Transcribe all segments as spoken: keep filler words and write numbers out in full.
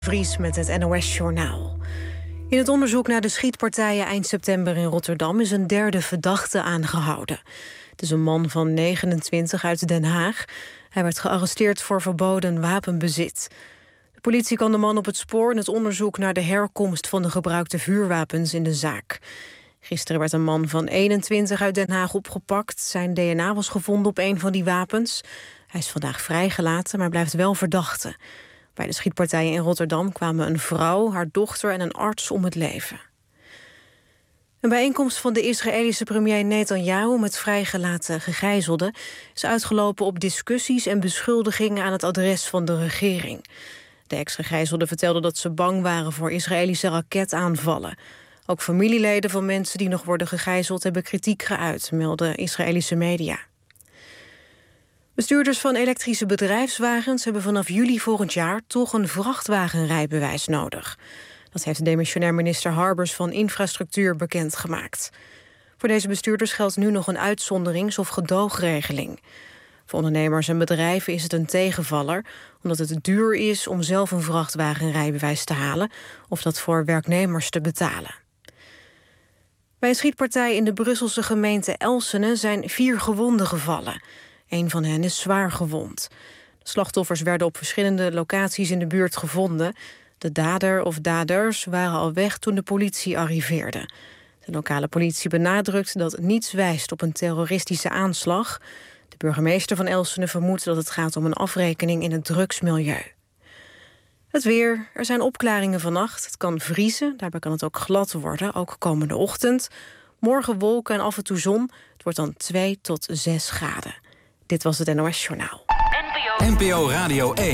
Vries met het N O S-journaal. In het onderzoek naar de schietpartijen eind september in Rotterdam is een derde verdachte aangehouden. Het is een man van negenentwintig uit Den Haag. Hij werd gearresteerd voor verboden wapenbezit. De politie kan de man op het spoor in het onderzoek naar de herkomst van de gebruikte vuurwapens in de zaak. Gisteren werd een man van eenentwintig uit Den Haag opgepakt. Zijn D N A was gevonden op een van die wapens. Hij is vandaag vrijgelaten, maar blijft wel verdachte. Bij de schietpartijen in Rotterdam kwamen een vrouw, haar dochter en een arts om het leven. Een bijeenkomst van de Israëlische premier Netanyahu met vrijgelaten gegijzelden is uitgelopen op discussies en beschuldigingen aan het adres van de regering. De ex-gegijzelden vertelden dat ze bang waren voor Israëlische raketaanvallen. Ook familieleden van mensen die nog worden gegijzeld hebben kritiek geuit, melden Israëlische media. Bestuurders van elektrische bedrijfswagens hebben vanaf juli volgend jaar toch een vrachtwagenrijbewijs nodig. Dat heeft demissionair minister Harbers van Infrastructuur bekendgemaakt. Voor deze bestuurders geldt nu nog een uitzonderings- of gedoogregeling. Voor ondernemers en bedrijven is het een tegenvaller, omdat het duur is om zelf een vrachtwagenrijbewijs te halen of dat voor werknemers te betalen. Bij een schietpartij in de Brusselse gemeente Elsene zijn vier gewonden gevallen. Een van hen is zwaar gewond. De slachtoffers werden op verschillende locaties in de buurt gevonden. De dader of daders waren al weg toen de politie arriveerde. De lokale politie benadrukt dat niets wijst op een terroristische aanslag. De burgemeester van Elsene vermoedt dat het gaat om een afrekening in het drugsmilieu. Het weer. Er zijn opklaringen vannacht. Het kan vriezen, daarbij kan het ook glad worden, ook komende ochtend. Morgen wolken en af en toe zon. Het wordt dan twee tot zes graden. Dit was het N O S-journaal. N P O Radio één.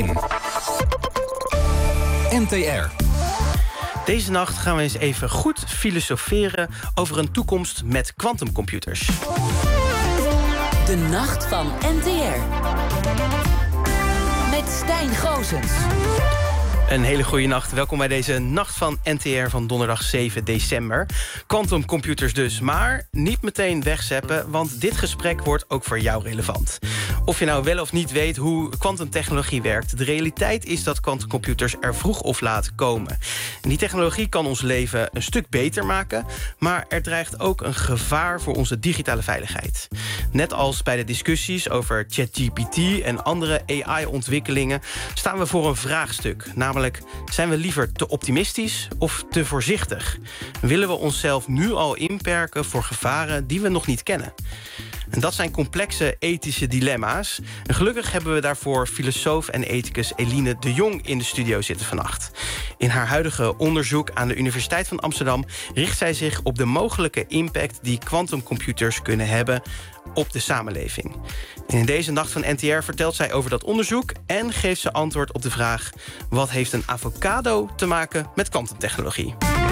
N T R. Deze nacht gaan we eens even goed filosoferen over een toekomst met quantumcomputers. De nacht van N T R. Met Stijn Goossens. Een hele goede nacht. Welkom bij deze nacht van N T R van donderdag zeven december. Quantumcomputers dus, maar niet meteen wegzeppen, want dit gesprek wordt ook voor jou relevant. Of je nou wel of niet weet hoe kwantumtechnologie werkt, de realiteit is dat quantumcomputers er vroeg of laat komen. En die technologie kan ons leven een stuk beter maken, maar er dreigt ook een gevaar voor onze digitale veiligheid. Net als bij de discussies over ChatGPT en andere A I-ontwikkelingen staan we voor een vraagstuk, namelijk zijn we liever te optimistisch of te voorzichtig? Willen we onszelf nu al inperken voor gevaren die we nog niet kennen? En dat zijn complexe ethische dilemma's. En gelukkig hebben we daarvoor filosoof en ethicus Eline de Jong in de studio zitten vannacht. In haar huidige onderzoek aan de Universiteit van Amsterdam richt zij zich op de mogelijke impact die quantumcomputers kunnen hebben op de samenleving. En in deze nacht van N T R vertelt zij over dat onderzoek en geeft ze antwoord op de vraag: wat heeft een avocado te maken met quantumtechnologie?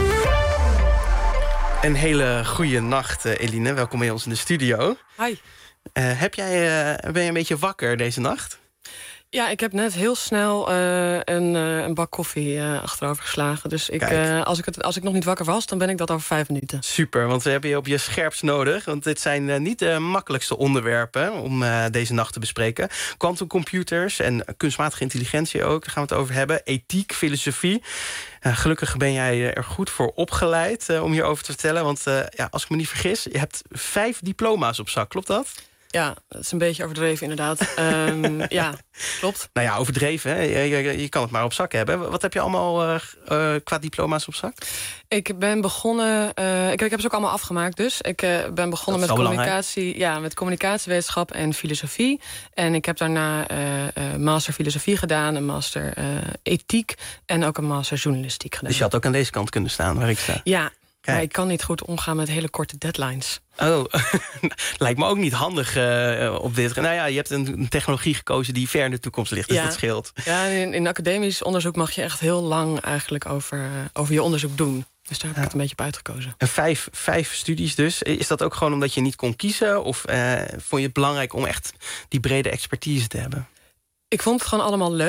Een hele goede nacht, Eline. Welkom bij ons in de studio. Hi. Uh, heb jij, uh, ben je een beetje wakker deze nacht? Ja, ik heb net heel snel uh, een, uh, een bak koffie uh, achterover geslagen. Dus ik, uh, als, ik het, als ik nog niet wakker was, dan ben ik dat over vijf minuten. Super, want we hebben je op je scherpst nodig. Want dit zijn uh, niet de makkelijkste onderwerpen om uh, deze nacht te bespreken. Quantumcomputers en kunstmatige intelligentie ook, daar gaan we het over hebben. Ethiek, filosofie. Uh, gelukkig ben jij er goed voor opgeleid uh, om hierover te vertellen. Want uh, ja, als ik me niet vergis, je hebt vijf diploma's op zak, klopt dat? Ja, dat is een beetje overdreven inderdaad. um, ja, klopt. Nou ja, overdreven, hè? Je, je, je kan het maar op zak hebben. Wat heb je allemaal uh, uh, qua diploma's op zak? Ik ben begonnen... Uh, ik, ik heb ze ook allemaal afgemaakt dus. Ik uh, ben begonnen met communicatie, ja, met communicatiewetenschap en filosofie. En ik heb daarna uh, uh, master filosofie gedaan, een master uh, ethiek en ook een master journalistiek gedaan. Dus je had ook aan deze kant kunnen staan, waar ik sta? Ja, Kijk. Maar ik kan niet goed omgaan met hele korte deadlines. Oh, lijkt me ook niet handig uh, op dit. Nou ja, je hebt een, een technologie gekozen die ver in de toekomst ligt, dus ja. dat scheelt. Ja, in, in academisch onderzoek mag je echt heel lang eigenlijk over, uh, over je onderzoek doen. Dus daar heb ik ja. het een beetje op uitgekozen. En vijf, vijf studies dus. Is dat ook gewoon omdat je niet kon kiezen? Of uh, vond je het belangrijk om echt die brede expertise te hebben? Ik vond het gewoon allemaal leuk.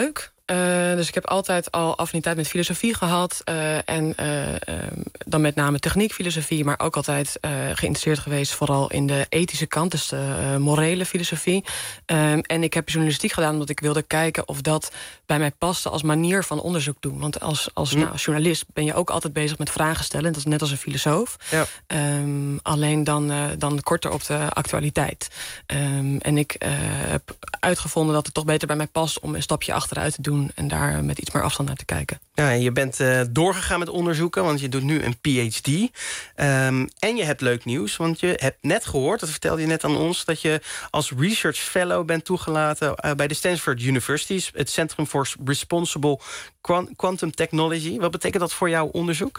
Uh, dus ik heb altijd al affiniteit met filosofie gehad. Uh, en uh, uh, dan met name techniekfilosofie. Maar ook altijd uh, geïnteresseerd geweest vooral in de ethische kant. Dus de uh, morele filosofie. Um, en ik heb journalistiek gedaan omdat ik wilde kijken of dat bij mij paste als manier van onderzoek doen. Want als, als, hm. nou, als journalist ben je ook altijd bezig met vragen stellen. Dat is net als een filosoof. Ja. Um, alleen dan, uh, dan korter op de actualiteit. Um, en ik uh, heb uitgevonden dat het toch beter bij mij past om een stapje achteruit te doen en daar met iets meer afstand naar te kijken. Ja, je bent uh, doorgegaan met onderzoeken, want je doet nu een P H D. Um, en je hebt leuk nieuws, want je hebt net gehoord, dat vertelde je net aan ons, dat je als research fellow bent toegelaten uh, bij de Stanford University, het Centrum for Responsible Quantum Technology. Wat betekent dat voor jouw onderzoek?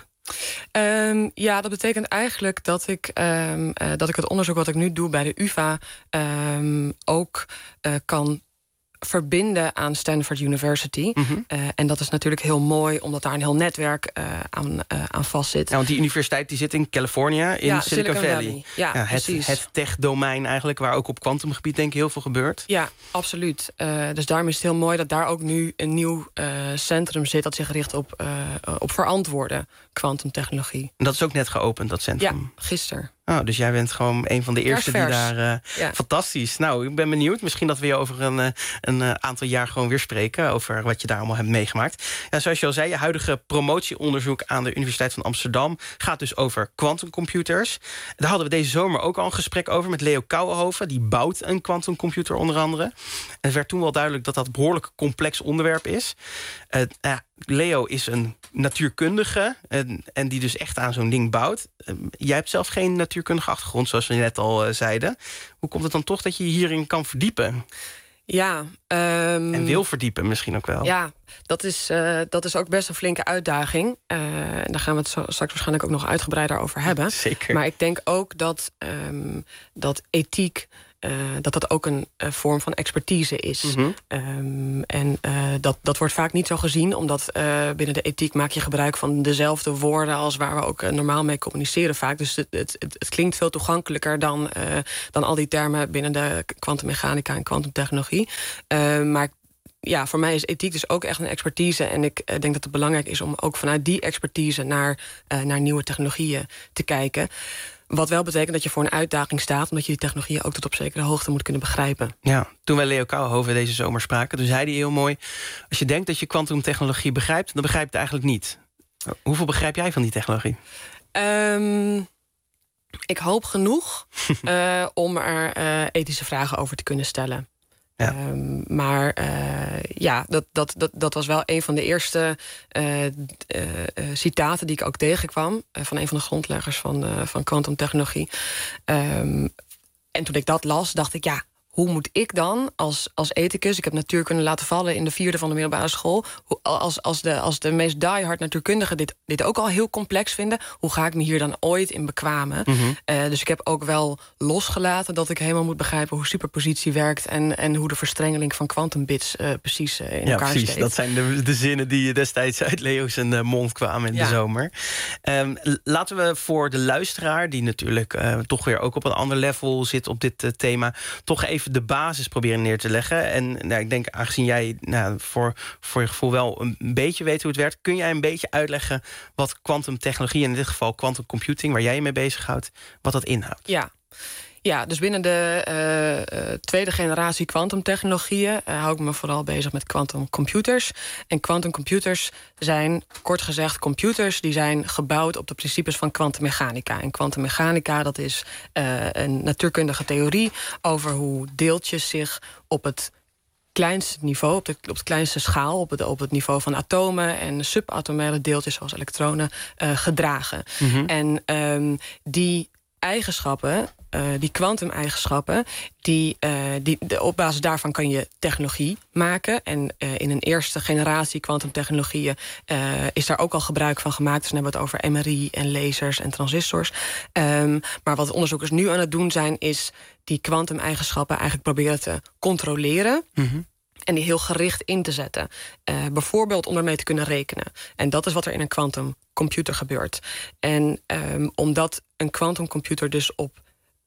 Um, ja, dat betekent eigenlijk dat ik, um, uh, dat ik het onderzoek wat ik nu doe bij de U vA um, ook uh, kan verbinden aan Stanford University. Mm-hmm. Uh, en dat is natuurlijk heel mooi, omdat daar een heel netwerk uh, aan, uh, aan vast zit. Ja, want die universiteit die zit in California, in ja, Silicon, Silicon Valley. Valley. Ja, ja, het, het tech-domein eigenlijk, waar ook op kwantumgebied denk ik heel veel gebeurt. Ja, absoluut. Uh, dus daarom is het heel mooi dat daar ook nu een nieuw uh, centrum zit dat zich richt op, uh, op verantwoorde kwantumtechnologie. En dat is ook net geopend, dat centrum? Ja, gisteren. Oh, dus jij bent gewoon een van de eerste die daar... Uh, ja. Fantastisch. Nou, ik ben benieuwd. Misschien dat we je over een, uh, een uh, aantal jaar gewoon weer spreken over wat je daar allemaal hebt meegemaakt. Ja, zoals je al zei, je huidige promotieonderzoek aan de Universiteit van Amsterdam gaat dus over quantumcomputers. Daar hadden we deze zomer ook al een gesprek over met Leo Kouwenhoven. Die bouwt een quantumcomputer onder andere. En het werd toen wel duidelijk dat dat een behoorlijk complex onderwerp is. Uh, uh, Leo is een natuurkundige en, en die dus echt aan zo'n ding bouwt. Uh, jij hebt zelf geen natuurkundige achtergrond, zoals we net al uh, zeiden. Hoe komt het dan toch dat je je hierin kan verdiepen? Ja. Um, en wil verdiepen misschien ook wel. Ja, dat is, uh, dat is ook best een flinke uitdaging. Uh, en daar gaan we het zo, straks waarschijnlijk ook nog uitgebreider over hebben. Zeker. Maar ik denk ook dat, um, dat ethiek... Uh, dat dat ook een uh, vorm van expertise is. Mm-hmm. Um, en uh, dat, dat wordt vaak niet zo gezien, omdat uh, binnen de ethiek maak je gebruik van dezelfde woorden als waar we ook uh, normaal mee communiceren vaak. Dus het, het, het, het klinkt veel toegankelijker dan, uh, dan al die termen binnen de kwantummechanica en kwantumtechnologie. Uh, maar ja, voor mij is ethiek dus ook echt een expertise. En ik uh, denk dat het belangrijk is om ook vanuit die expertise naar, uh, naar nieuwe technologieën te kijken. Wat wel betekent dat je voor een uitdaging staat, omdat je die technologieën ook tot op zekere hoogte moet kunnen begrijpen. Ja, toen wij Leo Kouwenhoven deze zomer spraken, toen zei hij heel mooi: als je denkt dat je kwantumtechnologie begrijpt, dan begrijp je het eigenlijk niet. Hoeveel begrijp jij van die technologie? Um, ik hoop genoeg uh, om er uh, ethische vragen over te kunnen stellen. Ja. Um, maar uh, ja, dat, dat, dat, dat was wel een van de eerste uh, uh, uh, citaten die ik ook tegenkwam. Uh, van een van de grondleggers van, uh, van kwantumtechnologie. Um, en toen ik dat las, dacht ik, ja, hoe moet ik dan als, als ethicus... ik heb natuurkunde laten vallen in de vierde van de middelbare school... Hoe, als, als, de, als de meest diehard natuurkundigen dit, dit ook al heel complex vinden... hoe ga ik me hier dan ooit in bekwamen? Mm-hmm. Uh, dus ik heb ook wel losgelaten dat ik helemaal moet begrijpen... hoe superpositie werkt en, en hoe de verstrengeling van quantumbits uh, precies uh, in ja, elkaar precies. steekt. Dat zijn de, de zinnen die destijds uit Leo's uh, mond kwamen in ja. de zomer. Um, laten we voor de luisteraar, die natuurlijk uh, toch weer ook op een ander level zit op dit uh, thema... toch even de basis proberen neer te leggen. En nou, ik denk, aangezien jij nou, voor, voor je gevoel wel een beetje weet hoe het werkt... kun jij een beetje uitleggen wat kwantumtechnologie... en in dit geval quantum computing, waar jij je mee bezighoudt... wat dat inhoudt? Ja. Ja, dus binnen de uh, uh, tweede generatie kwantumtechnologieën... Uh, hou ik me vooral bezig met quantumcomputers. En quantumcomputers zijn, kort gezegd, computers... die zijn gebouwd op de principes van kwantummechanica. En kwantummechanica, dat is uh, een natuurkundige theorie... over hoe deeltjes zich op het kleinste niveau, op de, op de kleinste schaal... op het, op het niveau van atomen en subatomaire deeltjes... zoals elektronen, uh, gedragen. Mm-hmm. En um, die eigenschappen... Uh, die kwantumeigenschappen, die, uh, die, de, op basis daarvan kan je technologie maken. En uh, in een eerste generatie kwantumtechnologieën uh, is daar ook al gebruik van gemaakt. Dus dan hebben we het over M R I en lasers en transistors. Um, maar wat onderzoekers nu aan het doen zijn, is die kwantumeigenschappen eigenlijk proberen te controleren. Mm-hmm. En die heel gericht in te zetten. Uh, bijvoorbeeld om ermee te kunnen rekenen. En dat is wat er in een quantumcomputer gebeurt. En um, omdat een quantumcomputer dus op Uh,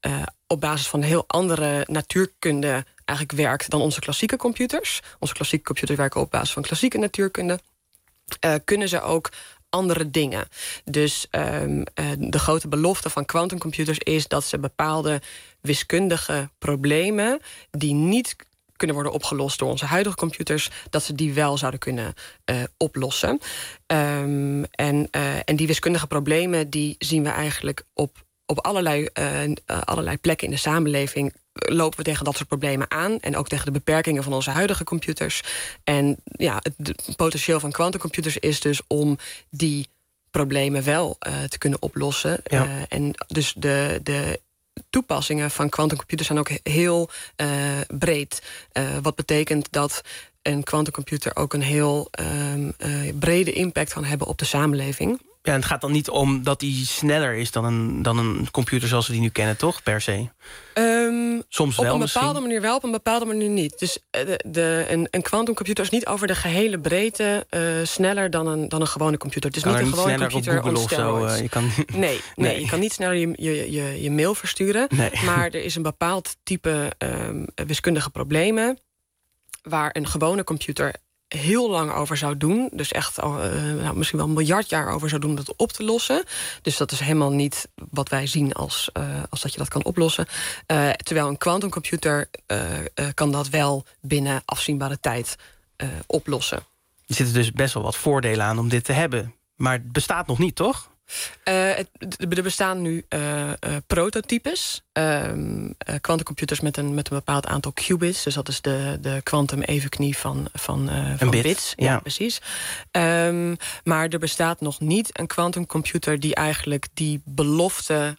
op basis van heel andere natuurkunde eigenlijk werkt dan onze klassieke computers. Onze klassieke computers werken op basis van klassieke natuurkunde. Uh, kunnen ze ook andere dingen. Dus um, uh, de grote belofte van quantumcomputers is dat ze bepaalde wiskundige problemen die niet kunnen worden opgelost door onze huidige computers, dat ze die wel zouden kunnen uh, oplossen. Um, en, uh, en die wiskundige problemen die zien we eigenlijk op, op allerlei, uh, uh, allerlei plekken in de samenleving. Lopen we tegen dat soort problemen aan. En ook tegen de beperkingen van onze huidige computers. En ja, het, het potentieel van quantumcomputers is dus om die problemen wel uh, te kunnen oplossen. Ja. Uh, en dus de, de toepassingen van quantumcomputers zijn ook heel uh, breed. Uh, wat betekent dat een quantumcomputer ook een heel um, uh, brede impact kan hebben op de samenleving. Ja, en het gaat dan niet om dat die sneller is dan een, dan een computer zoals we die nu kennen, toch? Per se. Um, Soms op wel een misschien. bepaalde manier wel, op een bepaalde manier niet. Dus de, de, een, een quantumcomputer is niet over de gehele breedte uh, sneller dan een, dan een gewone computer. Het is kan niet een gewone computer op of zo. Uh, je kan... nee, nee, nee, je kan niet sneller je, je, je, je mail versturen. Nee. Maar er is een bepaald type um, wiskundige problemen waar een gewone computer heel lang over zou doen. Dus echt uh, nou, misschien wel een miljard jaar over zou doen om dat op te lossen. Dus dat is helemaal niet wat wij zien als, uh, als dat je dat kan oplossen. Uh, terwijl een quantumcomputer uh, uh, kan dat wel binnen afzienbare tijd uh, oplossen. Er zitten dus best wel wat voordelen aan om dit te hebben. Maar het bestaat nog niet, toch? Uh, het, er bestaan nu uh, uh, prototypes. Quantumcomputers uh, uh, met, een, met een bepaald aantal qubits. Dus dat is de, de quantum-evenknie van, van, uh, van bit. bits. Ja, ja. Precies. Um, maar er bestaat nog niet een quantumcomputer die eigenlijk die belofte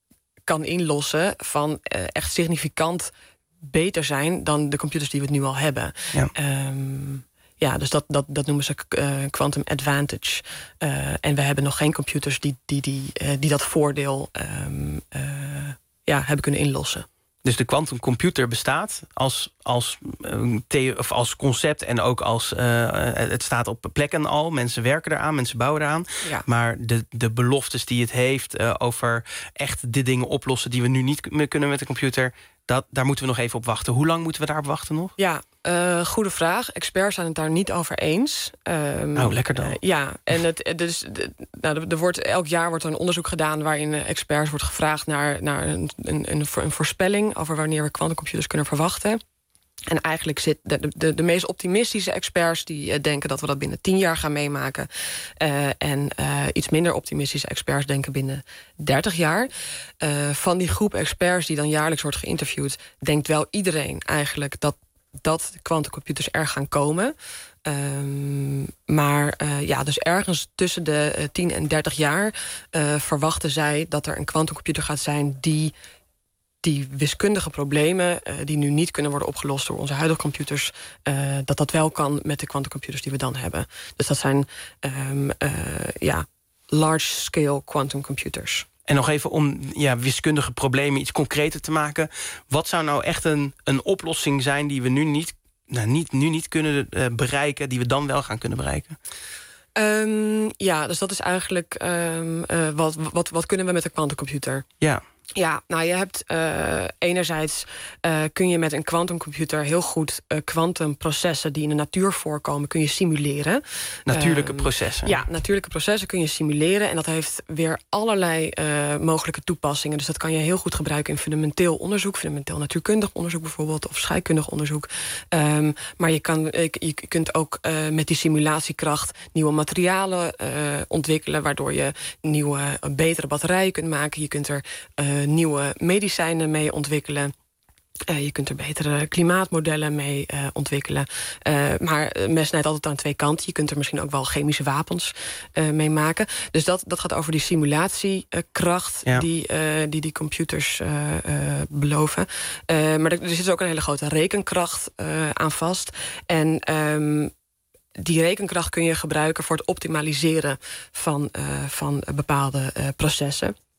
kan inlossen van uh, echt significant beter zijn dan de computers die we nu al hebben. Ja. Um, Ja, dus dat, dat, dat noemen ze uh, quantum advantage. Uh, en we hebben nog geen computers die, die, die, uh, die dat voordeel um, uh, ja, hebben kunnen inlossen. Dus de quantumcomputer bestaat als, als, uh, the- of als concept en ook als uh, het staat op plekken al. Mensen werken eraan, mensen bouwen eraan. Ja. Maar de, de beloftes die het heeft uh, over echt de dingen oplossen die we nu niet meer kunnen met de computer, dat, daar moeten we nog even op wachten. Hoe lang moeten we daarop wachten nog? Ja, uh, goede vraag. Experts zijn het daar niet over eens. Um, oh, lekker dan. Uh, ja, en het, dus, de, nou, er wordt, elk jaar wordt er een onderzoek gedaan waarin experts wordt gevraagd naar, naar een, een, een voorspelling over wanneer we quantumcomputers kunnen verwachten. En eigenlijk zit de, de, de meest optimistische experts die uh, denken dat we dat binnen tien jaar gaan meemaken. Uh, en uh, iets minder optimistische experts denken binnen dertig jaar. Uh, van die groep experts die dan jaarlijks wordt geïnterviewd, denkt wel iedereen eigenlijk dat dat quantumcomputers er gaan komen. Um, maar uh, ja, dus ergens tussen de uh, tien en dertig jaar uh, verwachten zij dat er een quantumcomputer gaat zijn die die wiskundige problemen uh, die nu niet kunnen worden opgelost door onze huidige computers, uh, dat dat wel kan met de quantumcomputers die we dan hebben. Dus dat zijn um, uh, ja, large-scale quantumcomputers. En nog even om ja, wiskundige problemen iets concreter te maken. Wat zou nou echt een, een oplossing zijn die we nu niet, nou, niet, nu niet kunnen uh, bereiken, die we dan wel gaan kunnen bereiken? Um, ja, dus dat is eigenlijk um, uh, wat, wat, wat kunnen we met een quantumcomputer? Ja. Ja, nou je hebt uh, enerzijds uh, kun je met een quantumcomputer heel goed quantumprocessen uh, die in de natuur voorkomen, kun je simuleren. Natuurlijke uh, processen. Ja, natuurlijke processen kun je simuleren. En dat heeft weer allerlei uh, mogelijke toepassingen. Dus dat kan je heel goed gebruiken in fundamenteel onderzoek, fundamenteel natuurkundig onderzoek bijvoorbeeld, of scheikundig onderzoek. Um, maar je, kan, je kunt ook uh, met die simulatiekracht nieuwe materialen uh, ontwikkelen, waardoor je nieuwe, betere batterijen kunt maken. Je kunt er uh, nieuwe medicijnen mee ontwikkelen. Uh, je kunt er betere klimaatmodellen mee uh, ontwikkelen. Uh, maar mes snijdt altijd aan twee kanten. Je kunt er misschien ook wel chemische wapens uh, mee maken. Dus dat, dat gaat over die simulatiekracht uh, ja. die, uh, die die computers uh, uh, beloven. Uh, maar er, er zit ook een hele grote rekenkracht uh, aan vast. En um, die rekenkracht kun je gebruiken voor het optimaliseren van, uh, van bepaalde uh, processen.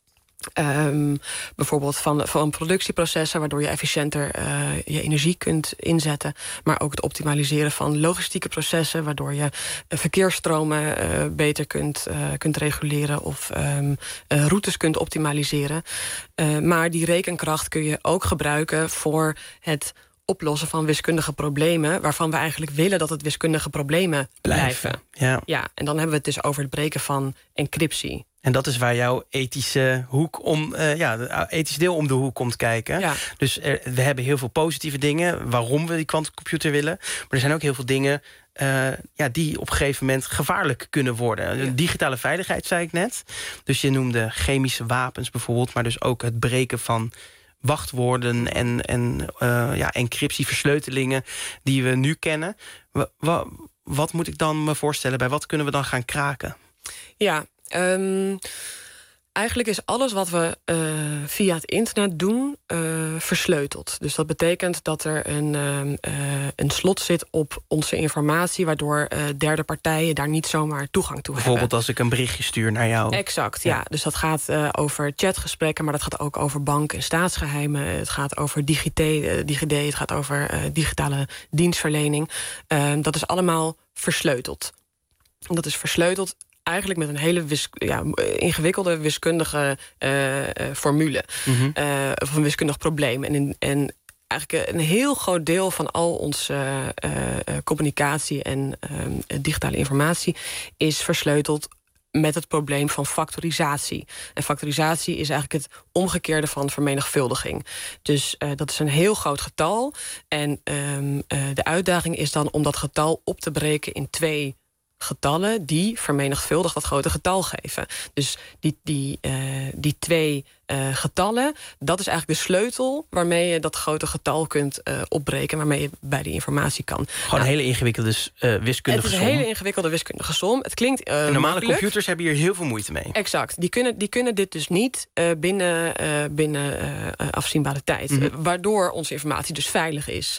Um, bijvoorbeeld van, van productieprocessen, waardoor je efficiënter uh, je energie kunt inzetten. Maar ook het optimaliseren van logistieke processen, waardoor je uh, verkeersstromen uh, beter kunt, uh, kunt reguleren of um, uh, routes kunt optimaliseren. Uh, maar die rekenkracht kun je ook gebruiken voor het oplossen van wiskundige problemen, waarvan we eigenlijk willen dat het wiskundige problemen blijven. blijven. Ja. Ja, en dan hebben we het dus over het breken van encryptie. En dat is waar jouw ethische hoek om, uh, ja, het ethische deel om de hoek komt kijken. Ja. Dus er, we hebben heel veel positieve dingen waarom we die quantumcomputer willen. Maar er zijn ook heel veel dingen uh, ja, die op een gegeven moment gevaarlijk kunnen worden. Ja. Digitale veiligheid, zei ik net. Dus je noemde chemische wapens bijvoorbeeld, maar dus ook het breken van wachtwoorden en, en uh, ja, encryptie, versleutelingen die we nu kennen. Wa, wa, wat moet ik dan me voorstellen? Bij wat kunnen we dan gaan kraken? Ja, um, eigenlijk is alles wat we uh, via het internet doen uh, versleuteld. Dus dat betekent dat er een, uh, uh, een slot zit op onze informatie, waardoor uh, derde partijen daar niet zomaar toegang toe hebben. Bijvoorbeeld als ik een berichtje stuur naar jou. Exact, ja. ja. Dus dat gaat uh, over chatgesprekken, maar dat gaat ook over bank- en staatsgeheimen. Het gaat over DigiD, uh, DigiD het gaat over uh, digitale dienstverlening. Uh, dat is allemaal versleuteld. Dat is versleuteld eigenlijk met een hele wis- ja, ingewikkelde wiskundige uh, uh, formule. Mm-hmm. Uh, of een wiskundig probleem. En, in, en eigenlijk een heel groot deel van al onze uh, uh, communicatie en uh, digitale informatie is versleuteld met het probleem van factorisatie. En factorisatie is eigenlijk het omgekeerde van vermenigvuldiging. Dus uh, dat is een heel groot getal. En um, uh, de uitdaging is dan om dat getal op te breken in twee getallen die vermenigvuldigd dat grote getal geven. Dus die, die, uh, die twee uh, getallen, dat is eigenlijk de sleutel waarmee je dat grote getal kunt uh, opbreken, waarmee je bij die informatie kan. Gewoon nou, een hele ingewikkelde uh, wiskundige som. Het is een hele ingewikkelde wiskundige som. Het klinkt uh, normale makkelijk. Computers hebben hier heel veel moeite mee. Exact. Die kunnen, die kunnen dit dus niet uh, binnen, uh, binnen uh, afzienbare tijd. Mm-hmm. uh, waardoor onze informatie dus veilig is.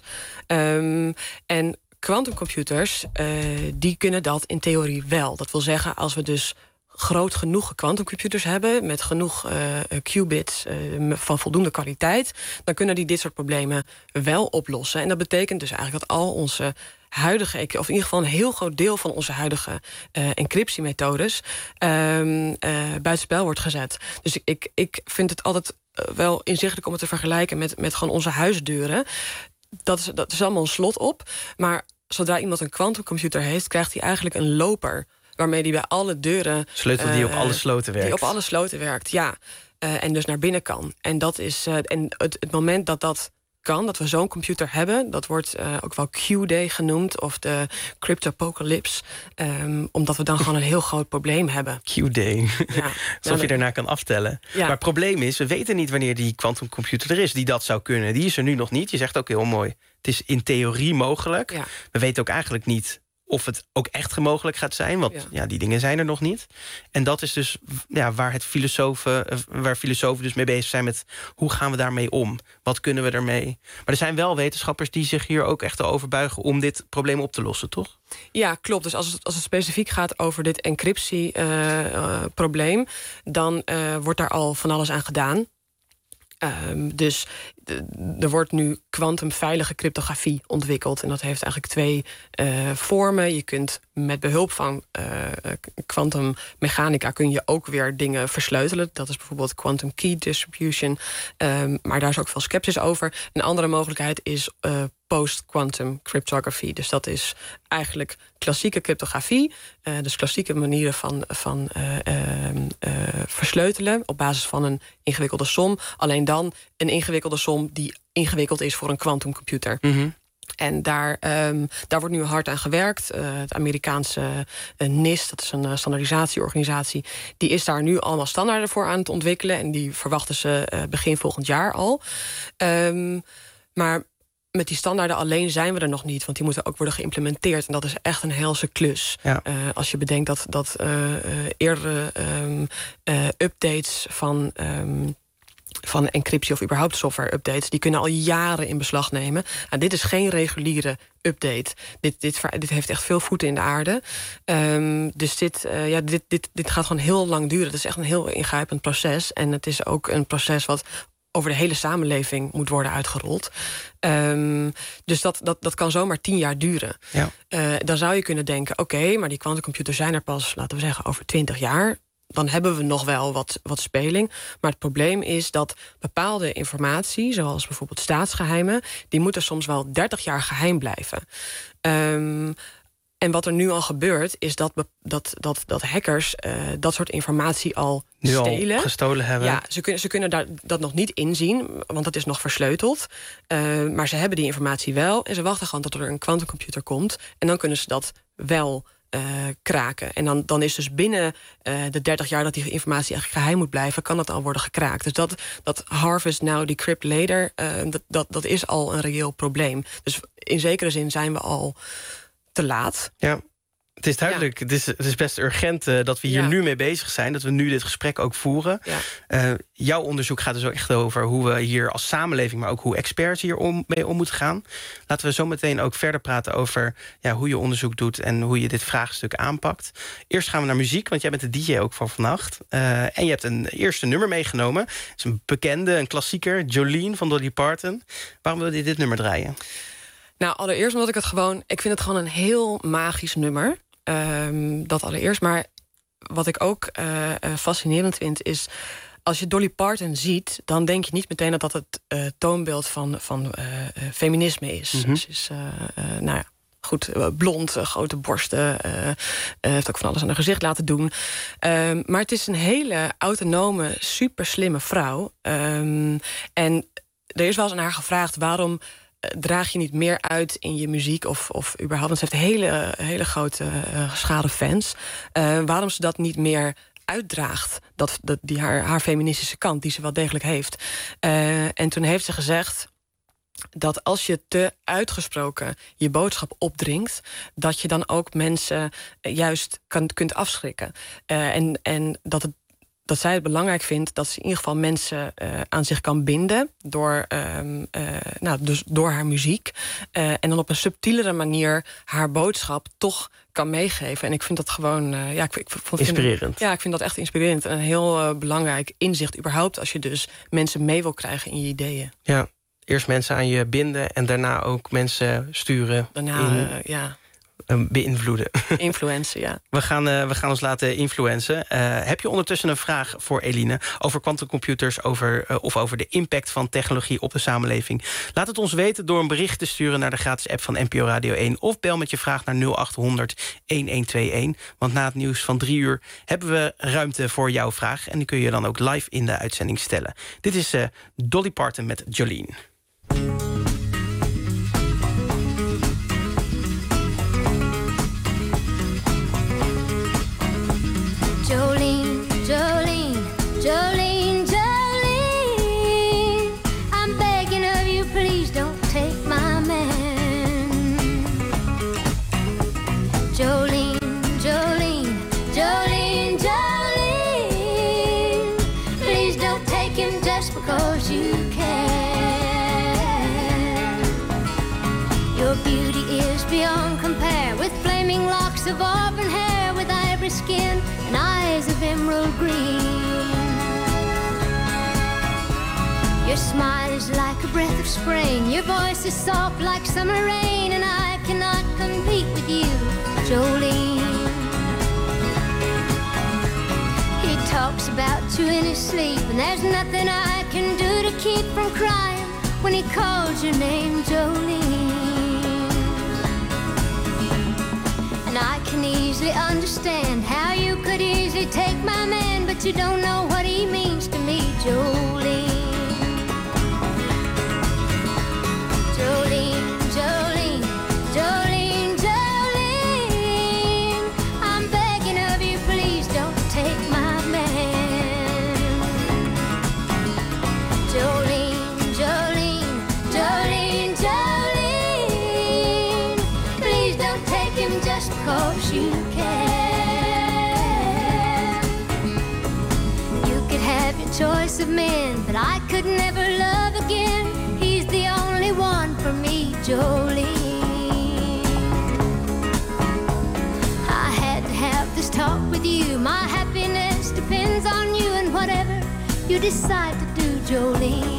Um, en quantumcomputers, uh, die kunnen dat in theorie wel. Dat wil zeggen, als we dus groot genoeg quantumcomputers hebben, met genoeg uh, qubits uh, van voldoende kwaliteit, dan kunnen die dit soort problemen wel oplossen. En dat betekent dus eigenlijk dat al onze huidige, of in ieder geval een heel groot deel van onze huidige uh, encryptiemethodes uh, uh, buitenspel wordt gezet. Dus ik, ik vind het altijd uh, wel inzichtelijk om het te vergelijken met, met gewoon onze huisdeuren. Dat is, dat is allemaal een slot op. Maar zodra iemand een quantumcomputer heeft, krijgt hij eigenlijk een loper, waarmee hij bij alle deuren sleutel die uh, op alle sloten werkt. Die op alle sloten werkt, ja. Uh, en dus naar binnen kan. En dat is uh, en het, het moment dat dat kan, dat we zo'n computer hebben, dat wordt uh, ook wel Q-Day genoemd, of de cryptopocalypse, um, omdat we dan gewoon een heel groot probleem hebben. Q-Day. Ja. Alsof ja, je daarna kan aftellen. Ja. Maar het probleem is, we weten niet wanneer die quantumcomputer er is die dat zou kunnen. Die is er nu nog niet. Je zegt ook heel mooi, het is in theorie mogelijk. Ja. We weten ook eigenlijk niet of het ook echt mogelijk gaat zijn, want ja. ja, die dingen zijn er nog niet. En dat is dus ja, waar het filosofen, waar filosofen dus mee bezig zijn met hoe gaan we daarmee om? Wat kunnen we ermee? Maar er zijn wel wetenschappers die zich hier ook echt over buigen om dit probleem op te lossen, toch? Ja, klopt. Dus als het, als het specifiek gaat over dit encryptieprobleem, uh, uh, dan uh, wordt daar al van alles aan gedaan. Um, dus er wordt nu kwantumveilige cryptografie ontwikkeld. En dat heeft eigenlijk twee uh, vormen. Je kunt met behulp van kwantummechanica uh, kun je ook weer dingen versleutelen. Dat is bijvoorbeeld quantum key distribution. Um, maar daar is ook veel sceptisch over. Een andere mogelijkheid is uh, post-quantum cryptography. Dus dat is eigenlijk klassieke cryptografie. Uh, dus klassieke manieren van, van uh, uh, uh, versleutelen op basis van een ingewikkelde som. Alleen dan een ingewikkelde som die ingewikkeld is voor een quantumcomputer. Mm-hmm. En daar, um, daar wordt nu hard aan gewerkt. Uh, het Amerikaanse uh, N I S T, dat is een uh, standaardisatieorganisatie, die is daar nu allemaal standaarden voor aan het ontwikkelen. En die verwachten ze uh, begin volgend jaar al. Um, maar met die standaarden alleen zijn we er nog niet, want die moeten ook worden geïmplementeerd. En dat is echt een helse klus. Ja. Uh, als je bedenkt dat, dat uh, uh, eerdere um, uh, updates van Um, van encryptie of überhaupt software-updates, die kunnen al jaren in beslag nemen. En dit is geen reguliere update. Dit, dit, dit heeft echt veel voeten in de aarde. Um, dus dit, uh, ja, dit, dit, dit gaat gewoon heel lang duren. Het is echt een heel ingrijpend proces. En het is ook een proces wat over de hele samenleving moet worden uitgerold. Um, dus dat, dat, dat kan zomaar tien jaar duren. Ja. Uh, dan zou je kunnen denken, oké, okay, maar die quantumcomputers zijn er pas, laten we zeggen, over twintig jaar. Dan hebben we nog wel wat, wat speling. Maar het probleem is dat bepaalde informatie, zoals bijvoorbeeld staatsgeheimen, die moeten soms wel dertig jaar geheim blijven. Um, en wat er nu al gebeurt, is dat, dat, dat, dat hackers uh, dat soort informatie al nu stelen. Al gestolen hebben. Ja, ze kunnen, ze kunnen daar, dat nog niet inzien, want dat is nog versleuteld. Uh, maar ze hebben die informatie wel. En ze wachten gewoon tot er een quantumcomputer komt. En dan kunnen ze dat wel Uh, kraken. En dan, dan is dus binnen uh, de dertig jaar dat die informatie eigenlijk geheim moet blijven, kan dat al worden gekraakt. Dus dat, dat harvest now, decrypt later, uh, dat, dat, dat is al een reëel probleem. Dus in zekere zin zijn we al te laat. Ja. Het is duidelijk, ja. het, is, het is best urgent uh, dat we hier ja. nu mee bezig zijn. Dat we nu dit gesprek ook voeren. Ja. Uh, jouw onderzoek gaat dus ook echt over hoe we hier als samenleving, maar ook hoe experts hier om, mee om moeten gaan. Laten we zo meteen ook verder praten over ja, hoe je onderzoek doet en hoe je dit vraagstuk aanpakt. Eerst gaan we naar muziek, want jij bent de D J ook van vannacht. Uh, en je hebt een eerste nummer meegenomen. Het is een bekende, een klassieker, Jolene van Dolly Parton. Waarom wil je dit nummer draaien? Nou, allereerst omdat ik het gewoon, ik vind het gewoon een heel magisch nummer. Um, dat allereerst. Maar wat ik ook uh, uh, fascinerend vind is, als je Dolly Parton ziet, dan denk je niet meteen dat dat het uh, toonbeeld van, van uh, uh, feminisme is. Mm-hmm. Ze is, uh, uh, nou ja, goed, uh, blond, uh, grote borsten. Uh, uh, heeft ook van alles aan haar gezicht laten doen. Um, maar het is een hele autonome, super slimme vrouw. Um, en er is wel eens aan haar gevraagd, waarom draag je niet meer uit in je muziek of, of überhaupt, want ze heeft hele, hele grote uh, schare fans. Uh, waarom ze dat niet meer uitdraagt, dat, dat, die haar, haar feministische kant, die ze wel degelijk heeft. Uh, en toen heeft ze gezegd dat als je te uitgesproken je boodschap opdringt, dat je dan ook mensen juist kan, kunt afschrikken. Uh, en, en dat het dat zij het belangrijk vindt dat ze in ieder geval mensen uh, aan zich kan binden door, um, uh, nou, dus door haar muziek. Uh, en dan op een subtielere manier haar boodschap toch kan meegeven. En ik vind dat gewoon Uh, ja, ik, ik vond, inspirerend. Vind, ja, ik vind dat echt inspirerend. En een heel uh, belangrijk inzicht überhaupt, als je dus mensen mee wil krijgen in je ideeën. Ja, eerst mensen aan je binden en daarna ook mensen sturen. Daarna, in... uh, ja. beïnvloeden. Influencen, ja. We gaan, uh, we gaan ons laten influencen. Uh, heb je ondertussen een vraag voor Eline over quantumcomputers, over, uh, of over de impact van technologie op de samenleving? Laat het ons weten door een bericht te sturen naar de gratis app van N P O Radio één of bel met je vraag naar nul acht honderd elfentwintig. Want na het nieuws van drie uur hebben we ruimte voor jouw vraag en die kun je dan ook live in de uitzending stellen. Dit is uh, Dolly Parton met Jolene. Jolene, Jolene, Jolene, Jolene, I'm begging of you, please don't take my man. Jolene, Jolene, Jolene, Jolene, please don't take him just because you can. Your beauty is beyond compare, with flaming locks of auburn hair, with ivory skin and eyes of emerald green. Your smile is like a breath of spring, your voice is soft like summer rain, and I cannot compete with you, Jolene. He talks about you in his sleep, and there's nothing I can do to keep from crying when he calls your name, Jolene. And I can easily understand how you could easily take my man, but you don't know what he means to me, Jolene. Jolene, Jolene, Jolene, Jolene, I'm begging of you, please don't take my man. Jolene, Jolene, Jolene, Jolene, please don't take him just because you can. lots of men that I could never love again. He's the only one for me, Jolene. I had to have this talk with you. My happiness depends on you and whatever you decide to do, Jolene.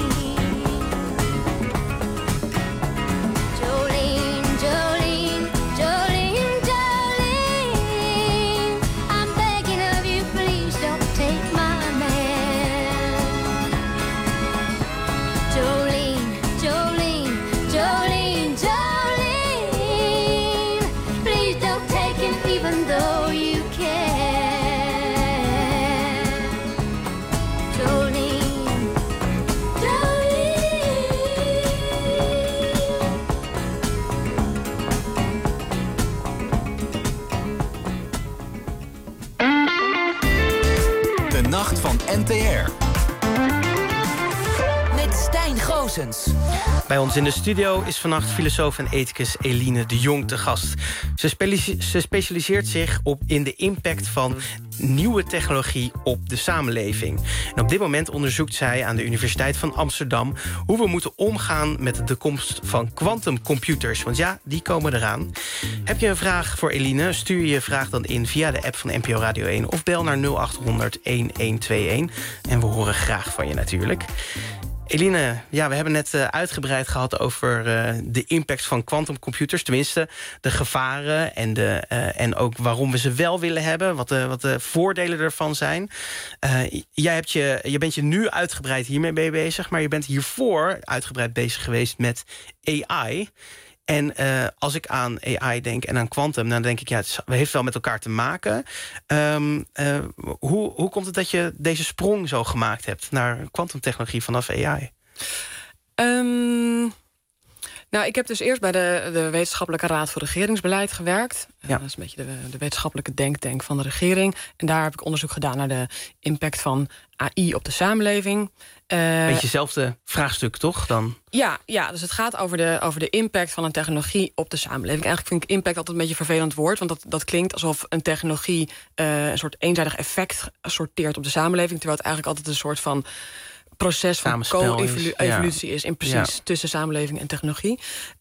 Nacht van N T R. Met Stijn Goossens. Bij ons in de studio is vannacht filosoof en ethicus Eline de Jong te gast. Ze, spe- ze specialiseert zich op in de impact van nieuwe technologie op de samenleving. En op dit moment onderzoekt zij aan de Universiteit van Amsterdam hoe we moeten omgaan met de komst van quantumcomputers. Want ja, die komen eraan. Heb je een vraag voor Eline? Stuur je vraag dan in via de app van N P O Radio één of bel naar nul acht honderd elf tweeënhalf. En we horen graag van je natuurlijk. Eline, ja, we hebben net uh, uitgebreid gehad over uh, de impact van quantumcomputers. Tenminste, de gevaren en, de, uh, en ook waarom we ze wel willen hebben. Wat de, wat de voordelen ervan zijn. Uh, jij hebt je, je bent je nu uitgebreid hiermee bezig. Maar je bent hiervoor uitgebreid bezig geweest met A I. En uh, als ik aan A I denk en aan quantum, dan denk ik, ja, het heeft wel met elkaar te maken. Um, uh, hoe, hoe komt het dat je deze sprong zo gemaakt hebt naar quantumtechnologie vanaf A I? Um, nou, ik heb dus eerst bij de, de Wetenschappelijke Raad voor Regeringsbeleid gewerkt. Ja. Uh, dat is een beetje de, de wetenschappelijke denktank van de regering. En daar heb ik onderzoek gedaan naar de impact van A I op de samenleving. Uh, Beetje hetzelfde vraagstuk, toch? Dan? Ja, ja, dus het gaat over de, over de impact van een technologie op de samenleving. Eigenlijk vind ik impact altijd een beetje een vervelend woord, want dat, dat klinkt alsof een technologie uh, een soort eenzijdig effect sorteert op de samenleving, terwijl het eigenlijk altijd een soort van proces van co-evolutie is, is in precies ja. tussen samenleving en technologie.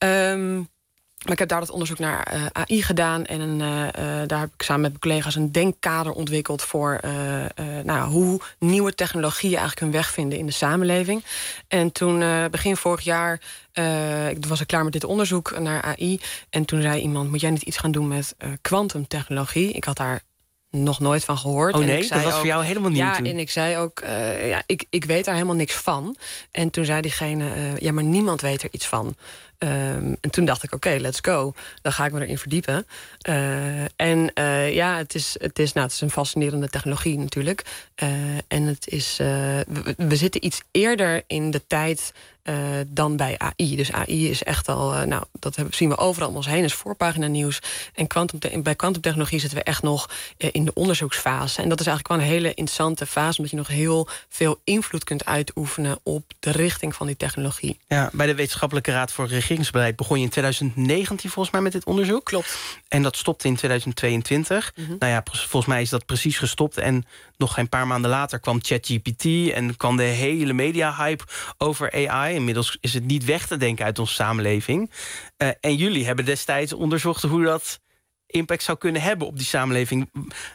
Um, Maar ik heb daar dat onderzoek naar uh, A I gedaan. En een, uh, uh, daar heb ik samen met mijn collega's een denkkader ontwikkeld voor uh, uh, nou, hoe nieuwe technologieën eigenlijk hun weg vinden in de samenleving. En toen uh, begin vorig jaar uh, was ik klaar met dit onderzoek naar A I. En toen zei iemand, moet jij niet iets gaan doen met kwantumtechnologie? Uh, ik had daar nog nooit van gehoord. Oh nee, en ik zei dat was ook, voor jou helemaal nieuw ja, toen. en ik zei ook, uh, ja, ik, ik weet daar helemaal niks van. En toen zei diegene, uh, ja, maar niemand weet er iets van. Um, en toen dacht ik, oké, okay, let's go. Dan ga ik me erin verdiepen. Uh, en uh, ja, het is, het, is, nou, het is een fascinerende technologie natuurlijk. Uh, en het is, uh, we, we zitten iets eerder in de tijd uh, dan bij A I. Dus A I is echt al, uh, nou, dat zien we overal om ons heen, is voorpagina nieuws. En quantum, bij quantumtechnologie zitten we echt nog uh, in de onderzoeksfase. En dat is eigenlijk wel een hele interessante fase, omdat je nog heel veel invloed kunt uitoefenen op de richting van die technologie. Ja, bij de Wetenschappelijke Raad voor Regeringsbeleid begon je in twintig negentien volgens mij met dit onderzoek. Klopt. En dat stopte in twintig tweeëntwintig. Mm-hmm. Nou ja, volgens mij is dat precies gestopt. En nog geen paar maanden later kwam ChatGPT en kwam de hele media-hype over A I. Inmiddels is het niet weg te denken uit onze samenleving. Uh, en jullie hebben destijds onderzocht hoe dat impact zou kunnen hebben op die samenleving.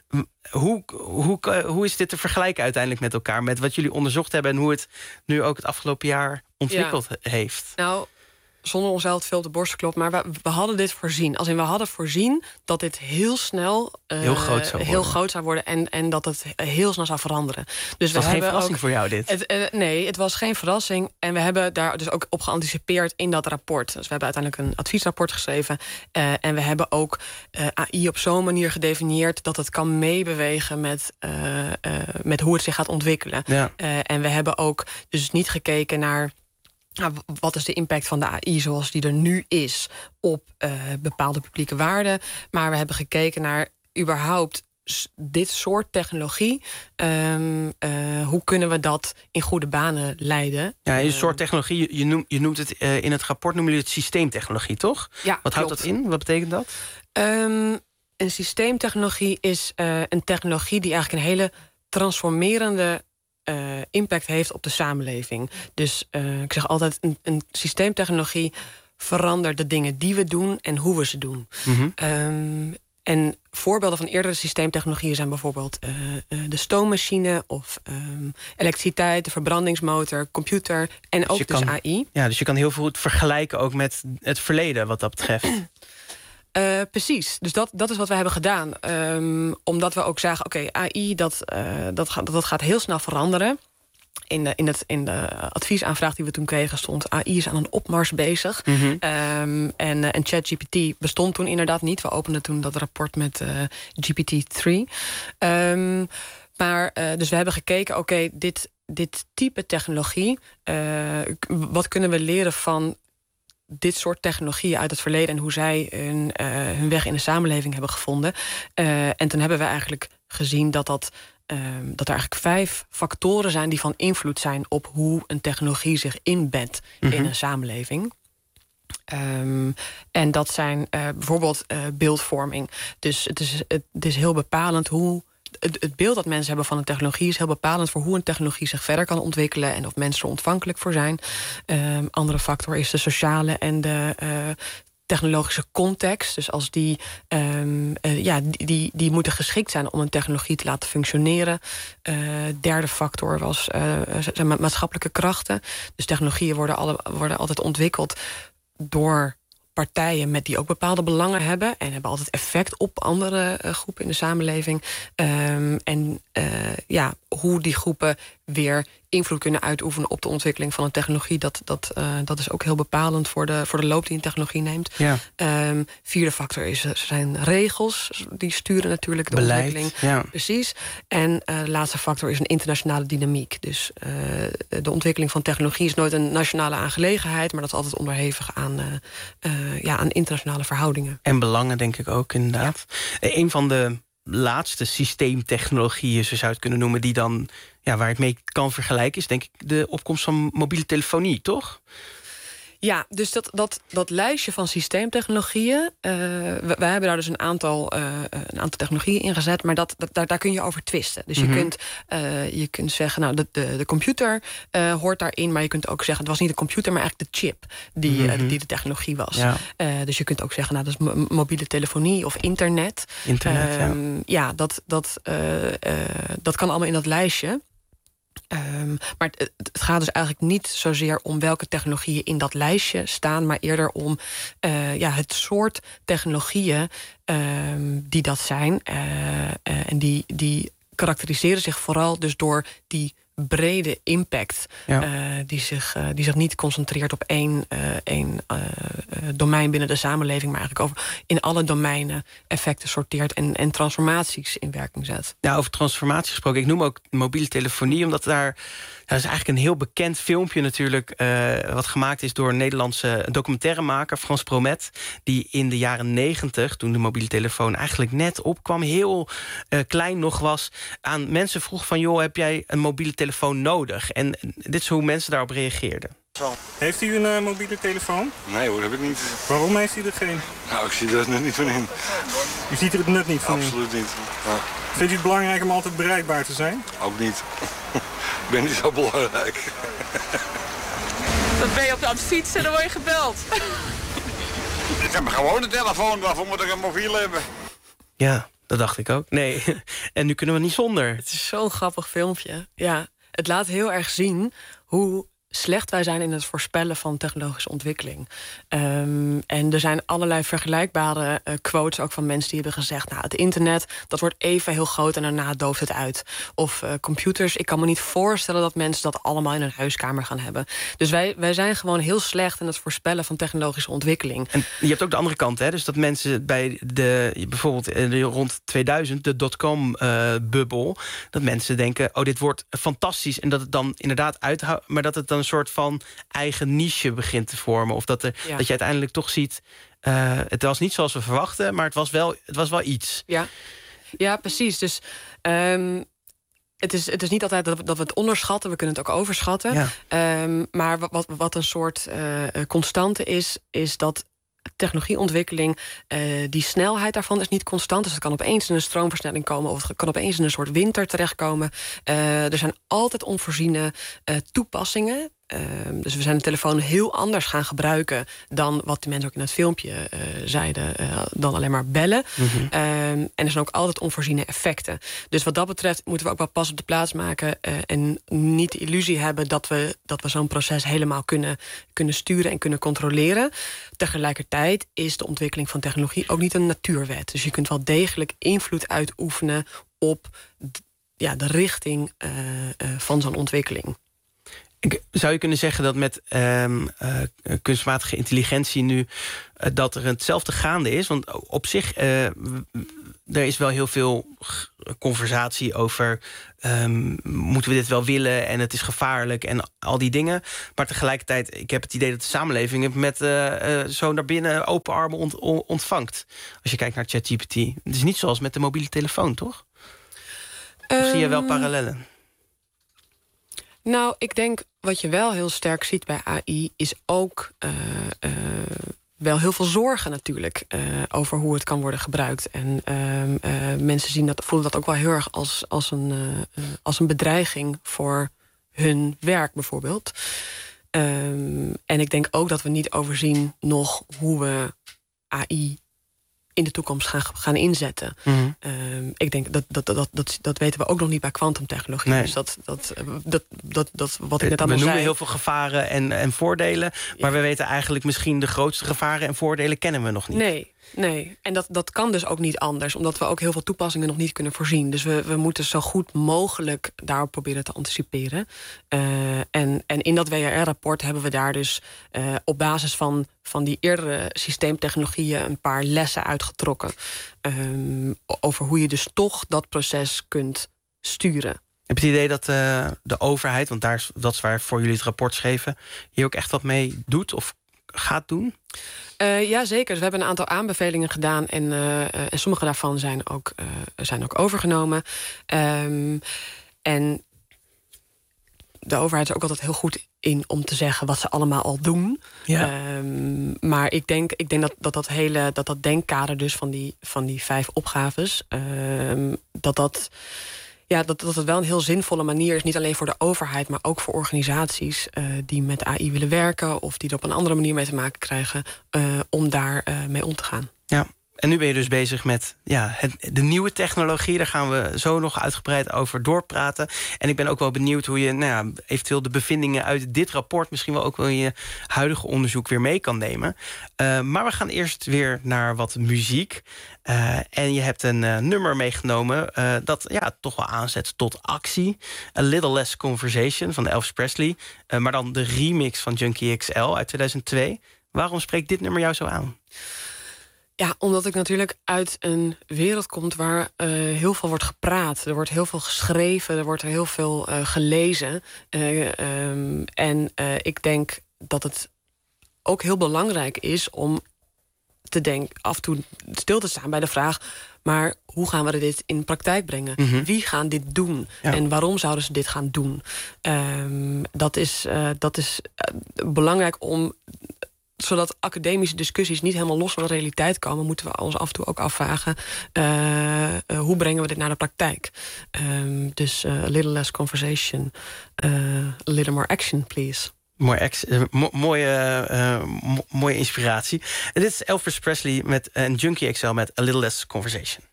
Hoe, hoe, hoe is dit te vergelijken uiteindelijk met elkaar? Met wat jullie onderzocht hebben en hoe het nu ook het afgelopen jaar ontwikkeld ja. heeft? Nou, zonder onszelf veel op de borst te kloppen, maar we, we hadden dit voorzien. Als in we hadden voorzien dat dit heel snel uh, heel groot zou heel worden, groot zou worden en, en dat het heel snel zou veranderen. Dus het was we geen verrassing ook, voor jou dit? Het, uh, nee, het was geen verrassing. En we hebben daar dus ook op geanticipeerd in dat rapport. Dus we hebben uiteindelijk een adviesrapport geschreven. Uh, en we hebben ook uh, A I op zo'n manier gedefinieerd dat het kan meebewegen met, uh, uh, met hoe het zich gaat ontwikkelen. Ja. Uh, en we hebben ook dus niet gekeken naar Nou, wat is de impact van de A I zoals die er nu is op uh, bepaalde publieke waarden. Maar we hebben gekeken naar überhaupt dit soort technologie. Um, uh, hoe kunnen we dat in goede banen leiden? Ja, een soort technologie, je noemt, je noemt het uh, in het rapport noemen jullie het systeemtechnologie, toch? Ja, wat houdt dat in? Wat betekent dat? Um, een systeemtechnologie is uh, een technologie die eigenlijk een hele transformerende uh, impact heeft op de samenleving. Dus uh, ik zeg altijd, een, een systeemtechnologie verandert de dingen die we doen en hoe we ze doen. Mm-hmm. Um, en voorbeelden van eerdere systeemtechnologieën zijn bijvoorbeeld uh, uh, de stoommachine of um, elektriciteit, de verbrandingsmotor, computer en ook dus, dus kan, A I. Ja, dus je kan heel veel vergelijken ook met het verleden wat dat betreft. Uh, precies, dus dat, dat is wat we hebben gedaan. Um, omdat we ook zagen, oké, okay, A I, dat, uh, dat, gaat, dat gaat heel snel veranderen. In de, in, het, in de adviesaanvraag die we toen kregen stond... A I is aan een opmars bezig. Mm-hmm. um, en, uh, en ChatGPT bestond toen inderdaad niet. We openden toen dat rapport met uh, G P T drie. Um, maar, uh, dus we hebben gekeken, oké, okay, dit, dit type technologie... Uh, wat kunnen we leren van dit soort technologieën uit het verleden... en hoe zij hun, uh, hun weg in de samenleving hebben gevonden. Uh, en toen hebben we eigenlijk gezien dat dat... Um, dat er eigenlijk vijf factoren zijn die van invloed zijn op hoe een technologie zich inbedt mm-hmm. in een samenleving. Um, en dat zijn uh, bijvoorbeeld uh, beeldvorming. Dus het is, het, het is heel bepalend hoe. Het, het beeld dat mensen hebben van een technologie is heel bepalend voor hoe een technologie zich verder kan ontwikkelen en of mensen er ontvankelijk voor zijn. Um, andere factor is de sociale en de uh, technologische context. Dus als die, um, uh, ja, die, die, die moeten geschikt zijn om een technologie te laten functioneren. Uh, derde factor was uh, zijn maatschappelijke krachten. Dus technologieën worden, alle, worden altijd ontwikkeld door partijen met die ook bepaalde belangen hebben en hebben altijd effect op andere uh, groepen in de samenleving. Um, en uh, ja, hoe die groepen weer invloed kunnen uitoefenen op de ontwikkeling van een technologie, dat, dat, uh, dat is ook heel bepalend voor de, voor de loop die een technologie neemt. Ja. Um, vierde factor is, zijn regels, die sturen natuurlijk de Beleid, ontwikkeling. Ja. Precies. En uh, de laatste factor is een internationale dynamiek. Dus uh, de ontwikkeling van technologie is nooit een nationale aangelegenheid, maar dat is altijd onderhevig aan, uh, uh, ja, aan internationale verhoudingen. En belangen, denk ik ook, inderdaad. Ja. Een van de laatste systeemtechnologieën, zo zou je het kunnen noemen, die dan, ja, waar het mee kan vergelijken, is denk ik de opkomst van mobiele telefonie, toch? Ja, dus dat, dat, dat lijstje van systeemtechnologieën, uh, wij, wij hebben daar dus een aantal, uh, een aantal technologieën in gezet, maar dat, dat, daar, daar kun je over twisten. Dus mm-hmm. je, kunt, uh, je kunt zeggen, nou, de, de, de computer uh, hoort daarin, maar je kunt ook zeggen, het was niet de computer, maar eigenlijk de chip die, mm-hmm. uh, die de technologie was. Ja. Uh, dus je kunt ook zeggen, nou, dat is m- mobiele telefonie of internet. Internet, um, ja. Ja, dat, dat, uh, uh, dat kan allemaal in dat lijstje. Um, maar het, het gaat dus eigenlijk niet zozeer om welke technologieën in dat lijstje staan, maar eerder om uh, ja, het soort technologieën um, die dat zijn. Uh, uh, en die, die karakteriseren zich vooral dus door die brede impact, ja. uh, die, zich, uh, die zich niet concentreert op één, uh, één uh, domein binnen de samenleving, maar eigenlijk over in alle domeinen effecten sorteert en, en transformaties in werking zet. Ja, over transformatie gesproken. Ik noem ook mobiele telefonie, omdat daar, dat is eigenlijk een heel bekend filmpje natuurlijk, uh, wat gemaakt is door een Nederlandse documentairemaker, Frans Promet, die in de jaren negentig, toen de mobiele telefoon eigenlijk net opkwam, heel uh, klein nog was, aan mensen vroeg van, joh, heb jij een mobiele telefoon nodig? En dit is hoe mensen daarop reageerden. Heeft u een uh, mobiele telefoon? Nee hoor, heb ik niet. Waarom heeft u er geen? Nou, ik zie er net niet van in. U ziet er het nut niet van in? Absoluut niet. Ja. Vindt u het belangrijk om altijd bereikbaar te zijn? Ook niet. Ik ben niet zo belangrijk. Dan ben je op aan het fietsen en dan word je gebeld. Ik heb gewoon een telefoon, waarvoor moet ik een mobiel hebben? Ja, dat dacht ik ook. Nee, en nu kunnen we niet zonder. Het is zo'n grappig filmpje. Ja, het laat heel erg zien hoe slecht wij zijn in het voorspellen van technologische ontwikkeling. Um, en er zijn allerlei vergelijkbare uh, quotes ook van mensen die hebben gezegd, nou, het internet, dat wordt even heel groot en daarna dooft het uit. Of uh, computers, ik kan me niet voorstellen dat mensen dat allemaal in hun huiskamer gaan hebben. Dus wij, wij zijn gewoon heel slecht in het voorspellen van technologische ontwikkeling. En je hebt ook de andere kant, hè? Dus dat mensen bij de, bijvoorbeeld rond tweeduizend, de dotcom-bubbel, uh, dat mensen denken, oh, dit wordt fantastisch, en dat het dan inderdaad uithoudt, maar dat het dan een soort van eigen niche begint te vormen. Of dat, er, ja. dat je uiteindelijk toch ziet, Uh, het was niet zoals we verwachten, maar het was wel, het was wel iets. Ja, ja precies. Dus um, het, is, het is niet altijd dat we, dat we het onderschatten. We kunnen het ook overschatten. Ja. Um, maar wat, wat een soort uh, constante is, is dat technologieontwikkeling, uh, die snelheid daarvan is niet constant. Dus het kan opeens in een stroomversnelling komen, of het kan opeens in een soort winter terechtkomen. Uh, er zijn altijd onvoorziene uh, toepassingen. Uh, dus we zijn de telefoon heel anders gaan gebruiken dan wat de mensen ook in het filmpje uh, zeiden, uh, dan alleen maar bellen. Mm-hmm. Uh, en er zijn ook altijd onvoorziene effecten. Dus wat dat betreft moeten we ook wel pas op de plaats maken uh, en niet de illusie hebben dat we, dat we zo'n proces helemaal kunnen, kunnen sturen en kunnen controleren. Tegelijkertijd is de ontwikkeling van technologie ook niet een natuurwet. Dus je kunt wel degelijk invloed uitoefenen op d- ja, de richting uh, uh, van zo'n ontwikkeling. Zou je kunnen zeggen dat met um, uh, kunstmatige intelligentie nu uh, dat er hetzelfde gaande is? Want op zich, uh, er is wel heel veel conversatie over um, moeten we dit wel willen en het is gevaarlijk en al die dingen. Maar tegelijkertijd, ik heb het idee dat de samenleving het met uh, uh, zo naar binnen open armen ont- ontvangt. Als je kijkt naar ChatGPT. Het is niet zoals met de mobiele telefoon, toch? Of um... zie je wel parallellen? Nou, ik denk wat je wel heel sterk ziet bij A I is ook uh, uh, wel heel veel zorgen natuurlijk uh, over hoe het kan worden gebruikt. En uh, uh, mensen zien dat, voelen dat ook wel heel erg als, als, een, uh, als een bedreiging voor hun werk bijvoorbeeld. Um, en ik denk ook dat we niet overzien nog hoe we A I in de toekomst gaan, gaan inzetten. Mm-hmm. Um, ik denk dat dat, dat, dat dat weten we ook nog niet bij kwantumtechnologie. Nee. Dus dat, dat, dat, dat, dat wat ik net allemaal zei. We noemen zei. heel veel gevaren en, en voordelen, maar ja. we weten eigenlijk misschien de grootste gevaren en voordelen kennen we nog niet. Nee. Nee, en dat, dat kan dus ook niet anders, omdat we ook heel veel toepassingen nog niet kunnen voorzien. Dus we, we moeten zo goed mogelijk daarop proberen te anticiperen. Uh, en, en in dat W R R-rapport hebben we daar dus uh, op basis van, van die eerdere systeemtechnologieën een paar lessen uitgetrokken. Um, over hoe je dus toch dat proces kunt sturen. Heb je het idee dat uh, de overheid, want daar is, dat is waar voor jullie het rapport schreven, hier ook echt wat mee doet of gaat doen? Uh, ja, zeker. Dus we hebben een aantal aanbevelingen gedaan en, uh, en sommige daarvan zijn ook, uh, zijn ook overgenomen. Um, en de overheid is ook altijd heel goed in om te zeggen wat ze allemaal al doen. Ja. Um, maar ik denk, ik denk dat, dat dat hele dat dat denkkader dus van die, van die vijf opgaves, um, dat dat Ja, dat, dat het wel een heel zinvolle manier is. Niet alleen voor de overheid, maar ook voor organisaties uh, die met A I willen werken of die er op een andere manier mee te maken krijgen, uh, om daar uh, mee om te gaan. Ja, en nu ben je dus bezig met ja, het, de nieuwe technologie. Daar gaan we zo nog uitgebreid over doorpraten. En ik ben ook wel benieuwd hoe je nou ja, eventueel de bevindingen uit dit rapport, misschien wel ook wel in je huidige onderzoek weer mee kan nemen. Uh, maar we gaan eerst weer naar wat muziek. Uh, en je hebt een uh, nummer meegenomen uh, dat ja, toch wel aanzet tot actie. A Little Less Conversation van Elvis Presley. Uh, maar dan de remix van Junkie X L uit tweeduizend twee. Waarom spreekt dit nummer jou zo aan? Ja, omdat ik natuurlijk uit een wereld kom waar uh, heel veel wordt gepraat. Er wordt heel veel geschreven, er wordt heel veel uh, gelezen. Uh, um, en uh, ik denk dat het ook heel belangrijk is om te denken, af en toe stil te staan bij de vraag, maar hoe gaan we dit in praktijk brengen? Mm-hmm. Wie gaan dit doen? Ja. En waarom zouden ze dit gaan doen? Um, dat is, uh, dat is uh, belangrijk om, zodat academische discussies niet helemaal los van de realiteit komen, moeten we ons af en toe ook afvragen, uh, uh, hoe brengen we dit naar de praktijk? Um, dus uh, a little less conversation, uh, a little more action, please. Mooi ex, uh, mo- mooie, uh, mo- mooie inspiratie. En dit is Elvis Presley met een uh, Junkie X L met A Little Less Conversation.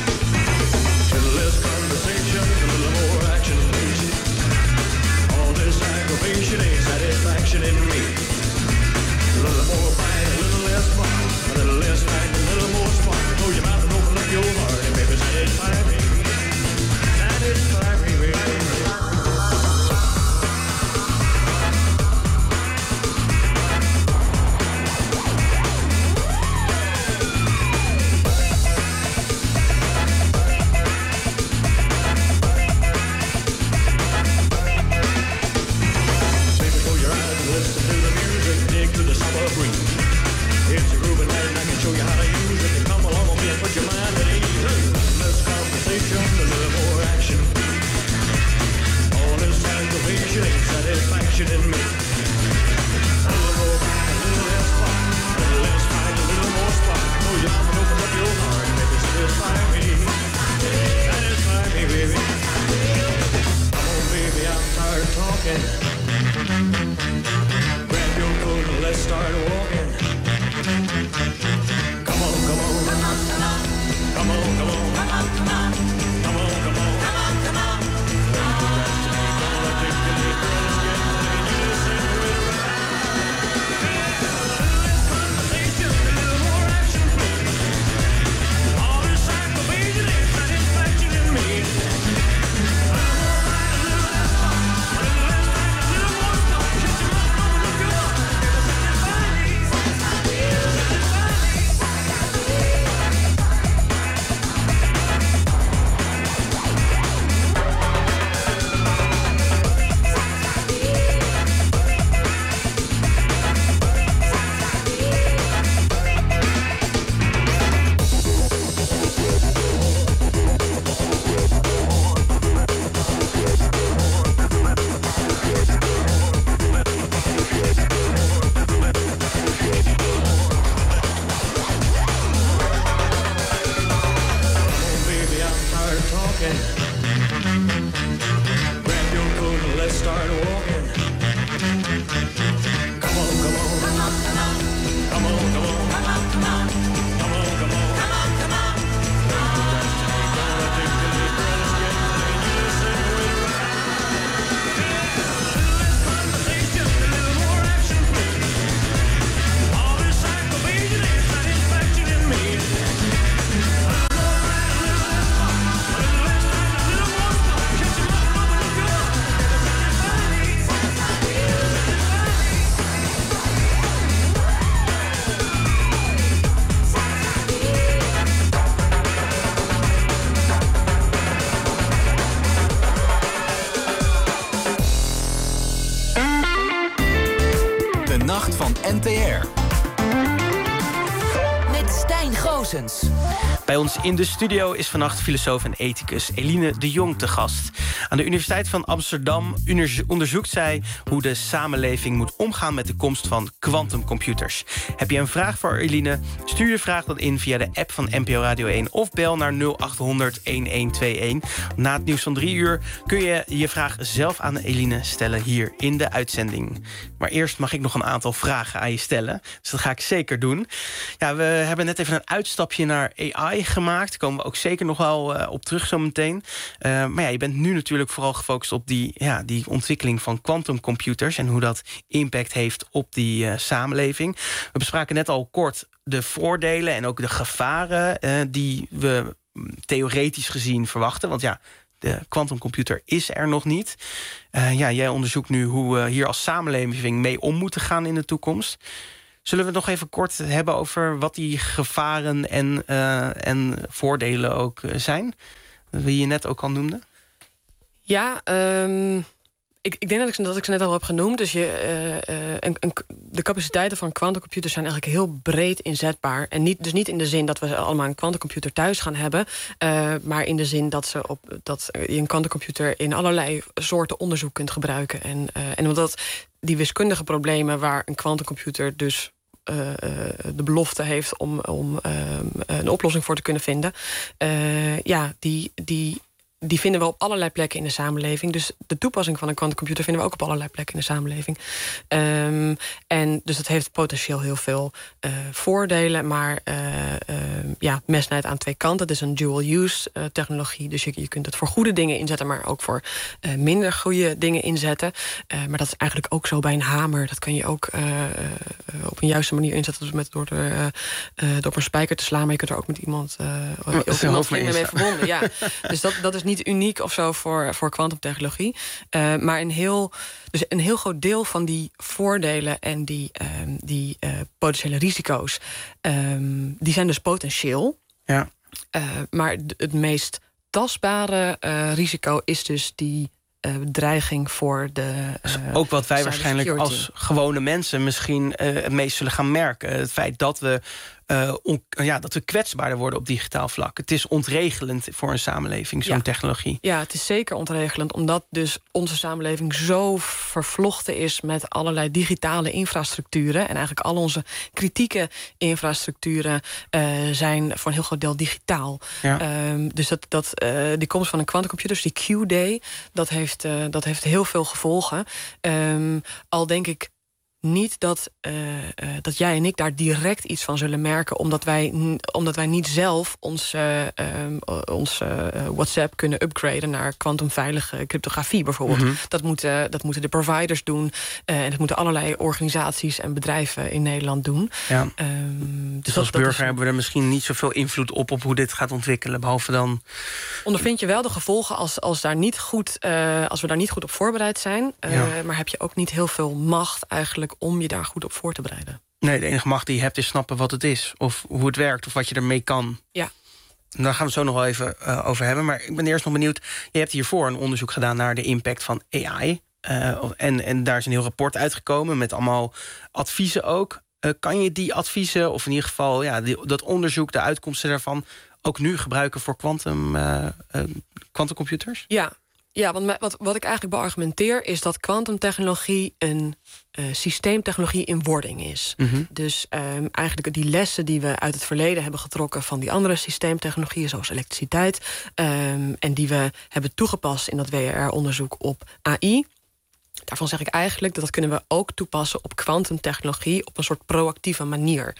All this a breeze. It's a groovy night and I can show you how to use it. You come along with me and put your mind at ease. Less conversation, a little more action. All this aggravation ain't satisfaction in me. A little more back, a little less fun. A little less fight, a little more spark. Oh, you can open up your heart and maybe satisfy me. Satisfy me, baby. Come on, baby, I'm tired of talking. Grab your coat and let's start walking. Come on, come on. Come on, come on. Come on, come on. Come on, come on. Come on, come on. Come on, come on. N T R. Met Stijn Goossens. Bij ons in de studio is vannacht filosoof en ethicus Eline de Jong te gast. Aan de Universiteit van Amsterdam onderzoekt zij hoe de samenleving moet omgaan met de komst van quantumcomputers. Heb je een vraag voor Eline? Stuur je vraag dan in via de app van N P O Radio één of bel naar nul acht honderd elf twee een. Na het nieuws van drie uur kun je je vraag zelf aan Eline stellen hier in de uitzending. Maar eerst mag ik nog een aantal vragen aan je stellen. Dus dat ga ik zeker doen. Ja, we hebben net even een uitstapje naar A I gemaakt. Daar komen we ook zeker nog wel uh, op terug zometeen. Uh, maar ja, je bent nu natuurlijk vooral gefocust op die, ja, die ontwikkeling van quantumcomputers en hoe dat impact heeft op die uh, samenleving. We bespraken net al kort de voordelen en ook de gevaren uh, die we theoretisch gezien verwachten. Want ja, de quantumcomputer is er nog niet. Uh, ja, jij onderzoekt nu hoe we hier als samenleving mee om moeten gaan in de toekomst. Zullen we het nog even kort hebben over wat die gevaren en, uh, en voordelen ook zijn? Wie je net ook al noemde? Ja, um, ik, ik denk dat ik, dat ik ze net al heb genoemd. Dus je, uh, uh, een, een, de capaciteiten van quantumcomputers zijn eigenlijk heel breed inzetbaar. En niet, dus niet in de zin dat we allemaal een quantumcomputer thuis gaan hebben. Uh, maar in de zin dat, ze op, dat je een quantumcomputer in allerlei soorten onderzoek kunt gebruiken. En, uh, en omdat die wiskundige problemen waar een quantumcomputer dus Uh, uh, de belofte heeft om, om uh, een oplossing voor te kunnen vinden. Uh, ja, die, die, die vinden we op allerlei plekken in de samenleving. Dus de toepassing van een quantumcomputer vinden we ook op allerlei plekken in de samenleving. Um, en dus dat heeft potentieel heel veel uh, voordelen. Maar uh, uh, ja, mes snijdt aan twee kanten. Het is een dual-use uh, technologie. Dus je, je kunt het voor goede dingen inzetten, maar ook voor uh, minder goede dingen inzetten. Uh, maar dat is eigenlijk ook zo bij een hamer. Dat kan je ook uh, uh, op een juiste manier inzetten. Dus met, door, de, uh, uh, door op een spijker te slaan. Maar je kunt er ook met iemand, uh, oh, ook iemand mee, mee verbonden. Ja. Dus dat, dat is niet uniek of zo voor, voor quantumtechnologie. Uh, maar een heel, dus een heel groot deel van die voordelen en die, um, die uh, potentiële risico's, um, die zijn dus potentieel. Ja. Uh, maar het meest tastbare uh, risico is dus die uh, dreiging voor de uh, ook wat wij waarschijnlijk als gewone mensen misschien uh, het meest zullen gaan merken. Het feit dat we Uh, on, ja, dat we kwetsbaarder worden op digitaal vlak. Het is ontregelend voor een samenleving, zo'n ja. technologie. Ja, het is zeker ontregelend, omdat dus onze samenleving zo vervlochten is met allerlei digitale infrastructuren. En eigenlijk al onze kritieke infrastructuren uh, zijn voor een heel groot deel digitaal. Ja. Um, dus dat, dat, uh, die komst van een quantumcomputer, dus die Q-day, dat heeft, uh, dat heeft heel veel gevolgen. Um, al denk ik niet dat, uh, uh, dat jij en ik daar direct iets van zullen merken, omdat wij, omdat wij niet zelf ons, uh, um, ons uh, WhatsApp kunnen upgraden naar kwantumveilige cryptografie bijvoorbeeld. Mm-hmm. Dat, moeten, dat moeten de providers doen. Uh, en dat moeten allerlei organisaties en bedrijven in Nederland doen. Ja. Um, dus als burger is, hebben we er misschien niet zoveel invloed op op hoe dit gaat ontwikkelen, behalve dan. Ondervind je wel de gevolgen als, als, daar niet goed, uh, als we daar niet goed op voorbereid zijn. Uh, ja. Maar heb je ook niet heel veel macht eigenlijk om je daar goed op voor te bereiden. Nee, de enige macht die je hebt is snappen wat het is. Of hoe het werkt, of wat je ermee kan. Ja. Daar gaan we het zo nog wel even uh, over hebben. Maar ik ben eerst nog benieuwd. Je hebt hiervoor een onderzoek gedaan naar de impact van A I. Uh, en, en daar is een heel rapport uitgekomen met allemaal adviezen ook. Uh, kan je die adviezen, of in ieder geval ja, die, dat onderzoek, de uitkomsten daarvan, ook nu gebruiken voor quantum, uh, uh, quantumcomputers? Ja. Ja, want wat, wat ik eigenlijk beargumenteer is dat kwantumtechnologie een uh, systeemtechnologie in wording is. Mm-hmm. Dus um, eigenlijk die lessen die we uit het verleden hebben getrokken van die andere systeemtechnologieën, zoals elektriciteit, um, en die we hebben toegepast in dat W R R-onderzoek op A I. Daarvan zeg ik eigenlijk dat dat kunnen we ook toepassen op kwantumtechnologie op een soort proactieve manier.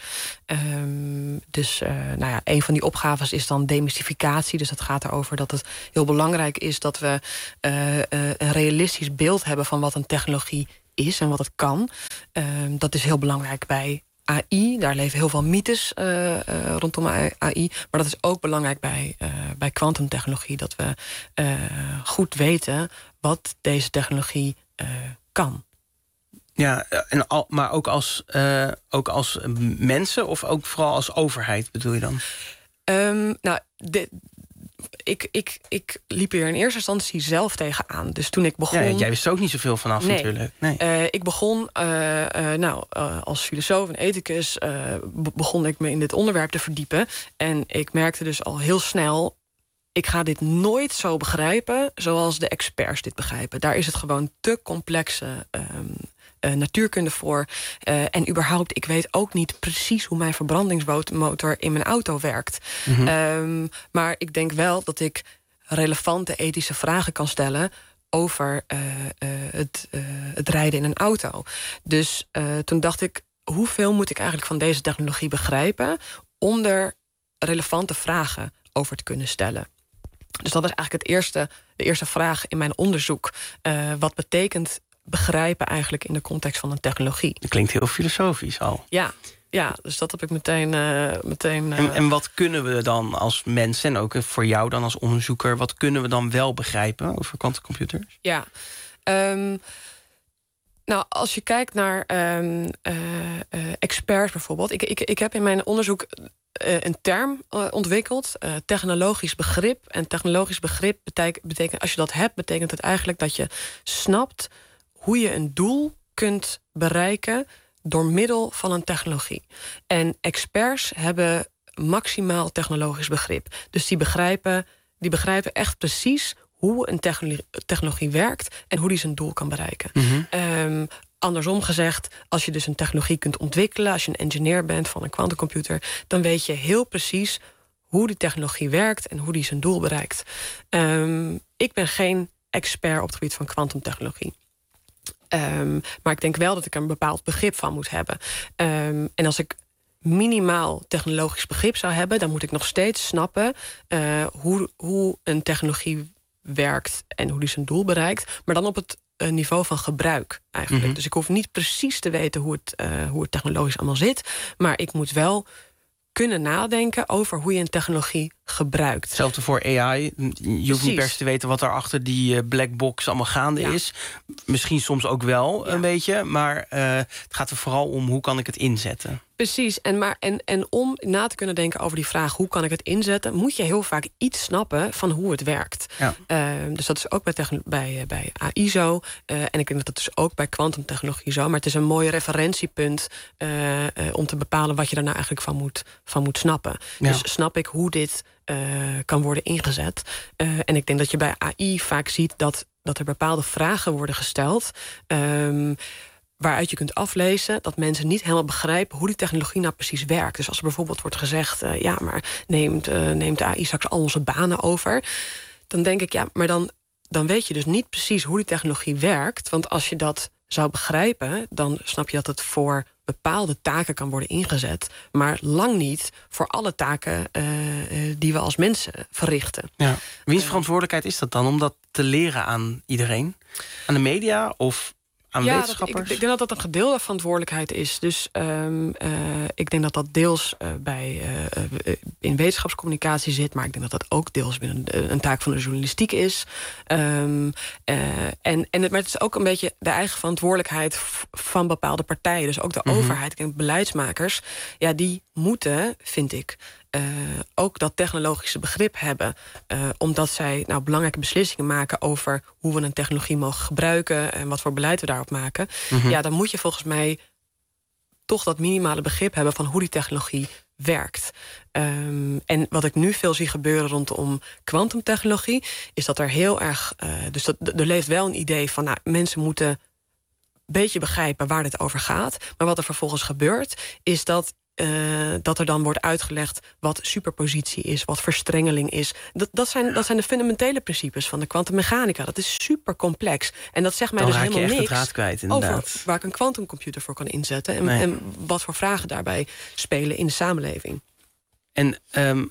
Um, dus uh, nou ja, een van die opgaves is dan demystificatie. Dus dat gaat erover dat het heel belangrijk is dat we uh, uh, een realistisch beeld hebben van wat een technologie is en wat het kan. Um, dat is heel belangrijk bij A I. Daar leven heel veel mythes uh, uh, rondom A I. Maar dat is ook belangrijk bij, uh, bij kwantumtechnologie. Dat we uh, goed weten wat deze technologie Uh, kan. Ja, en al, maar ook als, uh, ook als mensen of ook vooral als overheid bedoel je dan? Um, nou, de, ik, ik, ik liep hier in eerste instantie zelf tegenaan. Dus toen ik begon. Ja, jij wist er ook niet zoveel vanaf nee, natuurlijk. Nee. Uh, ik begon, uh, uh, nou, uh, als filosoof en ethicus uh, begon ik me in dit onderwerp te verdiepen. En ik merkte dus al heel snel, ik ga dit nooit zo begrijpen zoals de experts dit begrijpen. Daar is het gewoon te complexe um, uh, natuurkunde voor. Uh, en überhaupt, ik weet ook niet precies hoe mijn verbrandingsmotor in mijn auto werkt. Mm-hmm. Um, maar ik denk wel dat ik relevante ethische vragen kan stellen over uh, uh, het, uh, het rijden in een auto. Dus uh, toen dacht ik, hoeveel moet ik eigenlijk van deze technologie begrijpen om er relevante vragen over te kunnen stellen? Dus dat is eigenlijk het eerste, de eerste vraag in mijn onderzoek. Uh, wat betekent begrijpen eigenlijk in de context van een technologie? Dat klinkt heel filosofisch al. Ja, ja, dus dat heb ik meteen... Uh, meteen uh... en, en wat kunnen we dan als mensen, en ook voor jou dan als onderzoeker, wat kunnen we dan wel begrijpen over quantumcomputers? Ja, um, nou, als je kijkt naar um, uh, uh, experts bijvoorbeeld. Ik, ik, ik heb in mijn onderzoek Uh, een term uh, ontwikkeld, uh, technologisch begrip. En technologisch begrip betekent, betekent, als je dat hebt, betekent het eigenlijk dat je snapt hoe je een doel kunt bereiken door middel van een technologie. En experts hebben maximaal technologisch begrip. Dus die begrijpen, die begrijpen echt precies hoe een technologie, technologie werkt en hoe die zijn doel kan bereiken. Mm-hmm. Um, Andersom gezegd, als je dus een technologie kunt ontwikkelen, als je een engineer bent van een quantumcomputer, dan weet je heel precies hoe die technologie werkt en hoe die zijn doel bereikt. Um, ik ben geen expert op het gebied van quantumtechnologie. Um, maar ik denk wel dat ik er een bepaald begrip van moet hebben. Um, en als ik minimaal technologisch begrip zou hebben, dan moet ik nog steeds snappen uh, hoe, hoe een technologie werkt en hoe die zijn doel bereikt, maar dan op het een niveau van gebruik eigenlijk. Mm-hmm. Dus ik hoef niet precies te weten hoe het, uh, hoe het technologisch allemaal zit, maar ik moet wel kunnen nadenken over hoe je een technologie gebruikt. Hetzelfde voor A I. Je hoeft Precies. niet per se te weten wat er achter die black box allemaal gaande ja. is. Misschien soms ook wel ja. een beetje. Maar uh, het gaat er vooral om hoe kan ik het inzetten. Precies, en, maar, en, en om na te kunnen denken over die vraag... hoe kan ik het inzetten, moet je heel vaak iets snappen van hoe het werkt. Ja. Uh, dus dat is ook bij, bij, bij A I zo. Uh, en ik denk dat dat dus ook bij kwantumtechnologie zo. Maar het is een mooi referentiepunt uh, uh, om te bepalen... wat je daarna eigenlijk van moet, van moet snappen. Ja. Dus snap ik hoe dit uh, kan worden ingezet. Uh, en ik denk dat je bij A I vaak ziet dat, dat er bepaalde vragen worden gesteld... Um, waaruit je kunt aflezen dat mensen niet helemaal begrijpen... hoe die technologie nou precies werkt. Dus als er bijvoorbeeld wordt gezegd... Uh, ja, maar neemt, uh, neemt de A I straks al onze banen over... dan denk ik, ja, maar dan, dan weet je dus niet precies hoe die technologie werkt. Want als je dat zou begrijpen... dan snap je dat het voor bepaalde taken kan worden ingezet... maar lang niet voor alle taken uh, uh, die we als mensen verrichten. Ja. Wiens verantwoordelijkheid is dat dan om dat te leren aan iedereen? Aan de media of... Ja, dat, ik, ik denk dat dat een gedeelde verantwoordelijkheid is. Dus um, uh, ik denk dat dat deels uh, bij, uh, in wetenschapscommunicatie zit... maar ik denk dat dat ook deels binnen een, een taak van de journalistiek is. Um, uh, en, en het, maar het is ook een beetje de eigen verantwoordelijkheid van bepaalde partijen. Dus ook de mm-hmm. overheid, ik denk beleidsmakers... ja, die moeten, vind ik... Uh, ook dat technologische begrip hebben. Uh, omdat zij nou, belangrijke beslissingen maken... over hoe we een technologie mogen gebruiken... en wat voor beleid we daarop maken. Mm-hmm. Ja, dan moet je volgens mij toch dat minimale begrip hebben... van hoe die technologie werkt. Um, en wat ik nu veel zie gebeuren rondom kwantumtechnologie... is dat er heel erg... Uh, dus dat, er leeft wel een idee van... Nou, mensen moeten een beetje begrijpen waar dit over gaat. Maar wat er vervolgens gebeurt, is dat... Uh, dat er dan wordt uitgelegd wat superpositie is, wat verstrengeling is. Dat, dat, zijn, dat zijn de fundamentele principes van de kwantummechanica. Dat is super complex. En dat zegt mij dan dus helemaal niks niks de draad kwijt, inderdaad. over waar ik een kwantumcomputer voor kan inzetten... En, nee. en wat voor vragen daarbij spelen in de samenleving. En um,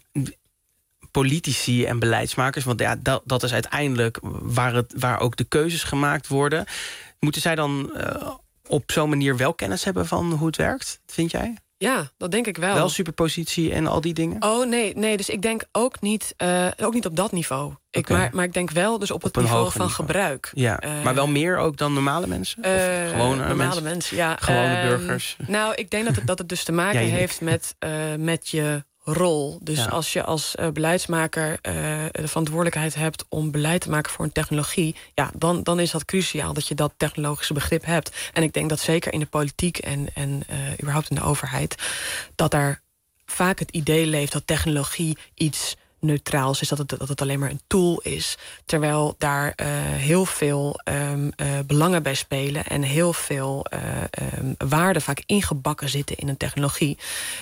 politici en beleidsmakers, want ja, dat, dat is uiteindelijk waar, het, waar ook de keuzes gemaakt worden. Moeten zij dan uh, op zo'n manier wel kennis hebben van hoe het werkt, vind jij? Ja, dat denk ik wel. Wel superpositie en al die dingen? Oh, nee, nee, dus ik denk ook niet, uh, ook niet op dat niveau. Ik, okay. maar, maar ik denk wel dus op het op niveau van niveau. gebruik. Ja, uh, maar wel meer ook dan normale mensen? Of uh, gewone normale mensen? mensen, ja. Gewone uh, burgers? Nou, ik denk dat het, dat het dus te maken ja, heeft met, uh, met je rol. Dus ja. als je als uh, beleidsmaker uh, de verantwoordelijkheid hebt om beleid te maken voor een technologie, ja, dan, dan is dat cruciaal dat je dat technologische begrip hebt. En ik denk dat zeker in de politiek en, en uh, überhaupt in de overheid, dat daar vaak het idee leeft dat technologie iets neutraals is, dat het, dat het alleen maar een tool is. Terwijl daar uh, heel veel um, uh, belangen bij spelen en heel veel uh, um, waarden vaak ingebakken zitten in een technologie.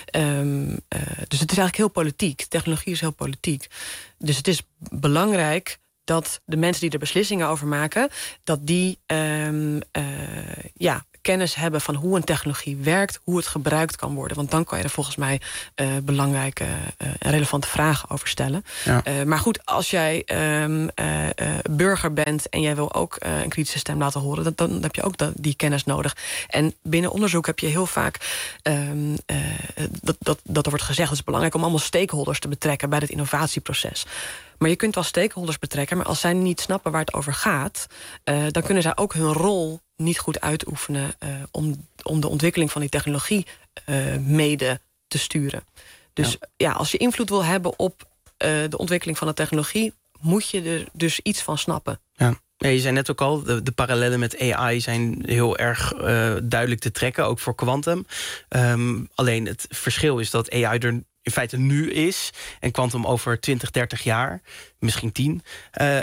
Um, uh, dus het is eigenlijk heel politiek. Technologie is heel politiek. Dus het is belangrijk dat de mensen die er beslissingen over maken, dat die um, uh, ja, kennis hebben van hoe een technologie werkt, hoe het gebruikt kan worden. Want dan kan je er volgens mij uh, belangrijke en uh, relevante vragen over stellen. Ja. Uh, maar goed, als jij um, uh, uh, burger bent en jij wil ook uh, een kritische stem laten horen, dan, dan heb je ook dat, die kennis nodig. En binnen onderzoek heb je heel vaak um, uh, dat, dat, dat er wordt gezegd, het is belangrijk om allemaal stakeholders te betrekken bij het innovatieproces. Maar je kunt wel stakeholders betrekken, maar als zij niet snappen waar het over gaat, uh, dan kunnen zij ook hun rol niet goed uitoefenen uh, om, om de ontwikkeling van die technologie uh, mede te sturen. Dus ja. ja, als je invloed wil hebben op uh, de ontwikkeling van de technologie, moet je er dus iets van snappen. Ja. Ja, je zei net ook al, de, de parallellen met A I zijn heel erg uh, duidelijk te trekken, ook voor quantum. Um, alleen het verschil is dat A I er in feite nu is en quantum over twintig, dertig jaar, misschien tien. Uh,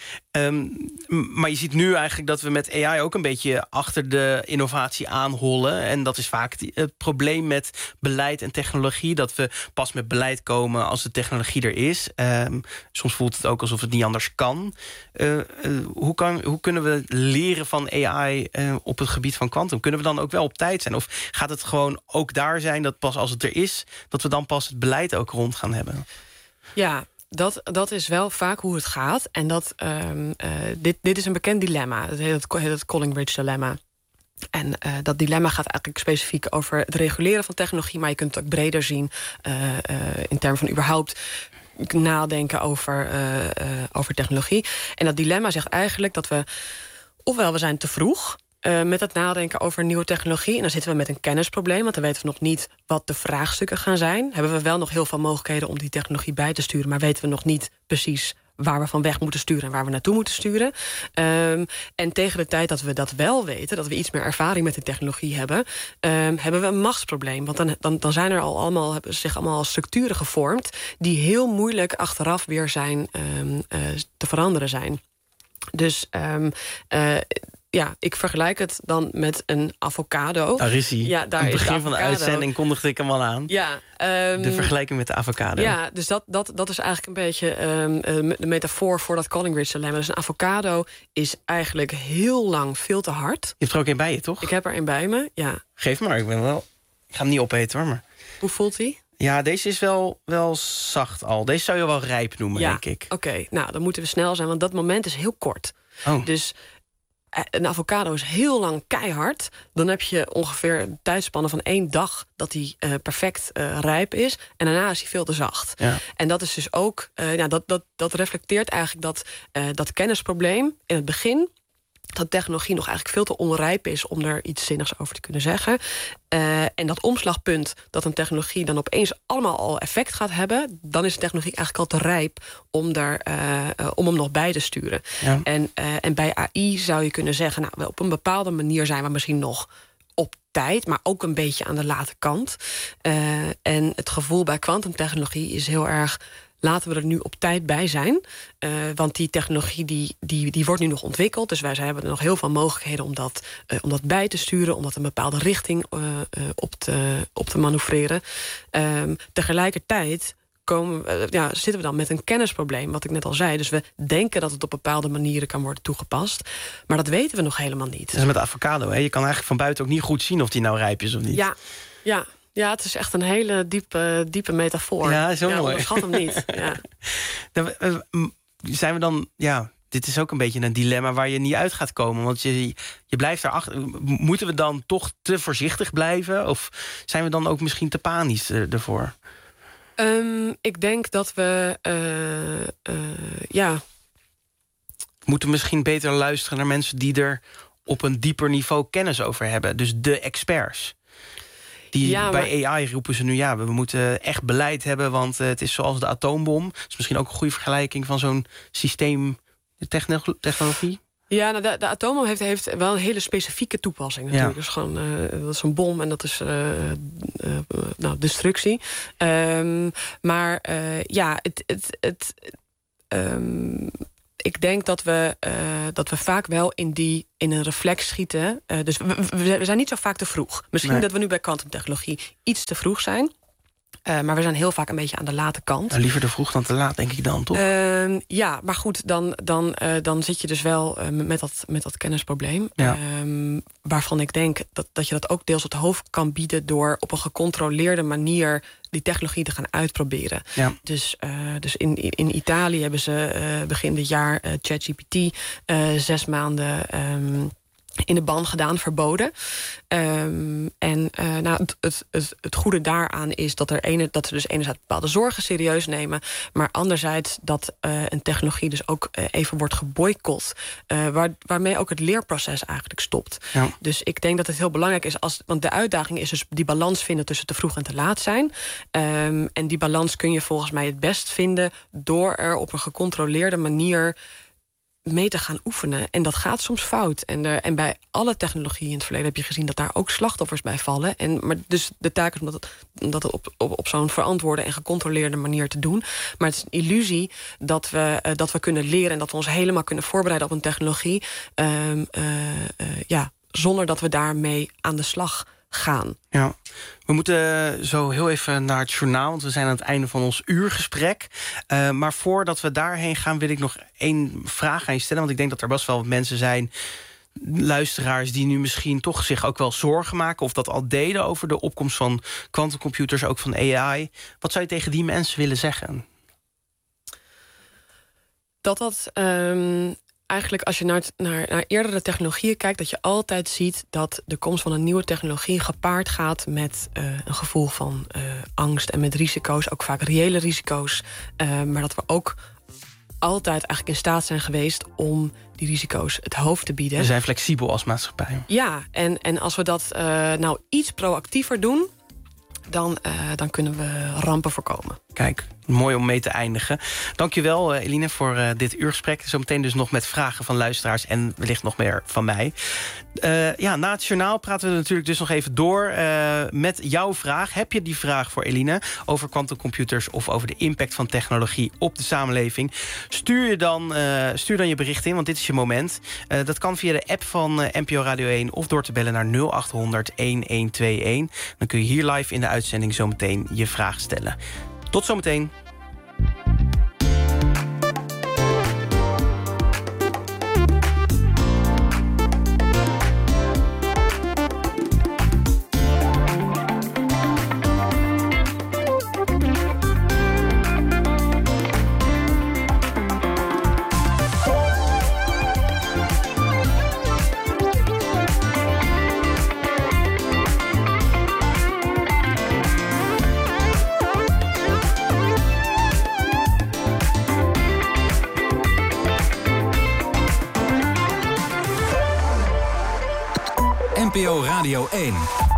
um, maar je ziet nu eigenlijk dat we met A I ook een beetje achter de innovatie aanhollen. En dat is vaak het probleem met beleid en technologie, dat we pas met beleid komen als de technologie er is. Um, soms voelt het ook alsof het niet anders kan. Uh, uh, hoe, kan hoe kunnen we leren van A I uh, op het gebied van quantum? Kunnen we dan ook wel op tijd zijn? Of gaat het gewoon ook daar zijn dat pas als het er is, dat we dan pas het beleid ook rond gaan hebben? Ja, Dat, dat is wel vaak hoe het gaat. En dat, um, uh, dit, dit is een bekend dilemma. Het heet het, heet het Collingridge-dilemma. En uh, dat dilemma gaat eigenlijk specifiek over het reguleren van technologie, maar je kunt het ook breder zien uh, uh, in termen van überhaupt nadenken over, uh, uh, over technologie. En dat dilemma zegt eigenlijk dat we... ofwel we zijn te vroeg... Uh, met het nadenken over nieuwe technologie. En dan zitten we met een kennisprobleem, want dan weten we nog niet wat de vraagstukken gaan zijn. Hebben we wel nog heel veel mogelijkheden om die technologie bij te sturen, maar weten we nog niet precies waar we van weg moeten sturen en waar we naartoe moeten sturen. Um, en tegen de tijd dat we dat wel weten, dat we iets meer ervaring met de technologie hebben, um, hebben we een machtsprobleem. Want dan, dan, dan zijn er al allemaal, hebben zich allemaal structuren gevormd die heel moeilijk achteraf weer zijn um, uh, te veranderen zijn. Dus um, uh, ja, ik vergelijk het dan met een avocado. Daar is hij. Ja, daar Aan het is begin de van de uitzending kondigde ik hem al aan. Ja, um, de vergelijking met de avocado. Ja, dus dat, dat, dat is eigenlijk een beetje um, de metafoor voor dat Collingridge dilemma. Dus een avocado is eigenlijk heel lang veel te hard. Je hebt er ook een bij je, toch? Ik heb er een bij me, ja. Geef maar, ik ben wel... Ik ga hem niet opeten, hoor. Maar... Hoe voelt hij? Ja, deze is wel, wel zacht al. Deze zou je wel rijp noemen, ja, denk ik. Oké, okay. Nou, dan moeten we snel zijn, want dat moment is heel kort. Oh. Dus een avocado is heel lang keihard. Dan heb je ongeveer een tijdspanne van één dag dat die uh, perfect uh, rijp is. En daarna is hij veel te zacht. Ja. En dat is dus ook, uh, ja, dat, dat, dat reflecteert eigenlijk dat, uh, dat kennisprobleem in het begin. Dat technologie nog eigenlijk veel te onrijp is om er iets zinnigs over te kunnen zeggen. Uh, en dat omslagpunt dat een technologie dan opeens allemaal al effect gaat hebben, dan is de technologie eigenlijk al te rijp om, daar, uh, uh, om hem nog bij te sturen. Ja. En, uh, en bij A I zou je kunnen zeggen, nou, wel op een bepaalde manier zijn we misschien nog op tijd, maar ook een beetje aan de late kant. Uh, en het gevoel bij kwantumtechnologie is heel erg, laten we er nu op tijd bij zijn. Uh, want die technologie die, die, die wordt nu nog ontwikkeld. Dus wij hebben er nog heel veel mogelijkheden om dat, uh, om dat bij te sturen, om dat een bepaalde richting uh, uh, op, te, op te manoeuvreren. Um, tegelijkertijd komen, uh, ja, zitten we dan met een kennisprobleem, wat ik net al zei. Dus we denken dat het op bepaalde manieren kan worden toegepast. Maar dat weten we nog helemaal niet. Dat is met avocado, hè? Je kan eigenlijk van buiten ook niet goed zien of die nou rijp is of niet. Ja, ja. Ja, het is echt een hele diepe, diepe metafoor. Ja, zo ja, mooi. Onderschat hem niet. Ja. Zijn we dan, ja, dit is ook een beetje een dilemma waar je niet uit gaat komen. Want je, je blijft erachter. Moeten we dan toch te voorzichtig blijven? Of zijn we dan ook misschien te panisch ervoor? Um, ik denk dat we, uh, uh, ja... Moeten we misschien beter luisteren naar mensen die er op een dieper niveau kennis over hebben. Dus de experts. Die, ja, maar bij A I roepen ze nu, ja, we moeten echt beleid hebben, want uh, het is zoals de atoombom. Dat is misschien ook een goede vergelijking van zo'n systeem technologie. Ja, nou, de, de atoombom heeft, heeft wel een hele specifieke toepassing natuurlijk. Ja. Dus gewoon, uh, dat is een bom en dat is uh, uh, nou, destructie. Um, maar uh, ja, het... het, het um, ik denk dat we, uh, dat we vaak wel in, die, in een reflex schieten. Uh, dus we, we, we zijn niet zo vaak te vroeg. Misschien nee. dat we nu bij kwantumtechnologie iets te vroeg zijn. Uh, maar we zijn heel vaak een beetje aan de late kant. Nou, liever te vroeg dan te laat, denk ik dan, toch? Uh, ja, maar goed, dan, dan, uh, dan zit je dus wel uh, met, dat, met dat kennisprobleem. Ja. Uh, waarvan ik denk dat, dat je dat ook deels op het hoofd kan bieden door op een gecontroleerde manier die technologie te gaan uitproberen. Ja. Dus, uh, dus in, in Italië hebben ze uh, begin dit jaar uh, ChatGPT uh, zes maanden Um, in de ban gedaan, verboden. Um, en uh, nou, het, het, het, het goede daaraan is dat, er ene, dat ze dus enerzijds bepaalde zorgen serieus nemen, maar anderzijds dat uh, een technologie dus ook uh, even wordt geboycott, uh, waar, waarmee ook het leerproces eigenlijk stopt. Ja. Dus ik denk dat het heel belangrijk is, als, want de uitdaging is dus die balans vinden tussen te vroeg en te laat zijn. Um, en die balans kun je volgens mij het best vinden door er op een gecontroleerde manier mee te gaan oefenen. En dat gaat soms fout. En, de, en bij alle technologieën in het verleden heb je gezien dat daar ook slachtoffers bij vallen. En, maar dus de taak is om dat, om dat op, op, op zo'n verantwoorde en gecontroleerde manier te doen. Maar het is een illusie dat we, uh, dat we kunnen leren en dat we ons helemaal kunnen voorbereiden op een technologie. Uh, uh, uh, ja, zonder dat we daarmee aan de slag gaan. Ja. We moeten zo heel even naar het journaal, want we zijn aan het einde van ons uurgesprek. Uh, maar voordat we daarheen gaan, wil ik nog één vraag aan je stellen. Want ik denk dat er best wel wat mensen zijn, luisteraars, die nu misschien toch zich ook wel zorgen maken, of dat al deden over de opkomst van quantumcomputers, ook van A I. Wat zou je tegen die mensen willen zeggen? Dat dat Um eigenlijk als je naar, naar, naar eerdere technologieën kijkt, dat je altijd ziet dat de komst van een nieuwe technologie gepaard gaat met uh, een gevoel van uh, angst en met risico's, ook vaak reële risico's. Uh, maar dat we ook altijd eigenlijk in staat zijn geweest om die risico's het hoofd te bieden. We zijn flexibel als maatschappij. Ja, en, en als we dat uh, nou iets proactiever doen, dan, uh, dan kunnen we rampen voorkomen. Kijk, mooi om mee te eindigen. Dankjewel, uh, Eline, voor uh, dit uurgesprek. Zometeen dus nog met vragen van luisteraars en wellicht nog meer van mij. Uh, ja, na het journaal praten we natuurlijk dus nog even door uh, met jouw vraag. Heb je die vraag voor Eline over quantumcomputers of over de impact van technologie op de samenleving? Stuur, je dan, uh, stuur dan je bericht in, want dit is je moment. Uh, dat kan via de app van uh, N P O Radio één of door te bellen naar nul acht honderd een een twee een. Dan kun je hier live in de uitzending zometeen je vraag stellen. Tot zometeen. N P O Radio één.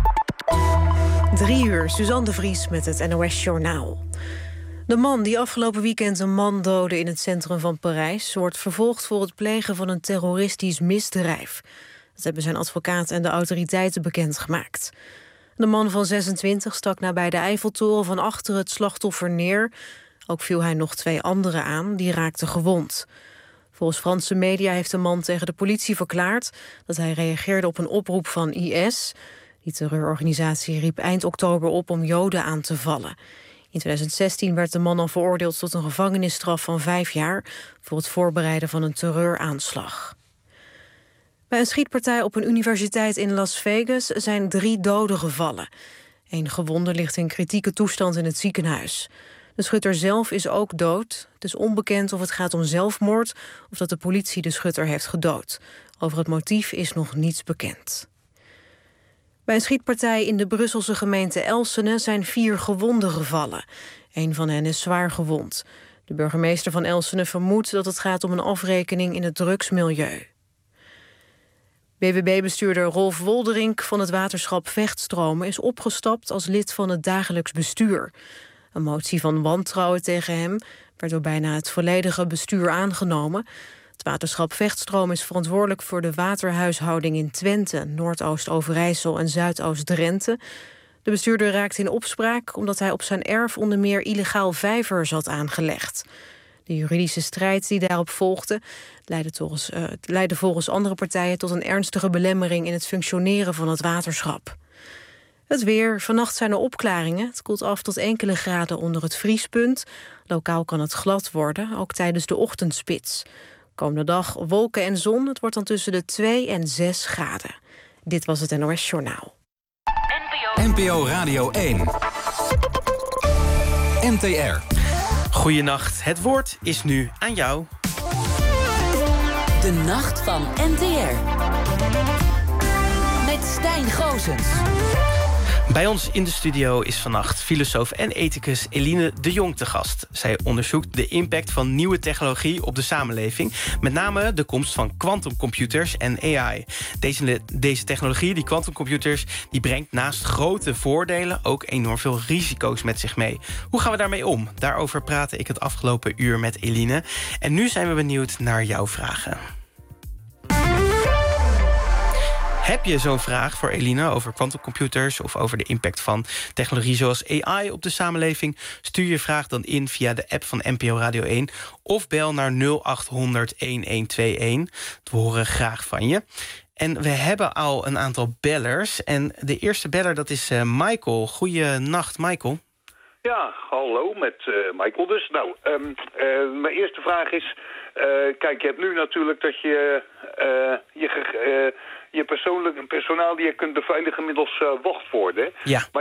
Drie uur, Suzanne de Vries met het N O S-journaal. De man die afgelopen weekend een man doodde in het centrum van Parijs wordt vervolgd voor het plegen van een terroristisch misdrijf. Dat hebben zijn advocaat en de autoriteiten bekendgemaakt. De man van zesentwintig stak nabij de Eiffeltoren van achter het slachtoffer neer. Ook viel hij nog twee anderen aan, die raakten gewond. Volgens Franse media heeft de man tegen de politie verklaard dat hij reageerde op een oproep van I S. Die terreurorganisatie riep eind oktober op om Joden aan te vallen. In tweeduizend zestien werd de man al veroordeeld tot een gevangenisstraf van vijf jaar voor het voorbereiden van een terreuraanslag. Bij een schietpartij op een universiteit in Las Vegas zijn drie doden gevallen. Eén gewonde ligt in kritieke toestand in het ziekenhuis. De schutter zelf is ook dood. Het is onbekend of het gaat om zelfmoord of dat de politie de schutter heeft gedood. Over het motief is nog niets bekend. Bij een schietpartij in de Brusselse gemeente Elsene zijn vier gewonden gevallen. Een van hen is zwaar gewond. De burgemeester van Elsene vermoedt dat het gaat om een afrekening in het drugsmilieu. B W B-bestuurder Rolf Wolderink van het waterschap Vechtstromen is opgestapt als lid van het dagelijks bestuur. Een motie van wantrouwen tegen hem werd door bijna het volledige bestuur aangenomen. Het waterschap Vechtstroom is verantwoordelijk voor de waterhuishouding in Twente, Noordoost-Overijssel en Zuidoost-Drenthe. De bestuurder raakte in opspraak omdat hij op zijn erf onder meer illegaal vijvers had aangelegd. De juridische strijd die daarop volgde leidde volgens, uh, leidde volgens andere partijen tot een ernstige belemmering in het functioneren van het waterschap. Het weer. Vannacht zijn er opklaringen. Het koelt af tot enkele graden onder het vriespunt. Lokaal kan het glad worden, ook tijdens de ochtendspits. Komende dag wolken en zon. Het wordt dan tussen de twee en zes graden. Dit was het N O S-journaal. N P O Radio één. N T R. Goeienacht. Het woord is nu aan jou. De nacht van N T R. Met Stijn Goosens. Bij ons in de studio is vannacht filosoof en ethicus Eline de Jong te gast. Zij onderzoekt de impact van nieuwe technologie op de samenleving. Met name de komst van quantumcomputers en A I. Deze, deze technologie, die quantumcomputers, die brengt naast grote voordelen ook enorm veel risico's met zich mee. Hoe gaan we daarmee om? Daarover praatte ik het afgelopen uur met Eline. En nu zijn we benieuwd naar jouw vragen. Heb je zo'n vraag voor Eline over quantumcomputers of over de impact van technologie zoals A I op de samenleving? Stuur je vraag dan in via de app van N P O Radio één of bel naar nul acht honderd een een twee een. We horen graag van je. En we hebben al een aantal bellers. En de eerste beller, dat is uh, Michael. Goeienacht, Michael. Ja, hallo, met uh, Michael dus. Nou, um, uh, mijn eerste vraag is... Uh, kijk, je hebt nu natuurlijk dat je uh, je, uh, je persoonlijk, personaal die je kunt beveiligen middels uh, wachtwoorden. Ja. Maar ja,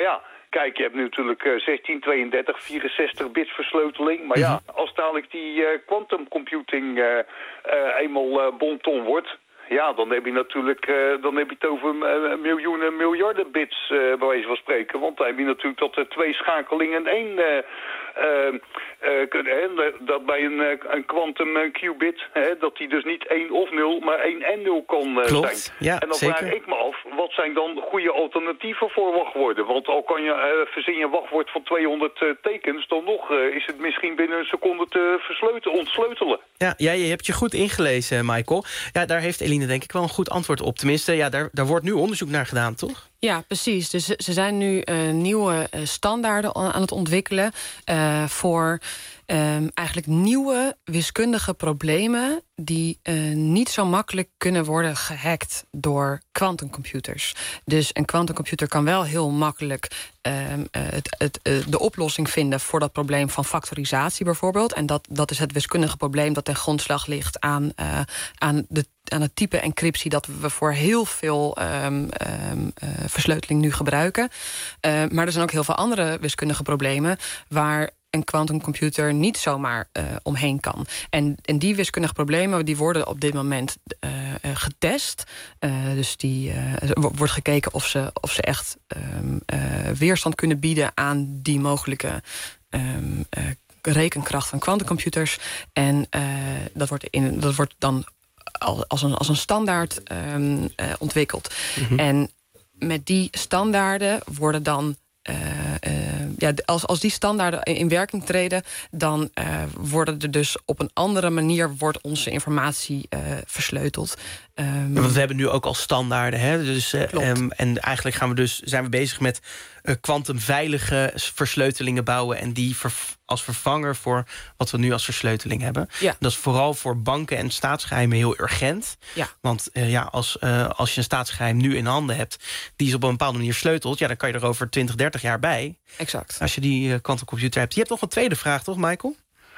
kijk, je hebt nu natuurlijk uh, zestien, tweeëndertig, vierenzestig bits versleuteling. Maar ja, als dadelijk die quantum uh, computing uh, uh, eenmaal uh, bon ton wordt, ja, dan heb je natuurlijk uh, dan heb je het over uh, miljoenen, miljarden bits, uh, bij wijze van spreken. Want dan heb je natuurlijk dat er twee schakelingen in één uh, uh, uh, kunnen. Hè, dat bij een, uh, een quantum uh, qubit, hè, dat die dus niet één of nul, maar één en nul kan uh, Klopt, zijn. Ja, en dan zeker. vraag ik me af, wat zijn dan goede alternatieven voor wachtwoorden? Want al kan je uh, verzin je een wachtwoord van tweehonderd uh, tekens, dan nog uh, is het misschien binnen een seconde te versleutelen, ontsleutelen. Ja, ja, je hebt je goed ingelezen, Michael. Ja, daar heeft Eline denk ik wel een goed antwoord op. Tenminste, ja, daar, daar wordt nu onderzoek naar gedaan, toch? Ja, precies. Dus ze zijn nu uh, nieuwe uh, standaarden aan het ontwikkelen uh, voor um, eigenlijk nieuwe wiskundige problemen die uh, niet zo makkelijk kunnen worden gehackt door quantumcomputers. Dus een quantumcomputer kan wel heel makkelijk um, uh, het, het, uh, de oplossing vinden voor dat probleem van factorisatie bijvoorbeeld. En dat, dat is het wiskundige probleem dat ten grondslag ligt aan, uh, aan, de, aan het type encryptie dat we voor heel veel um, um, uh, versleuteling nu gebruiken. Uh, maar er zijn ook heel veel andere wiskundige problemen waar een quantumcomputer niet zomaar uh, omheen kan. En, en die wiskundige problemen die worden op dit moment uh, uh, getest. Uh, dus die uh, wordt gekeken of ze, of ze echt um, uh, weerstand kunnen bieden aan die mogelijke um, uh, rekenkracht van quantumcomputers. En uh, dat, wordt in, dat wordt dan als een, als een standaard um, uh, ontwikkeld. Mm-hmm. En met die standaarden worden dan Uh, uh, ja, als, als die standaarden in werking treden, dan uh, worden er dus op een andere manier wordt onze informatie uh, versleuteld. Um, ja, want we hebben nu ook al standaarden, hè? Dus, uh, um, en eigenlijk gaan we dus, zijn we bezig met kwantumveilige uh, versleutelingen bouwen en die ver, als vervanger voor wat we nu als versleuteling hebben. Ja. Dat is vooral voor banken en staatsgeheimen heel urgent. Ja. Want uh, ja, als, uh, als je een staatsgeheim nu in handen hebt die is op een bepaalde manier sleutelt, ja, dan kan je er over twintig, dertig jaar bij. Exact. Als je die quantumcomputer uh, hebt. Je hebt nog een tweede vraag, toch, Michael?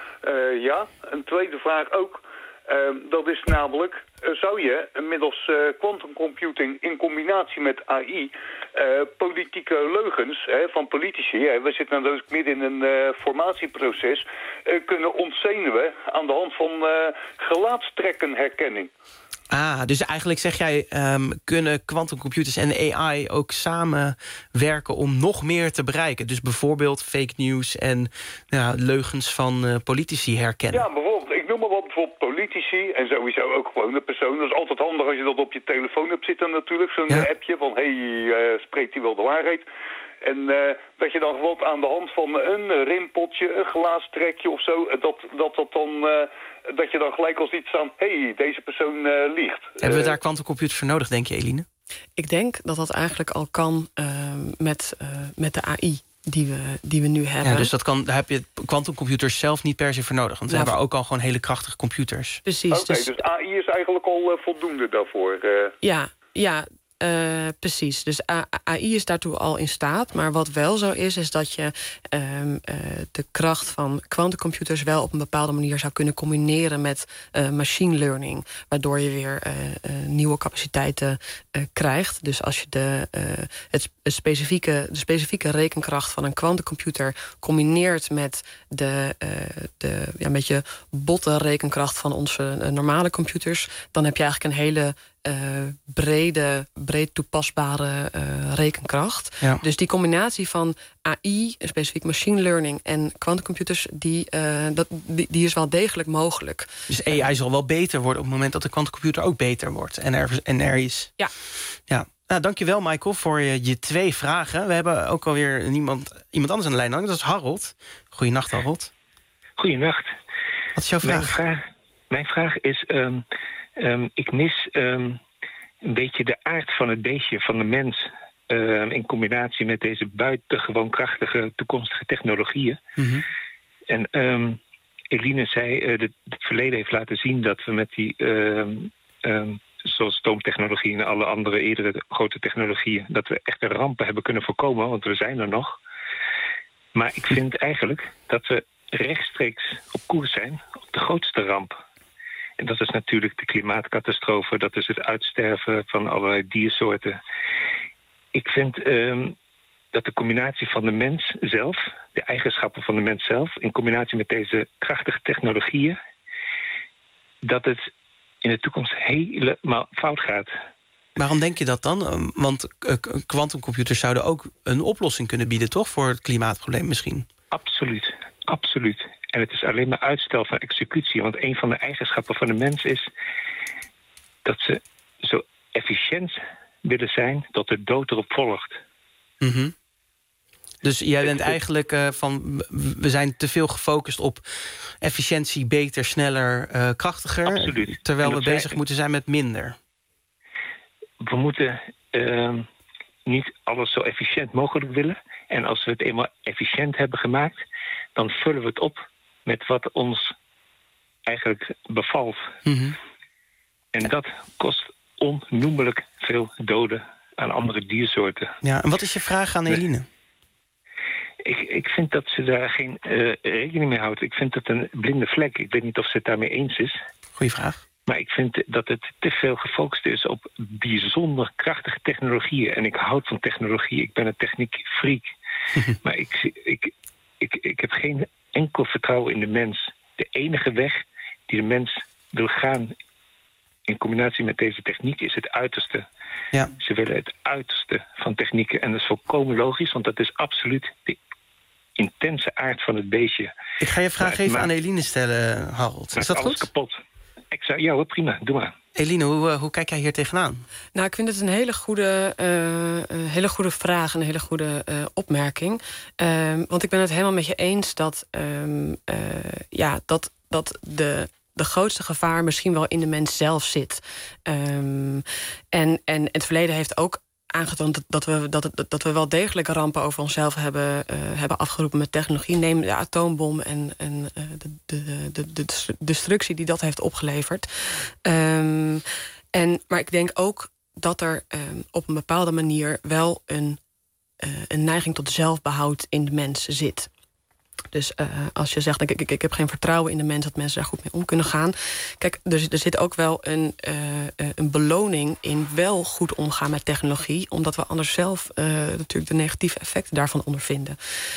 Uh, ja, een tweede vraag ook. Uh, dat is namelijk, uh, zou je middels uh, quantum computing in combinatie met A I uh, politieke leugens hè, van politici, hè, we zitten natuurlijk midden in een uh, formatieproces, uh, kunnen ontzenuwen aan de hand van uh, gelaatstrekkenherkenning. Ah, dus eigenlijk zeg jij, um, kunnen quantumcomputers en A I ook samenwerken om nog meer te bereiken? Dus bijvoorbeeld fake news en ja, leugens van uh, politici herkennen. Ja, bijvoorbeeld, ik noem maar wat, bijvoorbeeld politici en sowieso ook gewone personen. Dat is altijd handig als je dat op je telefoon hebt zitten natuurlijk, zo'n ja. appje van hé, hey, uh, spreekt hij wel de waarheid? En uh, dat je dan gewoon aan de hand van een rimpotje, een glaastrekje of zo, dat dat, dat dan... Uh, dat je dan gelijk al ziet staan, hé, hey, deze persoon uh, liegt. Hebben we daar quantumcomputers voor nodig, denk je, Eline? Ik denk dat dat eigenlijk al kan uh, met, uh, met de A I die we, die we nu hebben. Ja, dus dat kan, daar heb je quantumcomputers zelf niet per se voor nodig. Want we ja, hebben ook al gewoon hele krachtige computers. Precies. Oké, okay, dus, dus A I is eigenlijk al uh, voldoende daarvoor. Uh. Ja, ja. Uh, precies, dus A I is daartoe al in staat. Maar wat wel zo is, is dat je um, uh, de kracht van quantumcomputers wel op een bepaalde manier zou kunnen combineren met uh, machine learning. Waardoor je weer uh, uh, nieuwe capaciteiten uh, krijgt. Dus als je de, uh, het specifieke, de specifieke rekenkracht van een quantumcomputer combineert met de, uh, de ja, een beetje botte rekenkracht van onze uh, normale computers, dan heb je eigenlijk een hele Uh, brede, breed toepasbare uh, rekenkracht. Ja. Dus die combinatie van A I, specifiek machine learning en quantumcomputers, die, uh, dat, die, die is wel degelijk mogelijk. Dus A I zal wel beter worden op het moment dat de quantumcomputer ook beter wordt en er, en er is. Ja. Ja. Nou, dankjewel, Michael, voor je, je twee vragen. We hebben ook alweer iemand, iemand anders aan de lijn hangen. Dat is Harold. Goeienacht, Harold. Goeienacht. Wat is jouw vraag? Mijn vraag, mijn vraag is... Um, Um, ik mis um, een beetje de aard van het beestje, van de mens, um, in combinatie met deze buitengewoon krachtige toekomstige technologieën. Mm-hmm. En um, Eline zei, uh, dat het verleden heeft laten zien dat we met die, um, um, zoals stoomtechnologie en alle andere eerdere grote technologieën, dat we echte rampen hebben kunnen voorkomen, want we zijn er nog. Maar ik vind eigenlijk dat we rechtstreeks op koers zijn op de grootste ramp. En dat is natuurlijk de klimaatcatastrofe, dat is het uitsterven van allerlei diersoorten. Ik vind um, dat de combinatie van de mens zelf, de eigenschappen van de mens zelf, in combinatie met deze krachtige technologieën, dat het in de toekomst helemaal fout gaat. Waarom denk je dat dan? Want kwantumcomputers zouden ook een oplossing kunnen bieden, toch? Voor het klimaatprobleem misschien? Absoluut, absoluut. En het is alleen maar uitstel van executie. Want een van de eigenschappen van de mens is dat ze zo efficiënt willen zijn dat de dood erop volgt. Mm-hmm. Dus jij bent eigenlijk uh, van, we zijn te veel gefocust op efficiëntie, beter, sneller, uh, krachtiger. Absoluut. Terwijl we bezig wij, moeten zijn met minder. We moeten uh, niet alles zo efficiënt mogelijk willen. En als we het eenmaal efficiënt hebben gemaakt, dan vullen we het op met wat ons eigenlijk bevalt. Mm-hmm. En dat kost onnoemelijk veel doden aan andere diersoorten. Ja, en wat is je vraag aan Eline? Ik, ik vind dat ze daar geen uh, rekening mee houdt. Ik vind dat een blinde vlek. Ik weet niet of ze het daarmee eens is. Goeie vraag. Maar ik vind dat het te veel gefocust is op bijzonder krachtige technologieën. En ik houd van technologie. Ik ben een techniekfreak. Maar ik, ik, ik, ik heb geen enkel vertrouwen in de mens. De enige weg die de mens wil gaan in combinatie met deze techniek is het uiterste. Ja. Ze willen het uiterste van technieken. En dat is volkomen logisch, want dat is absoluut de intense aard van het beestje. Ik ga je vraag even maakt, aan Eline stellen, Harold. Is dat alles goed? Kapot. Ik zei, ja hoor, prima, doe maar. Eline, hoe, hoe kijk jij hier tegenaan? Nou, ik vind het een hele goede, uh, een hele goede vraag, een hele goede uh, opmerking. Um, want ik ben het helemaal met je eens dat, um, uh, ja, dat, dat de... de grootste gevaar misschien wel in de mens zelf zit. Um, en, en het verleden heeft ook aangetoond dat we, dat, het, dat we wel degelijk rampen over onszelf hebben, uh, hebben afgeroepen met technologie. Neem de atoombom en, en uh, de, de, de, de destructie die dat heeft opgeleverd. Um, en, maar ik denk ook dat er um, op een bepaalde manier wel een, uh, een neiging tot zelfbehoud in de mens zit. Dus uh, als je zegt, ik, ik, ik heb geen vertrouwen in de mens dat mensen daar goed mee om kunnen gaan. Kijk, er, er zit ook wel een, uh, een beloning in wel goed omgaan met technologie. Omdat we anders zelf uh, natuurlijk de negatieve effecten daarvan ondervinden.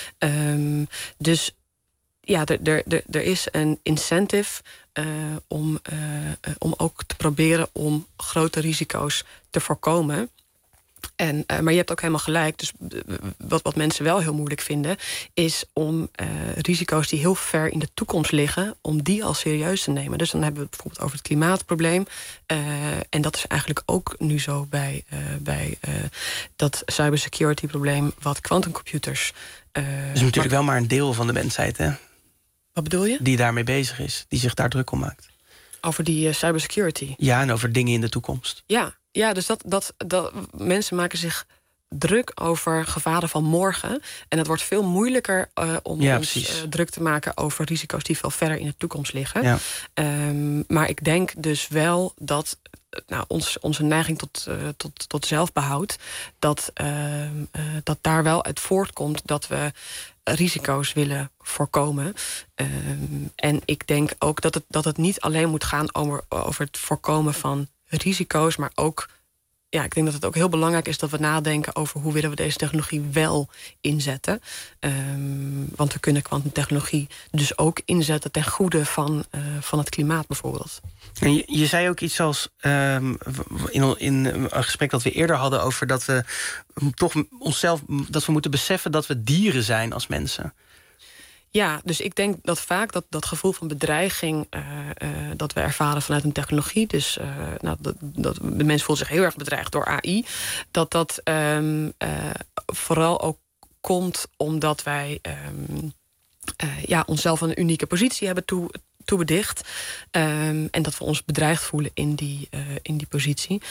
Um, dus ja, er, er, er, er is een incentive uh, om, uh, uh, om ook te proberen om grote risico's te voorkomen. En, uh, maar je hebt ook helemaal gelijk. Dus wat, wat mensen wel heel moeilijk vinden, is om uh, risico's die heel ver in de toekomst liggen, om die al serieus te nemen. Dus dan hebben we het bijvoorbeeld over het klimaatprobleem. Uh, en dat is eigenlijk ook nu zo bij, uh, bij uh, dat cybersecurity probleem wat quantumcomputers. Uh, dat is natuurlijk maar, wel maar een deel van de mensheid, hè? Wat bedoel je? Die daarmee bezig is, die zich daar druk om maakt. Over die uh, cybersecurity? Ja, en over dingen in de toekomst. Ja. Ja, dus dat, dat, dat mensen maken zich druk over gevaren van morgen. En het wordt veel moeilijker uh, om ja, ons uh, druk te maken over risico's die veel verder in de toekomst liggen. Ja. Um, maar ik denk dus wel dat nou, ons, onze neiging tot, uh, tot, tot zelfbehoud, dat, uh, uh, dat daar wel uit voortkomt dat we risico's willen voorkomen. Um, en ik denk ook dat het, dat het niet alleen moet gaan over, over het voorkomen van risico's, maar ook, ja, ik denk dat het ook heel belangrijk is dat we nadenken over hoe willen we deze technologie wel inzetten. Um, want we kunnen kwantumtechnologie dus ook inzetten ten goede van, uh, van het klimaat bijvoorbeeld. En je, je zei ook iets als um, in, in een gesprek dat we eerder hadden over dat we toch onszelf, dat we moeten beseffen dat we dieren zijn als mensen. Ja, dus ik denk dat vaak dat, dat gevoel van bedreiging uh, uh, dat we ervaren vanuit een technologie, dus uh, nou, dat, dat, de mens voelt zich heel erg bedreigd door A I, dat dat um, uh, vooral ook komt omdat wij um, uh, ja, onszelf een unieke positie hebben toe, toebedicht. Um, en dat we ons bedreigd voelen in die, uh, in die positie.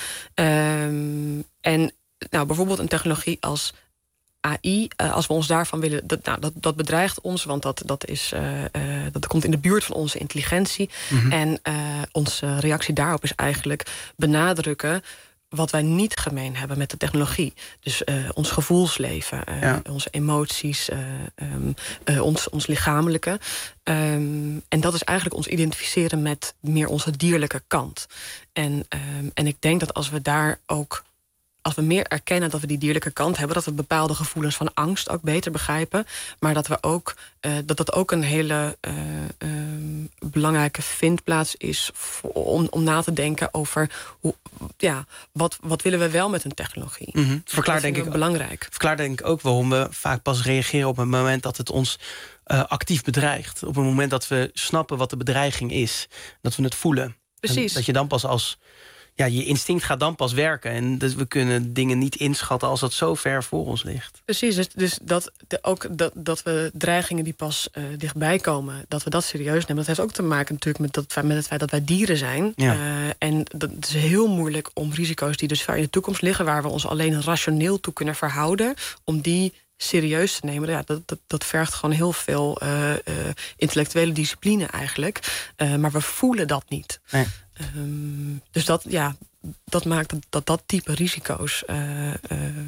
Um, en nou, bijvoorbeeld een technologie als A I, uh, als we ons daarvan willen, dat, nou, dat, dat bedreigt ons, want dat, dat, is, uh, uh, dat komt in de buurt van onze intelligentie. Mm-hmm. En uh, onze reactie daarop is eigenlijk benadrukken wat wij niet gemeen hebben met de technologie. Dus uh, ons gevoelsleven, uh, ja. onze emoties, uh, um, uh, ons, ons lichamelijke. Um, en dat is eigenlijk ons identificeren met meer onze dierlijke kant. En, um, en ik denk dat als we daar ook als we meer erkennen dat we die dierlijke kant hebben, dat we bepaalde gevoelens van angst ook beter begrijpen, maar dat we ook uh, dat dat ook een hele uh, uh, belangrijke vindplaats is voor, om, om na te denken over hoe, ja, wat, wat willen we wel met een technologie. Mm-hmm. Verklaar denk ik belangrijk. Verklaar denk ik ook waarom we vaak pas reageren op het moment dat het ons uh, actief bedreigt. Op het moment dat we snappen wat de bedreiging is, dat we het voelen. Precies. En dat je dan pas als Ja, je instinct gaat dan pas werken. En dus we kunnen dingen niet inschatten als dat zo ver voor ons ligt. Precies, dus, dus dat, de, ook dat, dat we dreigingen die pas uh, dichtbij komen, dat we dat serieus nemen. Dat heeft ook te maken natuurlijk met, dat, met het feit dat wij dieren zijn. Ja. Uh, en dat, het is heel moeilijk om risico's die dus ver in de toekomst liggen, waar we ons alleen rationeel toe kunnen verhouden, om die serieus te nemen. Ja, dat, dat, dat vergt gewoon heel veel uh, uh, intellectuele discipline eigenlijk. Uh, maar we voelen dat niet. Nee. Um, dus dat, ja, dat maakt dat dat, dat type risico's uh, uh,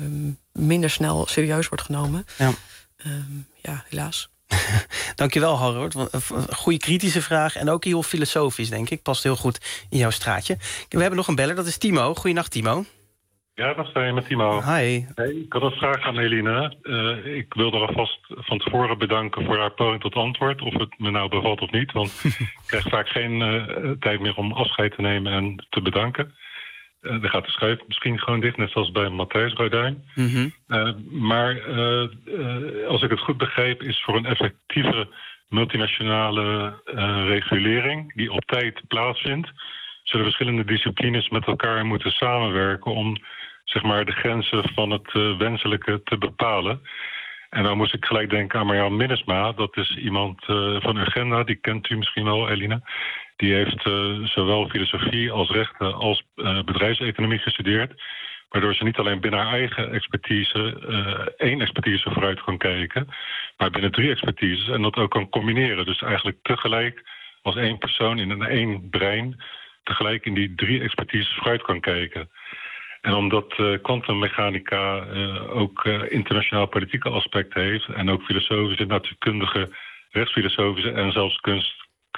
minder snel serieus wordt genomen. Ja, um, ja helaas. Dankjewel, Harold. Een goede kritische vraag en ook heel filosofisch, denk ik. Past heel goed in jouw straatje. We hebben nog een beller, dat is Timo. Goeienacht, Timo. Ja, dat sta je met Timo. Hi. Hey, ik had een vraag aan Eline. Uh, ik wilde haar alvast van tevoren bedanken voor haar poging tot antwoord. Of het me nou bevalt of niet. Want ik krijg vaak geen uh, tijd meer om afscheid te nemen en te bedanken. Uh, dan gaat de schuif misschien gewoon dicht, net zoals bij Matthijs Roodijn. Mm-hmm. Uh, maar uh, uh, als ik het goed begreep, is voor een effectieve multinationale uh, regulering die op tijd plaatsvindt, zullen verschillende disciplines met elkaar moeten samenwerken om zeg maar de grenzen van het uh, wenselijke te bepalen. En dan moest ik gelijk denken aan Marjan Minnesma. Dat is iemand uh, van Urgenda, die kent u misschien wel, Eline. Die heeft uh, zowel filosofie als rechten als uh, bedrijfseconomie gestudeerd, waardoor ze niet alleen binnen haar eigen expertise uh, één expertise vooruit kan kijken, maar binnen drie expertises en dat ook kan combineren. Dus eigenlijk tegelijk als één persoon in een één brein tegelijk in die drie expertises vooruit kan kijken. En omdat kwantummechanica uh, uh, ook uh, internationaal politieke aspecten heeft en ook filosofische, natuurkundige, rechtsfilosofische en zelfs kunst,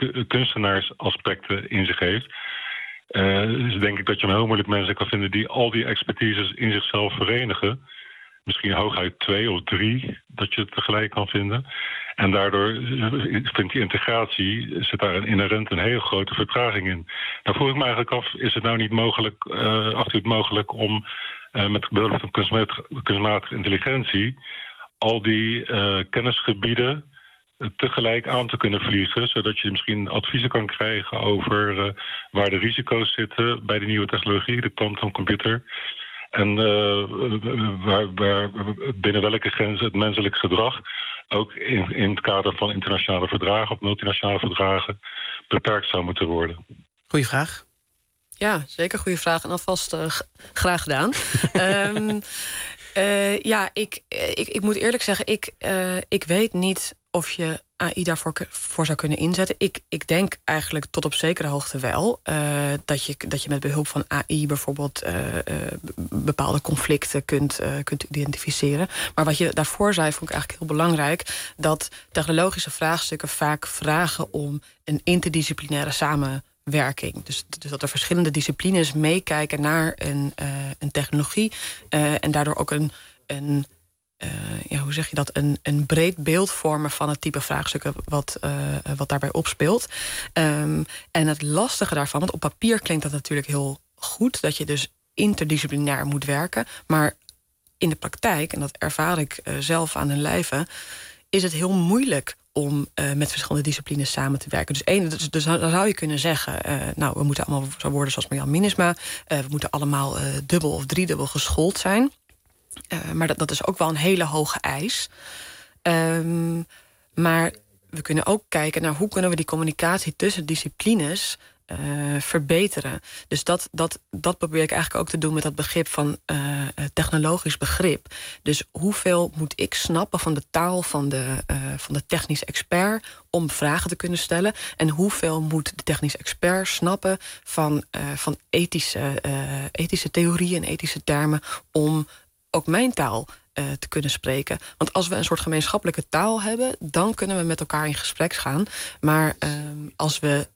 kunstenaarsaspecten in zich heeft, uh, dus denk ik dat je een heel moeilijk mensen kan vinden die al die expertises in zichzelf verenigen. Misschien hooguit twee of drie dat je het tegelijk kan vinden. En daardoor vindt die integratie, zit daar een inherent een heel grote vertraging in. Daar vroeg ik me eigenlijk af, is het nou niet mogelijk, uh, acht u het mogelijk om uh, met behulp van kunstmatige, kunstmatige intelligentie al die uh, kennisgebieden uh, tegelijk aan te kunnen vliegen, zodat je misschien adviezen kan krijgen over uh, waar de risico's zitten bij de nieuwe technologie, de quantumcomputer. En uh, waar, waar, binnen welke grenzen het menselijk gedrag ook in, in het kader van internationale verdragen of multinationale verdragen beperkt zou moeten worden. Goeie vraag. Ja, zeker goede vraag. En alvast uh, g- graag gedaan. um, uh, ja, ik, ik, ik moet eerlijk zeggen, ik, uh, ik weet niet of je A I daarvoor voor zou kunnen inzetten. Ik, ik denk eigenlijk tot op zekere hoogte wel. Uh, dat, je, dat je met behulp van A I bijvoorbeeld uh, uh, bepaalde conflicten kunt, uh, kunt identificeren. Maar wat je daarvoor zei, vond ik eigenlijk heel belangrijk, dat technologische vraagstukken vaak vragen om een interdisciplinaire samenwerking. Dus, dus dat er verschillende disciplines meekijken naar een, uh, een technologie. Uh, en daardoor ook een, een Uh, ja, hoe zeg je dat, een, een breed beeld vormen van het type vraagstukken wat, uh, wat daarbij opspeelt. Um, en het lastige daarvan, want op papier klinkt dat natuurlijk heel goed, dat je dus interdisciplinair moet werken, maar in de praktijk, en dat ervaar ik uh, zelf aan hun lijve, is het heel moeilijk om uh, met verschillende disciplines samen te werken. Dus, één, dus, dus dan zou je kunnen zeggen, uh, nou, we moeten allemaal zo worden zoals Marjan Minnesma, uh, we moeten allemaal uh, dubbel of driedubbel geschoold zijn. Uh, maar dat, dat is ook wel een hele hoge eis. Um, maar we kunnen ook kijken naar hoe kunnen we die communicatie tussen disciplines uh, verbeteren. Dus dat, dat, dat probeer ik eigenlijk ook te doen met dat begrip van uh, technologisch begrip. Dus hoeveel moet ik snappen van de taal van de, uh, van de technisch expert om vragen te kunnen stellen? En hoeveel moet de technisch expert snappen van, uh, van ethische, uh, ethische theorieën en ethische termen om ook mijn taal uh, te kunnen spreken. Want als we een soort gemeenschappelijke taal hebben, dan kunnen we met elkaar in gesprek gaan. Maar uh, als we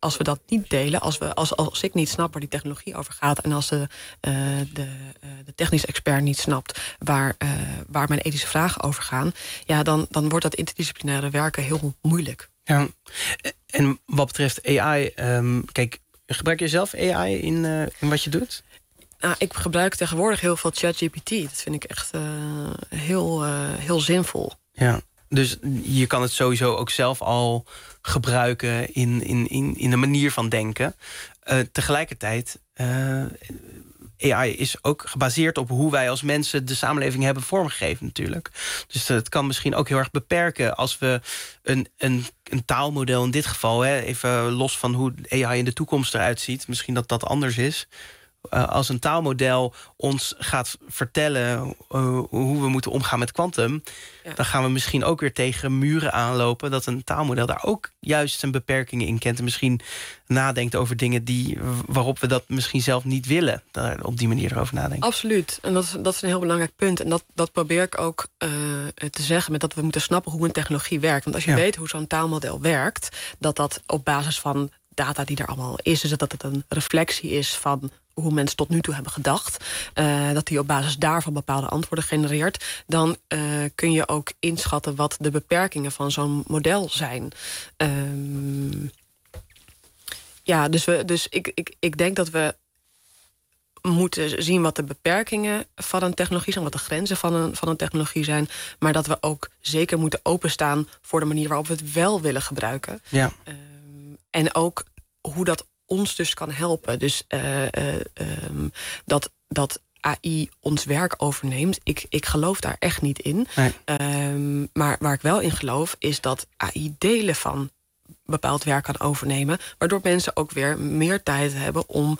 als we dat niet delen, als, we, als, als ik niet snap waar die technologie over gaat en als de, uh, de, uh, de technische expert niet snapt waar, uh, waar mijn ethische vragen over gaan, ja, dan, dan wordt dat interdisciplinaire werken heel moeilijk. Ja. En wat betreft A I, um, kijk, gebruik je zelf A I in, uh, in wat je doet? Nou, ik gebruik tegenwoordig heel veel ChatGPT. Dat vind ik echt uh, heel, uh, heel zinvol. Ja, dus je kan het sowieso ook zelf al gebruiken in, in, in, in de manier van denken. Uh, tegelijkertijd, uh, A I is ook gebaseerd op hoe wij als mensen de samenleving hebben vormgegeven natuurlijk. Dus het kan misschien ook heel erg beperken als we een, een, een taalmodel in dit geval, hè, even los van hoe A I in de toekomst eruit ziet, misschien dat dat anders is. Uh, als een taalmodel ons gaat vertellen uh, hoe we moeten omgaan met kwantum, ja. dan gaan we misschien ook weer tegen muren aanlopen dat een taalmodel daar ook juist zijn beperkingen in kent en misschien nadenkt over dingen die, waarop we dat misschien zelf niet willen. Daar op die manier erover nadenken. Absoluut. En dat is, dat is een heel belangrijk punt. En dat, dat probeer ik ook uh, te zeggen met dat we moeten snappen hoe een technologie werkt. Want als je ja. weet hoe zo'n taalmodel werkt, dat dat op basis van data die er allemaal is, dus dat het een reflectie is van hoe mensen tot nu toe hebben gedacht, uh, dat die op basis daarvan bepaalde antwoorden genereert, dan uh, kun je ook inschatten wat de beperkingen van zo'n model zijn. Um, ja, dus, we, dus ik, ik, ik denk dat we moeten zien wat de beperkingen van een technologie zijn, wat de grenzen van een, van een technologie zijn, maar dat we ook zeker moeten openstaan voor de manier waarop we het wel willen gebruiken. Ja. Um, en ook hoe dat ons dus kan helpen. Dus uh, uh, um, dat, dat A I ons werk overneemt, ik, ik geloof daar echt niet in. Nee. Um, maar waar ik wel in geloof, is dat A I delen van bepaald werk kan overnemen, waardoor mensen ook weer meer tijd hebben om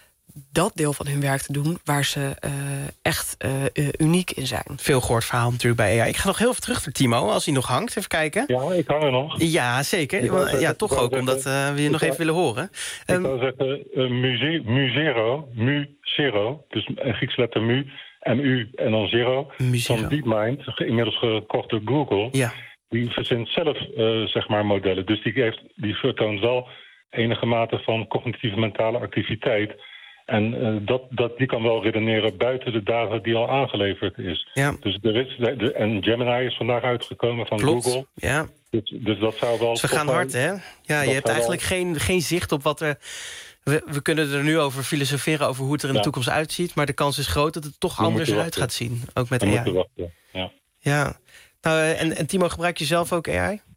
dat deel van hun werk te doen waar ze uh, echt uh, uh, uniek in zijn. Veel gehoord verhaal natuurlijk bij A I. Ik ga nog heel even terug naar Timo, als hij nog hangt. Even kijken. Ja, ik hang er nog. Ja, zeker. Ja, zeggen, ja toch ook, zeggen, omdat uh, we je nog even willen horen. Ik um, zou zeggen, uh, muse, Musero, Mu-Zero, dus een Griekse letter mu, M U en dan zero, Musero. Van DeepMind, inmiddels gekocht door Google. Ja. Die verzint zelf, uh, zeg maar, modellen. Dus die, heeft, die vertoont wel enige mate van cognitieve mentale activiteit. En uh, dat, dat, die kan wel redeneren buiten de data die al aangeleverd is. Ja. Dus er is de, de, en Gemini is vandaag uitgekomen van Klopt. Google. Ja. Dus, dus dat zou wel... Ze gaan hard, hè? Ja, je hebt eigenlijk wel geen, geen zicht op wat er... We, we kunnen er nu over filosoferen over hoe het er in ja. de toekomst uitziet, maar de kans is groot dat het toch we anders uit gaat zien. Ook met we A I. Wachten, ja. Ja. Nou, en, en Timo, gebruik je zelf ook A I?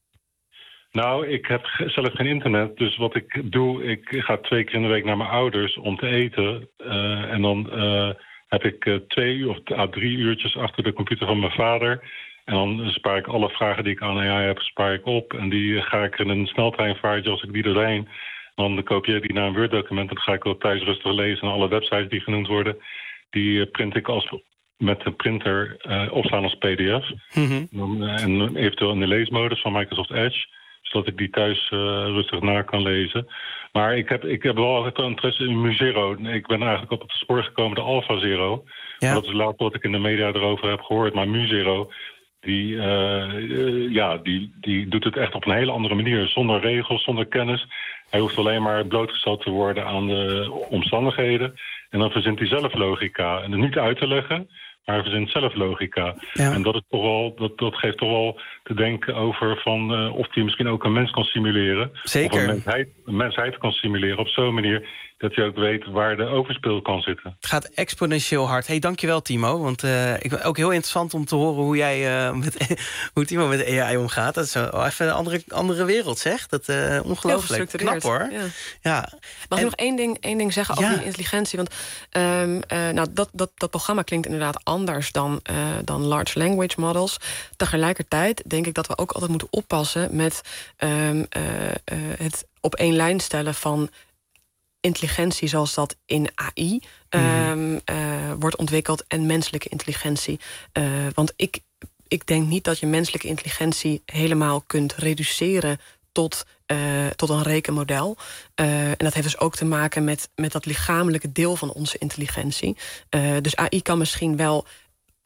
Nou, ik heb zelf geen internet, dus wat ik doe, ik ga twee keer in de week naar mijn ouders om te eten. Uh, en dan uh, heb ik uh, twee uur of uh, drie uurtjes achter de computer van mijn vader. En dan spaar ik alle vragen die ik aan A I heb, spaar ik op. En die ga ik in een sneltreinvaartje, als ik die doorheen, dan kopieer die naar een Word-document. En dan ga ik ook thuis rustig lezen. En alle websites die genoemd worden, die print ik als met een printer uh, opslaan als P D F. Mm-hmm. Dan, uh, en eventueel in de leesmodus van Microsoft Edge, zodat ik die thuis uh, rustig na kan lezen. Maar ik heb, ik heb wel altijd interesse in Musero. Ik ben eigenlijk op het spoor gekomen, de Alpha Zero. Ja. Dat is later wat ik in de media erover heb gehoord. Maar Musero, die, uh, uh, ja, die, die doet het echt op een hele andere manier. Zonder regels, zonder kennis. Hij hoeft alleen maar blootgesteld te worden aan de omstandigheden. En dan verzint hij zelf logica. En het niet uit te leggen, maar hij verzint zelf logica. Ja. En dat, is toch wel, dat, dat geeft toch wel te denken over van, uh, of hij misschien ook een mens kan simuleren. Zeker. Of een mensheid, een mensheid kan simuleren op zo'n manier dat je ook weet waar de overspel kan zitten. Het gaat exponentieel hard. Hey, dankjewel Timo. Want uh, ik ben ook heel interessant om te horen hoe jij uh, met, hoe Timo met A I omgaat. Dat is oh, even een andere, andere wereld, zeg. Dat uh, ongelooflijk. Knap hoor. Ja. Ja. Mag en, ik nog één ding, één ding zeggen over ja. die intelligentie? Want um, uh, nou, dat, dat, dat programma klinkt inderdaad anders dan, uh, dan large language models. Tegelijkertijd denk ik dat we ook altijd moeten oppassen met um, uh, uh, het op één lijn stellen van intelligentie zoals dat in A I um, uh, wordt ontwikkeld en menselijke intelligentie. Uh, want ik, ik denk niet dat je menselijke intelligentie helemaal kunt reduceren tot, uh, tot een rekenmodel. Uh, en dat heeft dus ook te maken met, met dat lichamelijke deel van onze intelligentie. Uh, dus A I kan misschien wel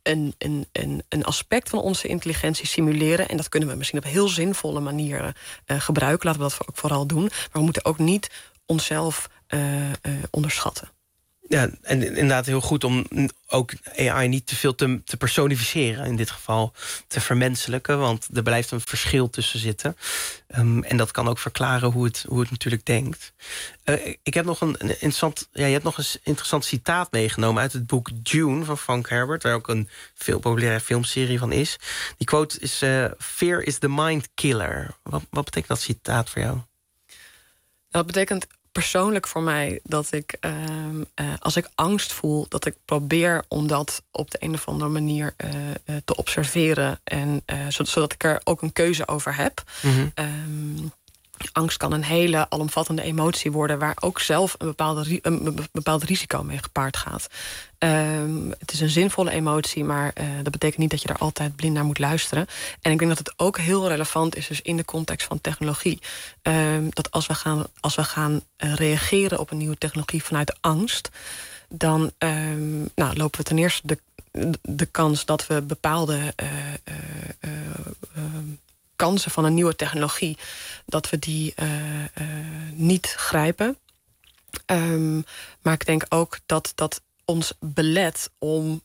een, een, een, een aspect van onze intelligentie simuleren. En dat kunnen we misschien op heel zinvolle manieren uh, gebruiken. Laten we dat ook vooral doen. Maar we moeten ook niet onszelf uh, uh, onderschatten. Ja, en inderdaad heel goed om ook A I niet te veel te, te personificeren. In dit geval te vermenselijken. Want er blijft een verschil tussen zitten. Um, en dat kan ook verklaren hoe het, hoe het natuurlijk denkt. Uh, ik heb nog een, een interessant... Ja, je hebt nog een interessant citaat meegenomen uit het boek Dune van Frank Herbert. Waar ook een veel populaire filmserie van is. Die quote is... Uh, Fear is the mind killer. Wat, wat betekent dat citaat voor jou? Dat betekent... persoonlijk voor mij dat ik, uh, uh, als ik angst voel... dat ik probeer om dat op de een of andere manier uh, uh, te observeren... en uh, zodat ik er ook een keuze over heb. Mm-hmm. Um, angst kan een hele alomvattende emotie worden... waar ook zelf een, bepaalde, een bepaald risico mee gepaard gaat. Um, het is een zinvolle emotie, maar uh, dat betekent niet dat je daar altijd blind naar moet luisteren. En ik denk dat het ook heel relevant is, dus in de context van technologie. Um, dat als we gaan, als we gaan uh, reageren op een nieuwe technologie vanuit de angst, dan um, nou, lopen we ten eerste de, de kans dat we bepaalde uh, uh, uh, uh, kansen van een nieuwe technologie, dat we die uh, uh, niet grijpen. Um, maar ik denk ook dat dat ons belet om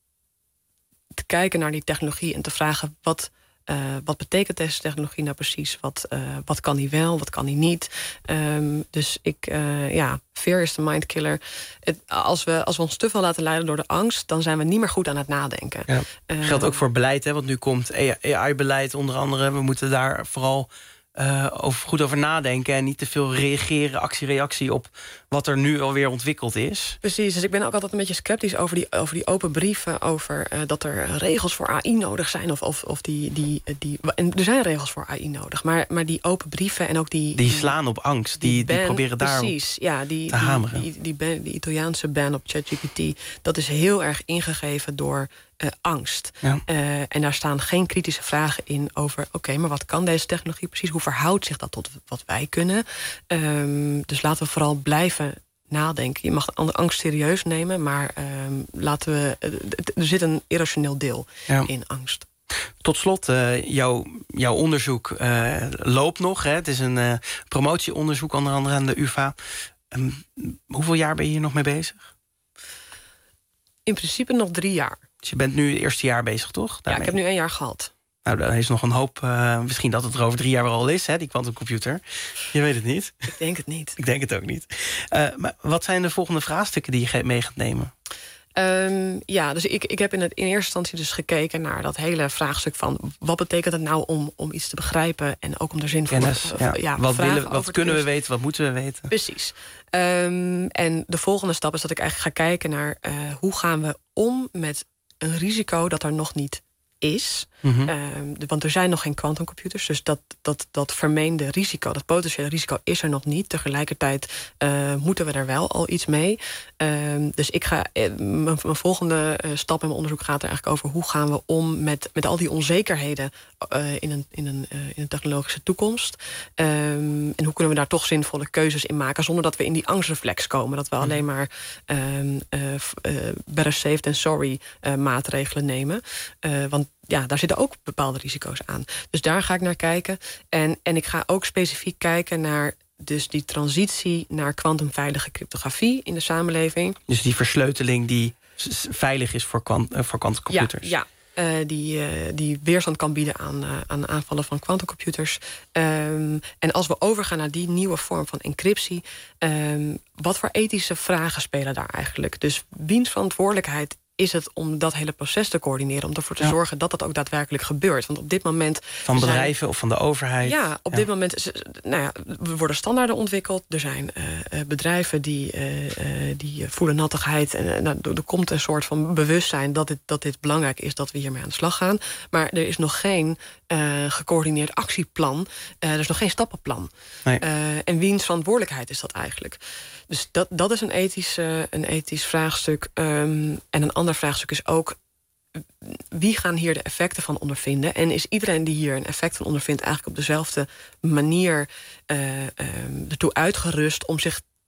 te kijken naar die technologie en te vragen wat, uh, wat betekent deze technologie nou precies? Wat, uh, wat kan die wel, wat kan die niet? Um, dus ik, uh, ja, fear is the mind killer. Het, als, we, als we ons te veel laten leiden door de angst, dan zijn we niet meer goed aan het nadenken. Ja. Uh, geldt ook voor beleid, hè? Want nu komt A I-beleid onder andere. We moeten daar vooral Uh, over, goed over nadenken en niet te veel reageren, actie-reactie op wat er nu alweer ontwikkeld is. Precies, dus ik ben ook altijd een beetje sceptisch over die, over die open brieven, over uh, dat er regels voor A I nodig zijn. Of, of, of die, die, die, en er zijn regels voor A I nodig, maar, maar die open brieven en ook die... Die slaan op angst, die, die, ban, die proberen daar precies, ja, die, te hameren. Die, die, die, ban, die Italiaanse ban op ChatGPT, dat is heel erg ingegeven door Uh, angst. Ja. Uh, en daar staan geen kritische vragen in over... oké, okay, maar wat kan deze technologie precies? Hoe verhoudt zich dat tot wat wij kunnen? Um, dus laten we vooral blijven nadenken. Je mag de angst serieus nemen, maar um, laten we... Uh, er zit een irrationeel deel ja. in angst. Tot slot, uh, jouw, jouw onderzoek uh, loopt nog. Hè? Het is een uh, promotieonderzoek, onder andere aan de U vA. Um, hoeveel jaar ben je hier nog mee bezig? In principe nog drie jaar. Dus je bent nu het eerste jaar bezig, toch? Daarmee? Ja, ik heb nu één jaar gehad. Nou, dan is nog een hoop. Uh, misschien dat het er over drie jaar wel al is, hè, die quantumcomputer. Je weet het niet. Ik denk het niet. Ik denk het ook niet. Uh, maar wat zijn de volgende vraagstukken die je mee gaat nemen? Um, ja, dus ik, ik heb in, het, in eerste instantie dus gekeken naar dat hele vraagstuk van... wat betekent het nou om, om iets te begrijpen en ook om er zin voor te ja. ja, Wat, willen, wat kunnen we weten, wat moeten we weten? Precies. Um, en de volgende stap is dat ik eigenlijk ga kijken naar... Uh, hoe gaan we om met een risico dat er nog niet is. Mm-hmm. Um, de, want er zijn nog geen quantumcomputers. Dus dat, dat, dat vermeende risico, dat potentiële risico is er nog niet. Tegelijkertijd uh, moeten we er wel al iets mee. Um, dus ik ga, uh, mijn volgende uh, stap in mijn onderzoek gaat er eigenlijk over... hoe gaan we om met, met al die onzekerheden uh, in, een, in, een, uh, in een technologische toekomst. Um, en hoe kunnen we daar toch zinvolle keuzes in maken... zonder dat we in die angstreflex komen. Dat we mm-hmm. alleen maar um, uh, uh, better safe than sorry uh, maatregelen nemen. Uh, want ja, daar zitten ook bepaalde risico's aan. Dus daar ga ik naar kijken. En, en ik ga ook specifiek kijken naar dus die transitie naar kwantumveilige cryptografie in de samenleving. Dus die versleuteling die veilig is voor kwantumcomputers. Ja, ja. Uh, die, uh, die weerstand kan bieden aan, uh, aan aanvallen van quantumcomputers. Um, en als we overgaan naar die nieuwe vorm van encryptie... Um, wat voor ethische vragen spelen daar eigenlijk? Dus wiens verantwoordelijkheid is het om dat hele proces te coördineren... om ervoor te ja. zorgen dat dat ook daadwerkelijk gebeurt. Want op dit moment... Van bedrijven zijn, of van de overheid? Ja, op ja. dit moment nou ja, er worden standaarden ontwikkeld. Er zijn uh, bedrijven die, uh, uh, die voelen nattigheid. En uh, nou, er komt een soort van bewustzijn dat dit, dat dit belangrijk is... dat we hiermee aan de slag gaan. Maar er is nog geen uh, gecoördineerd actieplan. Uh, er is nog geen stappenplan. Nee. Uh, en wiens verantwoordelijkheid is dat eigenlijk? Dus dat, dat is een ethisch, uh, een ethisch vraagstuk. Um, en een ander vraagstuk is ook... wie gaan hier de effecten van ondervinden? En is iedereen die hier een effect van ondervindt... eigenlijk op dezelfde manier uh, um, ertoe uitgerust... om zich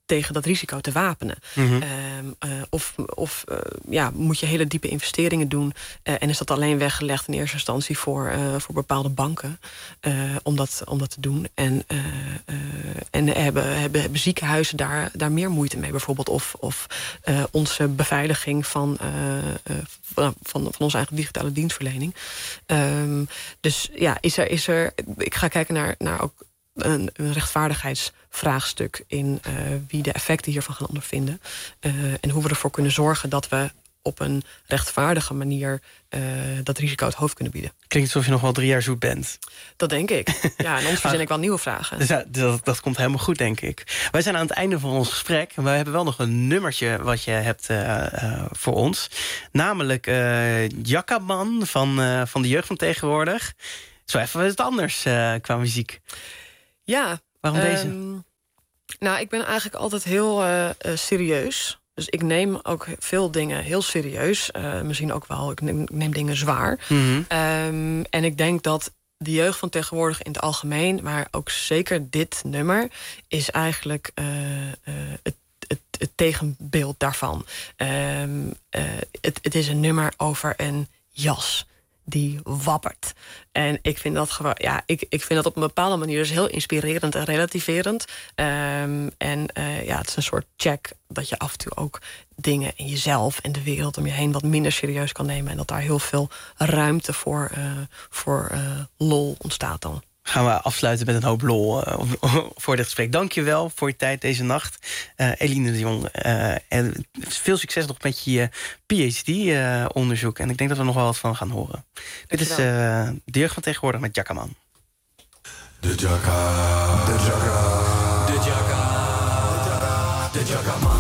tegen dat risico te wapenen. Mm-hmm. Um, uh, of of uh, ja, moet je hele diepe investeringen doen... Uh, en is dat alleen weggelegd in eerste instantie voor, uh, voor bepaalde banken... Uh, om, dat, om dat te doen. En, uh, uh, en hebben, hebben, hebben ziekenhuizen daar, daar meer moeite mee bijvoorbeeld... of, of uh, onze beveiliging van, uh, uh, van, van onze eigen digitale dienstverlening. Um, dus ja, is er, is er... Ik ga kijken naar, naar ook... Een, een rechtvaardigheidsvraagstuk in uh, wie de effecten hiervan gaan ondervinden. Uh, en hoe we ervoor kunnen zorgen dat we op een rechtvaardige manier uh, dat risico het hoofd kunnen bieden. Klinkt alsof je nog wel drie jaar zoet bent. Dat denk ik. Ja, en ons verzin ik wel nieuwe vragen. Dus ja, dat, dat komt helemaal goed, denk ik. Wij zijn aan het einde van ons gesprek. En we hebben wel nog een nummertje wat je hebt uh, uh, voor ons. Namelijk uh, Jackaman van, uh, van de jeugd van tegenwoordig. Zo even wat anders uh, qua muziek. Ja. Waarom um, deze? Nou, ik ben eigenlijk altijd heel uh, uh, serieus. Dus ik neem ook veel dingen heel serieus. Uh, misschien ook wel, ik neem, ik neem dingen zwaar. Mm-hmm. Um, en ik denk dat de jeugd van tegenwoordig in het algemeen... maar ook zeker dit nummer... is eigenlijk uh, uh, het, het, het tegenbeeld daarvan. Um, uh, het, het is een nummer over een jas... die wappert. En ik vind dat gewoon, ja, ik, ik vind dat op een bepaalde manier dus heel inspirerend en relativerend. Um, en uh, ja, het is een soort check dat je af en toe ook dingen in jezelf en de wereld om je heen wat minder serieus kan nemen. En dat daar heel veel ruimte voor, uh, voor uh, lol ontstaat dan. Gaan we afsluiten met een hoop lol uh, voor dit gesprek. Dank je wel voor je tijd deze nacht. Uh, Eline de Jong. Uh, en veel succes nog met je P H D-onderzoek. Uh, en ik denk dat we nog wel wat van gaan horen. Dit is uh, de jeugd van tegenwoordig met Jackaman. De Jacka. De Jacka. De Jacka. De Jackaman.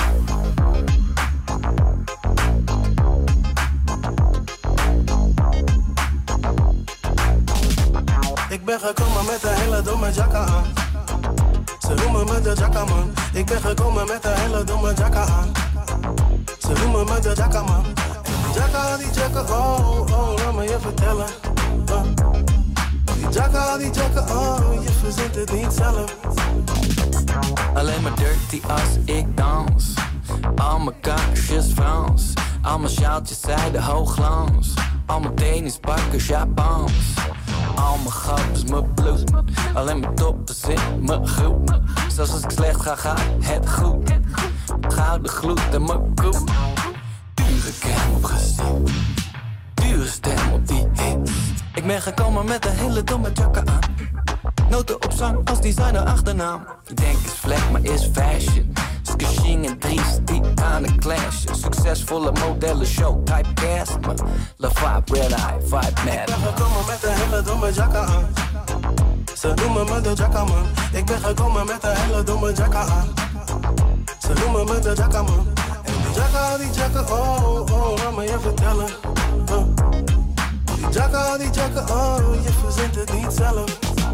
Ik ben gekomen met een hele domme jacka aan. Ze noemen me de Jackaman. Ik ben gekomen met een hele domme jacka aan. Ze noemen me de Jackaman. Die jacka, die jacka, oh, oh, laat me je vertellen. Uh. Die jacka, die jacka, oh, je verzint het niet zelf. Alleen maar dirty als ik dans. Al mijn kaksjes Frans. Al mijn sjaaltjes zijde hoogglans. Al mijn tennispakken Japans. Al mijn grap is mijn bloed. Alleen mijn top is in mijn groep. Zelfs als ik slecht ga, gaat het goed. Gouden gloed en mijn koep. Dure cam op gezicht. Dure stem op die hit. Ik ben gekomen met een hele domme jacka aan. Noten op zang als designer achternaam. Ik denk is vlek, maar is fashion. Skishing en Dries, die aan de clash. Succesvolle modellen, show, typecast. Maar la vibe, red eye, vibe mad. Ik ben gekomen met een hele domme jacka aan. Ze noemen me de Jackaman. Ik ben gekomen met een hele domme jacka aan. Ze noemen me de Jackaman. En die jacka, die jacka, oh, oh, laat me je vertellen. Uh. Die jacka, die jacka, oh, je verzint het niet zelf.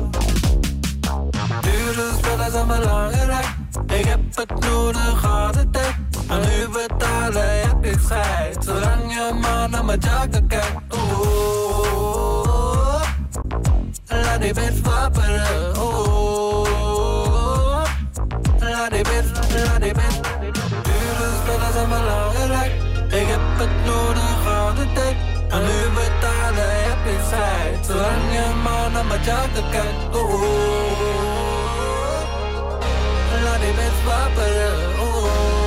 Dure spullen zijn belangrijk. Ik heb het nodig altijd. En nu betalen heb ik scheid. Zolang je maar naar mijn jacka kijkt. Oh, laat die bitch wapperen. Oh, laat die bitch, laat die bitch. Dure spullen zijn belangrijk. Ik heb het nodig altijd. En nu betalen heb ik scheid. Zolang je maar naar mijn jacka kijkt. Oh, laat die bitch wapperen. Oh,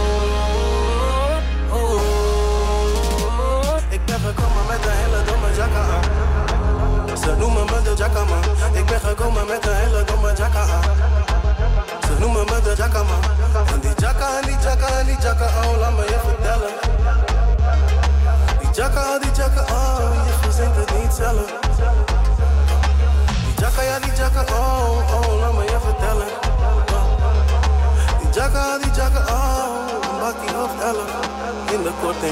oh, oh. Ik ben gekomen met een hele domme jacka aan. Ze noemen me de Jackaman. Ik ben gekomen met een hele domme jacka aan. Ze noemen me de Jackaman. En die jacka, en die jacka, en die jacka, oh, laat me je vertellen. Die jacka, die jacka, oh, je verzint het niet zelf. Die jacka, ja, die jacka, oh, oh, laat me je vertellen. Die jacka, die jacka, oh, een bakkie of elf in de korting.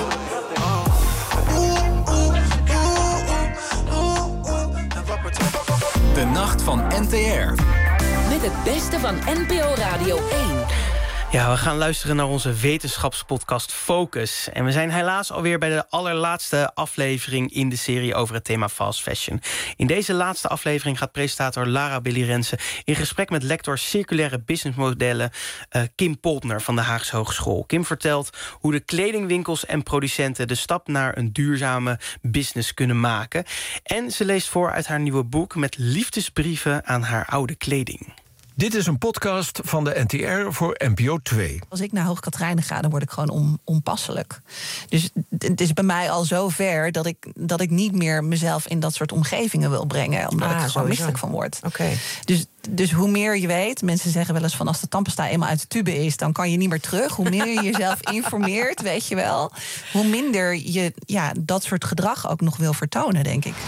De nacht van N T R. Met het beste van N P O Radio één. Ja, we gaan luisteren naar onze wetenschapspodcast Focus. En we zijn helaas alweer bij de allerlaatste aflevering in de serie over het thema fast fashion. In deze laatste aflevering gaat presentator Lara Billy Rensen in gesprek met lector circulaire businessmodellen uh, Kim Poltner van de Haagse Hogeschool. Kim vertelt hoe de kledingwinkels en producenten de stap naar een duurzame business kunnen maken. En ze leest voor uit haar nieuwe boek met liefdesbrieven aan haar oude kleding. Dit is een podcast van de N T R voor N P O twee. Als ik naar Hoogkaterijnen ga, dan word ik gewoon on, onpasselijk. Dus het is bij mij al zo ver dat ik, dat ik niet meer mezelf in dat soort omgevingen wil brengen. Omdat ah, ik er gewoon misselijk van word. Okay. Dus, dus hoe meer je weet, mensen zeggen wel eens van als de tandpasta eenmaal uit de tube is, dan kan je niet meer terug. Hoe meer je jezelf informeert, weet je wel, hoe minder je ja, dat soort gedrag ook nog wil vertonen, denk ik.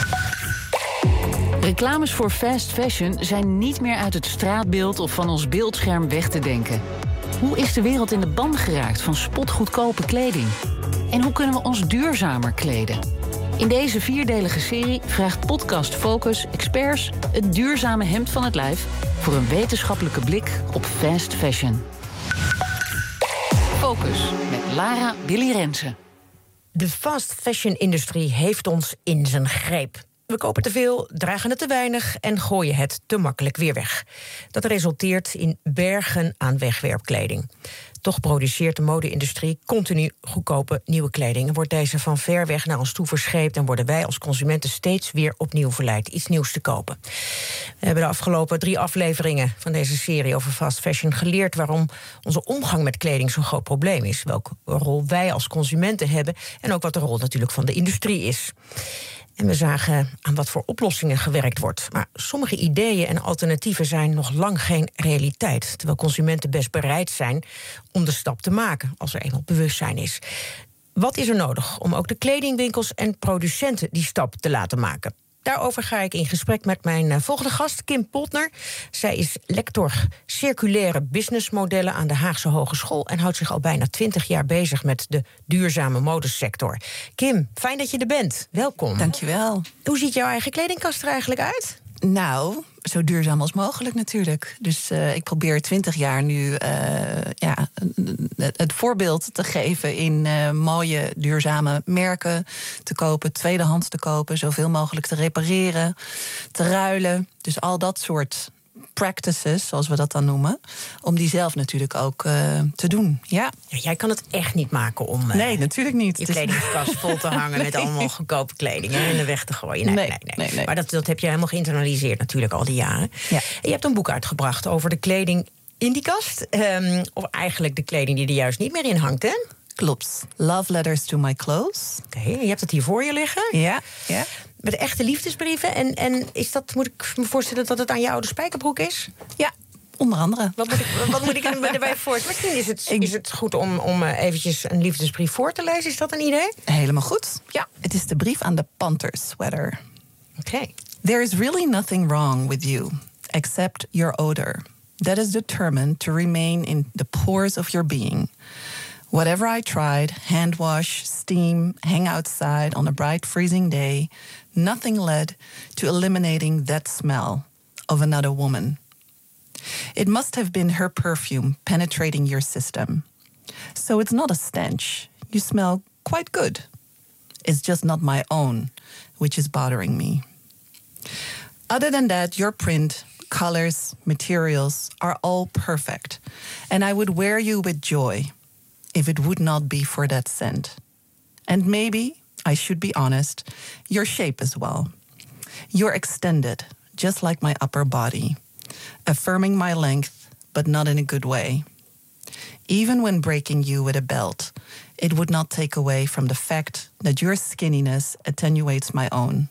Reclames voor fast fashion zijn niet meer uit het straatbeeld of van ons beeldscherm weg te denken. Hoe is de wereld in de ban geraakt van spotgoedkope kleding? En hoe kunnen we ons duurzamer kleden? In deze vierdelige serie vraagt podcast Focus experts het duurzame hemd van het lijf voor een wetenschappelijke blik op fast fashion. Focus met Lara Billy Rensen. De fast fashion-industrie heeft ons in zijn greep. We kopen te veel, dragen het te weinig en gooien het te makkelijk weer weg. Dat resulteert in bergen aan wegwerpkleding. Toch produceert de mode-industrie continu goedkope nieuwe kleding. En wordt deze van ver weg naar ons toe verscheept en worden wij als consumenten steeds weer opnieuw verleid iets nieuws te kopen. We hebben de afgelopen drie afleveringen van deze serie over fast fashion geleerd waarom onze omgang met kleding zo'n groot probleem is. Welke rol wij als consumenten hebben en ook wat de rol natuurlijk van de industrie is. En we zagen aan wat voor oplossingen gewerkt wordt. Maar sommige ideeën en alternatieven zijn nog lang geen realiteit. Terwijl consumenten best bereid zijn om de stap te maken als er eenmaal bewustzijn is. Wat is er nodig om ook de kledingwinkels en producenten die stap te laten maken? Daarover ga ik in gesprek met mijn volgende gast, Kim Poltner. Zij is lector circulaire businessmodellen aan de Haagse Hogeschool en houdt zich al bijna twintig jaar bezig met de duurzame modesector. Kim, fijn dat je er bent. Welkom. Dankjewel. Hoe ziet jouw eigen kledingkast er eigenlijk uit? Nou, zo duurzaam als mogelijk natuurlijk. Dus uh, ik probeer twintig jaar nu uh, ja, het voorbeeld te geven in uh, mooie duurzame merken te kopen, tweedehands te kopen, zoveel mogelijk te repareren, te ruilen. Dus al dat soort practices, zoals we dat dan noemen, om die zelf natuurlijk ook uh, te doen. Ja. Ja, jij kan het echt niet maken om uh, nee, natuurlijk niet. je kledingskast vol te hangen nee. met allemaal goedkope kleding en in de weg te gooien. Nee, nee, nee, nee. nee, nee. Maar dat, dat heb je helemaal geïnternaliseerd natuurlijk al die jaren. Ja. En je hebt een boek uitgebracht over de kleding in die kast. Um, of eigenlijk de kleding die er juist niet meer in hangt, hè? Klopt. Love Letters to My Clothes. Oké, okay, je hebt het hier voor je liggen. Ja, ja. Met echte liefdesbrieven. En, en is dat, moet ik me voorstellen dat het aan je oude spijkerbroek is? Ja, onder andere. Wat moet ik, wat moet ik erbij voorstellen? Misschien is het, is het goed om, om eventjes een liefdesbrief voor te lezen. Is dat een idee? Helemaal goed. Ja. Het is de brief aan de Panther sweater. Oké. Okay. There is really nothing wrong with you, except your odor. That is determined to remain in the pores of your being. Whatever I tried, hand wash, steam, hang outside on a bright freezing day, nothing led to eliminating that smell of another woman. It must have been her perfume penetrating your system. So it's not a stench. You smell quite good. It's just not my own, which is bothering me. Other than that, your print, colors, materials are all perfect. And I would wear you with joy if it would not be for that scent. And maybe, I should be honest, your shape as well. You're extended, just like my upper body, affirming my length, but not in a good way. Even when breaking you with a belt, it would not take away from the fact that your skinniness attenuates my own.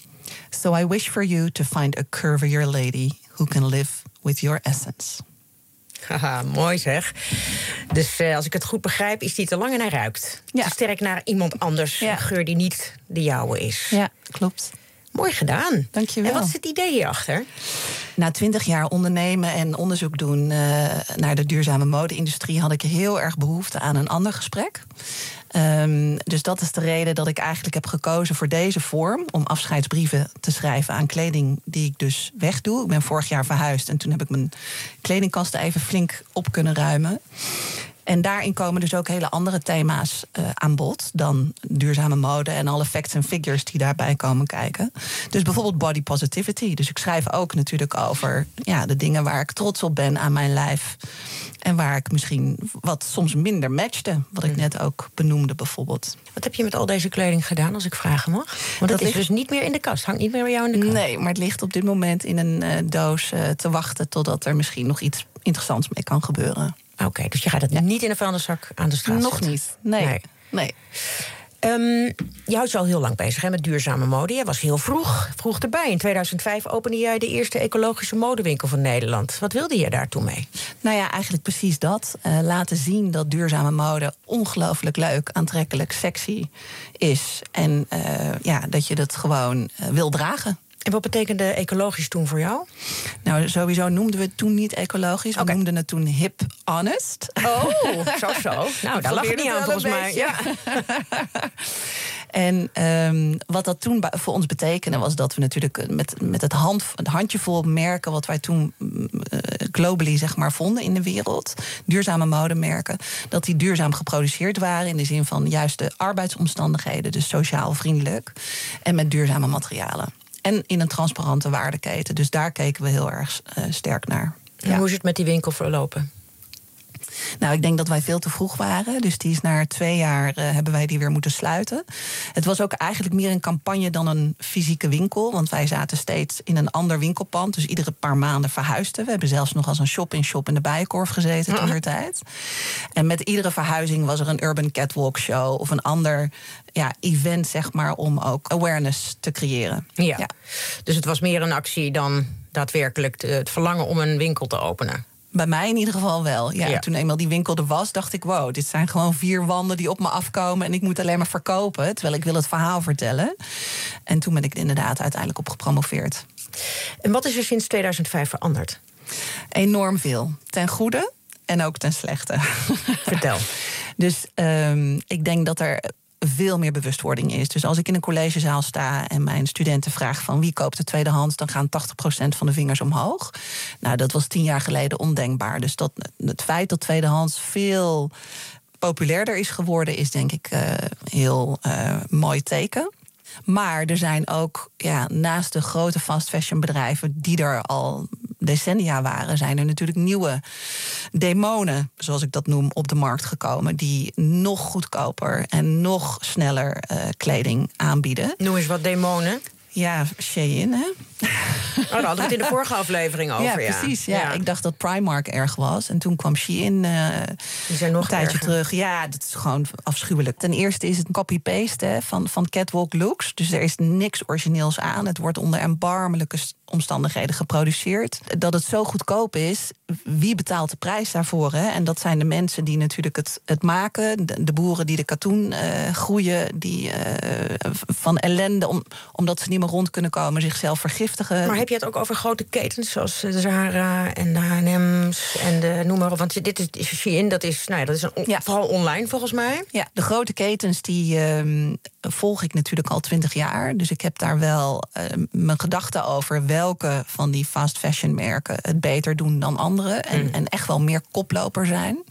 So I wish for you to find a curvier lady who can live with your essence. Haha, mooi zeg. Dus uh, als ik het goed begrijp, is die te lang en hij ruikt. Ja. Te sterk naar iemand anders, ja. Een geur die niet de jouwe is. Ja, klopt. Mooi gedaan. Dank je wel. En wat is het idee hierachter? Na twintig jaar ondernemen en onderzoek doen uh, naar de duurzame mode-industrie had ik heel erg behoefte aan een ander gesprek. Um, dus dat is de reden dat ik eigenlijk heb gekozen voor deze vorm, om afscheidsbrieven te schrijven aan kleding die ik dus wegdoe. Ik ben vorig jaar verhuisd en toen heb ik mijn kledingkasten even flink op kunnen ruimen. En daarin komen dus ook hele andere thema's uh, aan bod dan duurzame mode en alle facts en figures die daarbij komen kijken. Dus bijvoorbeeld body positivity. Dus ik schrijf ook natuurlijk over ja, de dingen waar ik trots op ben aan mijn lijf. En waar ik misschien wat soms minder matchte. Wat ik net ook benoemde bijvoorbeeld. Wat heb je met al deze kleding gedaan, als ik vragen mag? Want dat is dus niet meer in de kast. Hangt niet meer bij jou in de kast. Nee, maar het ligt op dit moment in een uh, doos uh, te wachten totdat er misschien nog iets interessants mee kan gebeuren. Oké, okay, dus je gaat het ja. niet in een vuilniszak aan de straat Nog zetten? niet, nee. nee. nee. Um, je houdt je al heel lang bezig hè, met duurzame mode. Jij was heel vroeg, vroeg erbij. In tweeduizend vijf opende jij de eerste ecologische modewinkel van Nederland. Wat wilde je daartoe mee? Nou ja, eigenlijk precies dat. Uh, laten zien dat duurzame mode ongelooflijk leuk, aantrekkelijk, sexy is. En uh, ja, dat je dat gewoon uh, wil dragen. En wat betekende ecologisch toen voor jou? Nou, sowieso noemden we het toen niet ecologisch. We okay. noemden het toen hip honest. Oh, zo zo. Nou, daar lag het niet aan volgens mij. Ja. En um, wat dat toen voor ons betekende was dat we natuurlijk met, met het, hand, het handjevol merken wat wij toen uh, globally zeg maar vonden in de wereld, duurzame modemerken, dat die duurzaam geproduceerd waren in de zin van juist de arbeidsomstandigheden, dus sociaal vriendelijk en met duurzame materialen. En in een transparante waardeketen. Dus daar keken we heel erg uh, sterk naar. En ja. Hoe is het met die winkel verlopen? Nou, ik denk dat wij veel te vroeg waren. Dus die is na twee jaar uh, hebben wij die weer moeten sluiten. Het was ook eigenlijk meer een campagne dan een fysieke winkel. Want wij zaten steeds in een ander winkelpand. Dus iedere paar maanden verhuisden. We hebben zelfs nog als een shop-in-shop in de Bijenkorf gezeten toen der tijd. En met iedere verhuizing was er een urban catwalk show of een ander ja, event, zeg maar, om ook awareness te creëren. Ja. ja. Dus het was meer een actie dan daadwerkelijk het verlangen om een winkel te openen. Bij mij in ieder geval wel. Ja, ja. Toen eenmaal die winkel er was, dacht ik, wow, dit zijn gewoon vier wanden die op me afkomen en ik moet alleen maar verkopen, terwijl ik wil het verhaal vertellen. En toen ben ik er inderdaad uiteindelijk op gepromoveerd. En wat is er sinds tweeduizend vijf veranderd? Enorm veel. Ten goede en ook ten slechte. Vertel. Dus um, ik denk dat er veel meer bewustwording is. Dus als ik in een collegezaal sta en mijn studenten vragen van wie koopt de tweedehands, dan gaan tachtig procent van de vingers omhoog. Nou, dat was tien jaar geleden ondenkbaar. Dus dat, het feit dat tweedehands veel populairder is geworden, is denk ik uh, heel uh, mooi teken. Maar er zijn ook, ja, naast de grote fast fashion bedrijven die er al decennia waren, zijn er natuurlijk nieuwe demonen, zoals ik dat noem, op de markt gekomen, die nog goedkoper en nog sneller uh, kleding aanbieden. Noem eens wat demonen. Ja, Shein, hè? Oh, daar hadden we het in de vorige aflevering over. Ja, precies. Ja. Ja. Ik dacht dat Primark erg was. En toen kwam Shein uh, Die zijn nog een tijdje erger. terug. Ja, dat is gewoon afschuwelijk. Ten eerste is het een copy-paste van, van catwalk looks. Dus er is niks origineels aan. Het wordt onder erbarmelijke omstandigheden geproduceerd. Dat het zo goedkoop is, wie betaalt de prijs daarvoor? Hè? En dat zijn de mensen die natuurlijk het, het maken. De, de boeren die de katoen uh, groeien. Die uh, van ellende, om, omdat ze niet meer rond kunnen komen, zichzelf vergiftigen. Maar heb je het ook over grote ketens, zoals de Zara en de H en M's en de noem maar op? Want dit is Shein, dat is, nou ja, dat is een, ja. vooral online volgens mij. Ja, de grote ketens die um, volg ik natuurlijk al twintig jaar. Dus ik heb daar wel um, mijn gedachten over welke van die fast fashion merken het beter doen dan anderen. En, mm. en echt wel meer koploper zijn.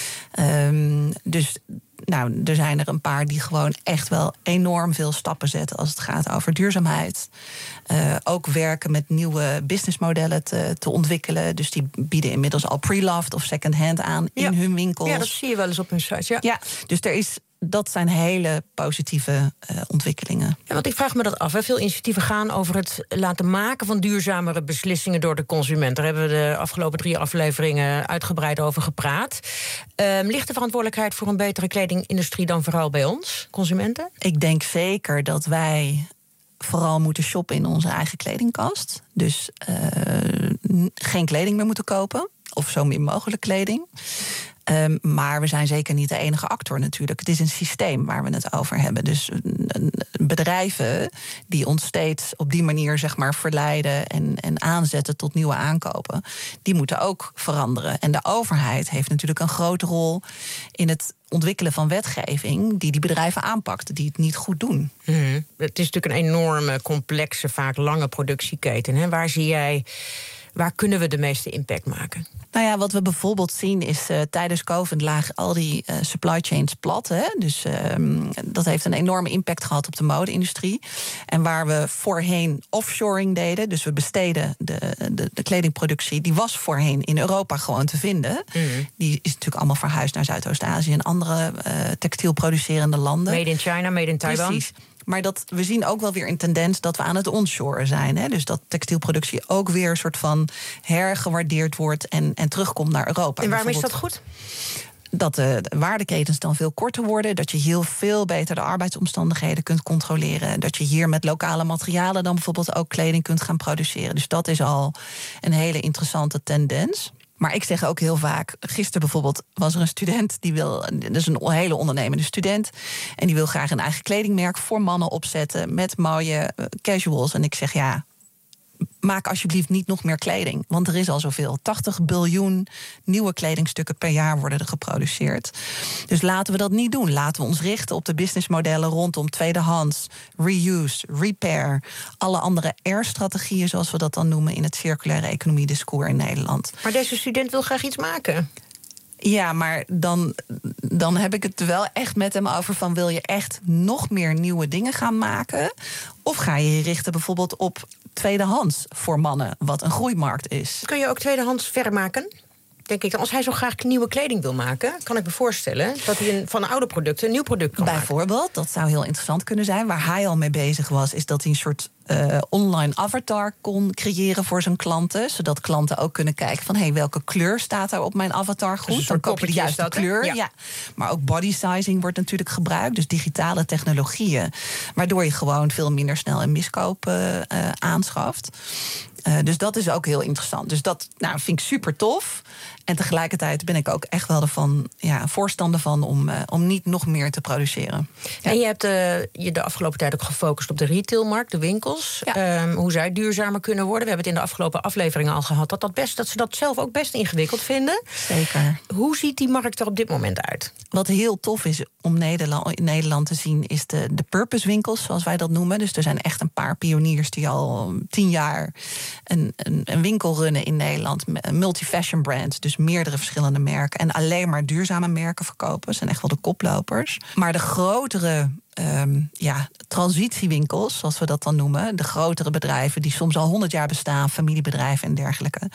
Um, dus nou, er zijn er een paar die gewoon echt wel enorm veel stappen zetten als het gaat over duurzaamheid. Uh, ook werken met nieuwe businessmodellen te, te ontwikkelen. Dus die bieden inmiddels al pre-loved of second-hand aan in ja. hun winkels. Ja, dat zie je wel eens op hun site. Ja, ja, dus er is, dat zijn hele positieve uh, ontwikkelingen. Ja, want ik vraag me dat af. Hè. Veel initiatieven gaan over het laten maken van duurzamere beslissingen door de consument. Daar hebben we de afgelopen drie afleveringen uitgebreid over gepraat. Uh, ligt de verantwoordelijkheid voor een betere kledingindustrie dan vooral bij ons, consumenten? Ik denk zeker dat wij vooral moeten shoppen in onze eigen kledingkast. Dus uh, geen kleding meer moeten kopen. Of zo min mogelijk kleding. Um, maar we zijn zeker niet de enige actor natuurlijk. Het is een systeem waar we het over hebben. Dus uh, bedrijven die ons steeds op die manier zeg maar verleiden en, en aanzetten tot nieuwe aankopen, die moeten ook veranderen. En de overheid heeft natuurlijk een grote rol in het ontwikkelen van wetgeving die die bedrijven aanpakt, die het niet goed doen. Mm-hmm. Het is natuurlijk een enorme, complexe, vaak lange productieketen. Hè? Waar zie jij, waar kunnen we de meeste impact maken? Nou ja, wat we bijvoorbeeld zien is uh, tijdens COVID lagen al die uh, supply chains plat. Hè? Dus um, dat heeft een enorme impact gehad op de mode-industrie. En waar we voorheen offshoring deden, dus we besteden de, de, de kledingproductie, die was voorheen in Europa gewoon te vinden. Mm. Die is natuurlijk allemaal verhuisd naar Zuidoost-Azië en andere uh, textielproducerende landen. Made in China, made in Taiwan. Precies. Maar dat, we zien ook wel weer een tendens dat we aan het onshoren zijn. Hè? Dus dat textielproductie ook weer een soort van hergewaardeerd wordt en, en terugkomt naar Europa. En waarom is dat goed? Dat de waardeketens dan veel korter worden. Dat je heel veel beter de arbeidsomstandigheden kunt controleren. Dat je hier met lokale materialen dan bijvoorbeeld ook kleding kunt gaan produceren. Dus dat is al een hele interessante tendens. Maar ik zeg ook heel vaak, gisteren bijvoorbeeld was er een student die wil, dat is een hele ondernemende student, en die wil graag een eigen kledingmerk voor mannen opzetten met mooie uh, casuals. En ik zeg ja, maak alsjeblieft niet nog meer kleding, want er is al zoveel. tachtig biljoen nieuwe kledingstukken per jaar worden er geproduceerd. Dus laten we dat niet doen. Laten we ons richten op de businessmodellen rondom tweedehands, reuse, repair, alle andere R-strategieën, zoals we dat dan noemen in het circulaire economie-discours in Nederland. Maar deze student wil graag iets maken. Ja, maar dan, dan heb ik het wel echt met hem over van, wil je echt nog meer nieuwe dingen gaan maken? Of ga je je richten bijvoorbeeld op tweedehands voor mannen, wat een groeimarkt is? Kun je ook tweedehands vermaken? Denk ik, als hij zo graag nieuwe kleding wil maken, kan ik me voorstellen dat hij een, van oude producten een nieuw product kan maken. Bijvoorbeeld, dat zou heel interessant kunnen zijn. Waar hij al mee bezig was, is dat hij een soort uh, online avatar kon creëren voor zijn klanten. Zodat klanten ook kunnen kijken van, hé, hey, welke kleur staat daar op mijn avatar goed? Dus dan koop je de juiste dat, kleur. Ja. Ja. Maar ook body sizing wordt natuurlijk gebruikt. Dus digitale technologieën. Waardoor je gewoon veel minder snel een miskoop uh, uh, aanschaft. Uh, dus dat is ook heel interessant. Dus dat nou, vind ik super tof. En tegelijkertijd ben ik ook echt wel ervan, ja, voorstander van om, uh, om niet nog meer te produceren. Ja. En je hebt uh, je de afgelopen tijd ook gefocust op de retailmarkt, de winkels. Ja. Um, hoe zij duurzamer kunnen worden. We hebben het in de afgelopen afleveringen al gehad dat, dat, best, dat ze dat zelf ook best ingewikkeld vinden. Zeker. Hoe ziet die markt er op dit moment uit? Wat heel tof is om Nederland, in Nederland te zien, is de, de purpose winkels, zoals wij dat noemen. Dus er zijn echt een paar pioniers die al tien jaar een, een, een winkel runnen in Nederland. Een multi-fashion brand, dus meerdere verschillende merken. En alleen maar duurzame merken verkopen. Dat zijn echt wel de koplopers. Maar de grotere um, ja, transitiewinkels, zoals we dat dan noemen. De grotere bedrijven die soms al honderd jaar bestaan. Familiebedrijven en dergelijke.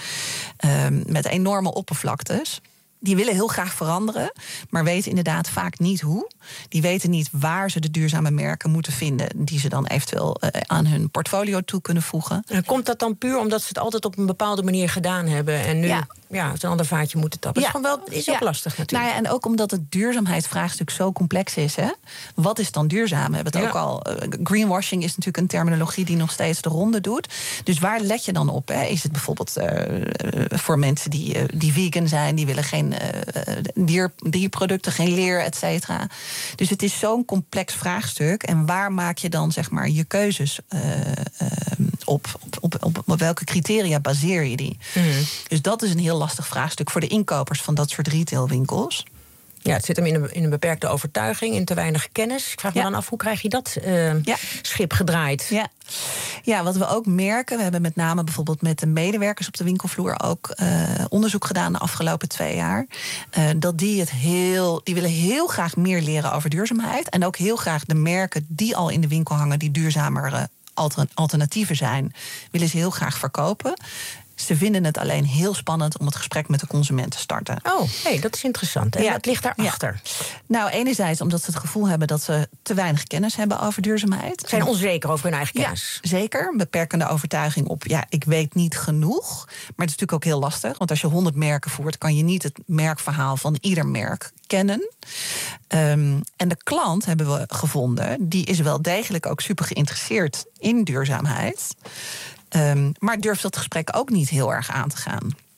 Um, met enorme oppervlaktes. Die willen heel graag veranderen, maar weten inderdaad vaak niet hoe. Die weten niet waar ze de duurzame merken moeten vinden die ze dan eventueel uh, aan hun portfolio toe kunnen voegen. En komt dat dan puur omdat ze het altijd op een bepaalde manier gedaan hebben en nu ja. Ja, het een ander vaatje moeten tappen? Ja. Dat is, gewoon wel, is ook ja. lastig natuurlijk. Nou ja, en ook omdat het duurzaamheidsvraagstuk zo complex is. Hè? Wat is dan duurzaam? We hebben het ja. ook al. Uh, greenwashing is natuurlijk een terminologie die nog steeds de ronde doet. Dus waar let je dan op? Hè? Is het bijvoorbeeld uh, voor mensen die, uh, die vegan zijn, die willen geen uh, dier, dierproducten, geen leer, et cetera. Dus het is zo'n complex vraagstuk. En waar maak je dan zeg maar je keuzes uh, uh, op, op, op, op? Op welke criteria baseer je die? Mm-hmm. Dus dat is een heel lastig vraagstuk voor de inkopers van dat soort retailwinkels. Ja, het zit hem in een, in een beperkte overtuiging, in te weinig kennis. Ik vraag me ja. dan af, hoe krijg je dat uh, ja. schip gedraaid? Ja. ja, wat we ook merken, we hebben met name bijvoorbeeld met de medewerkers op de winkelvloer ook uh, onderzoek gedaan de afgelopen twee jaar. Uh, dat die het heel, die willen heel graag meer leren over duurzaamheid. En ook heel graag de merken die al in de winkel hangen, die duurzamer alternatieven zijn, willen ze heel graag verkopen. Ze vinden het alleen heel spannend om het gesprek met de consument te starten. Oh, hey, dat is interessant. En ja. wat ligt daarachter? Ja. Nou, enerzijds omdat ze het gevoel hebben dat ze te weinig kennis hebben over duurzaamheid. Ze zijn onzeker over hun eigen kennis. Ja, zeker. Beperkende overtuiging op, ja, ik weet niet genoeg. Maar het is natuurlijk ook heel lastig. Want als je honderd merken voert, kan je niet het merkverhaal van ieder merk kennen. Um, en de klant hebben we gevonden, die is wel degelijk ook super geïnteresseerd in duurzaamheid. Um, maar durft dat gesprek ook niet heel erg aan te gaan.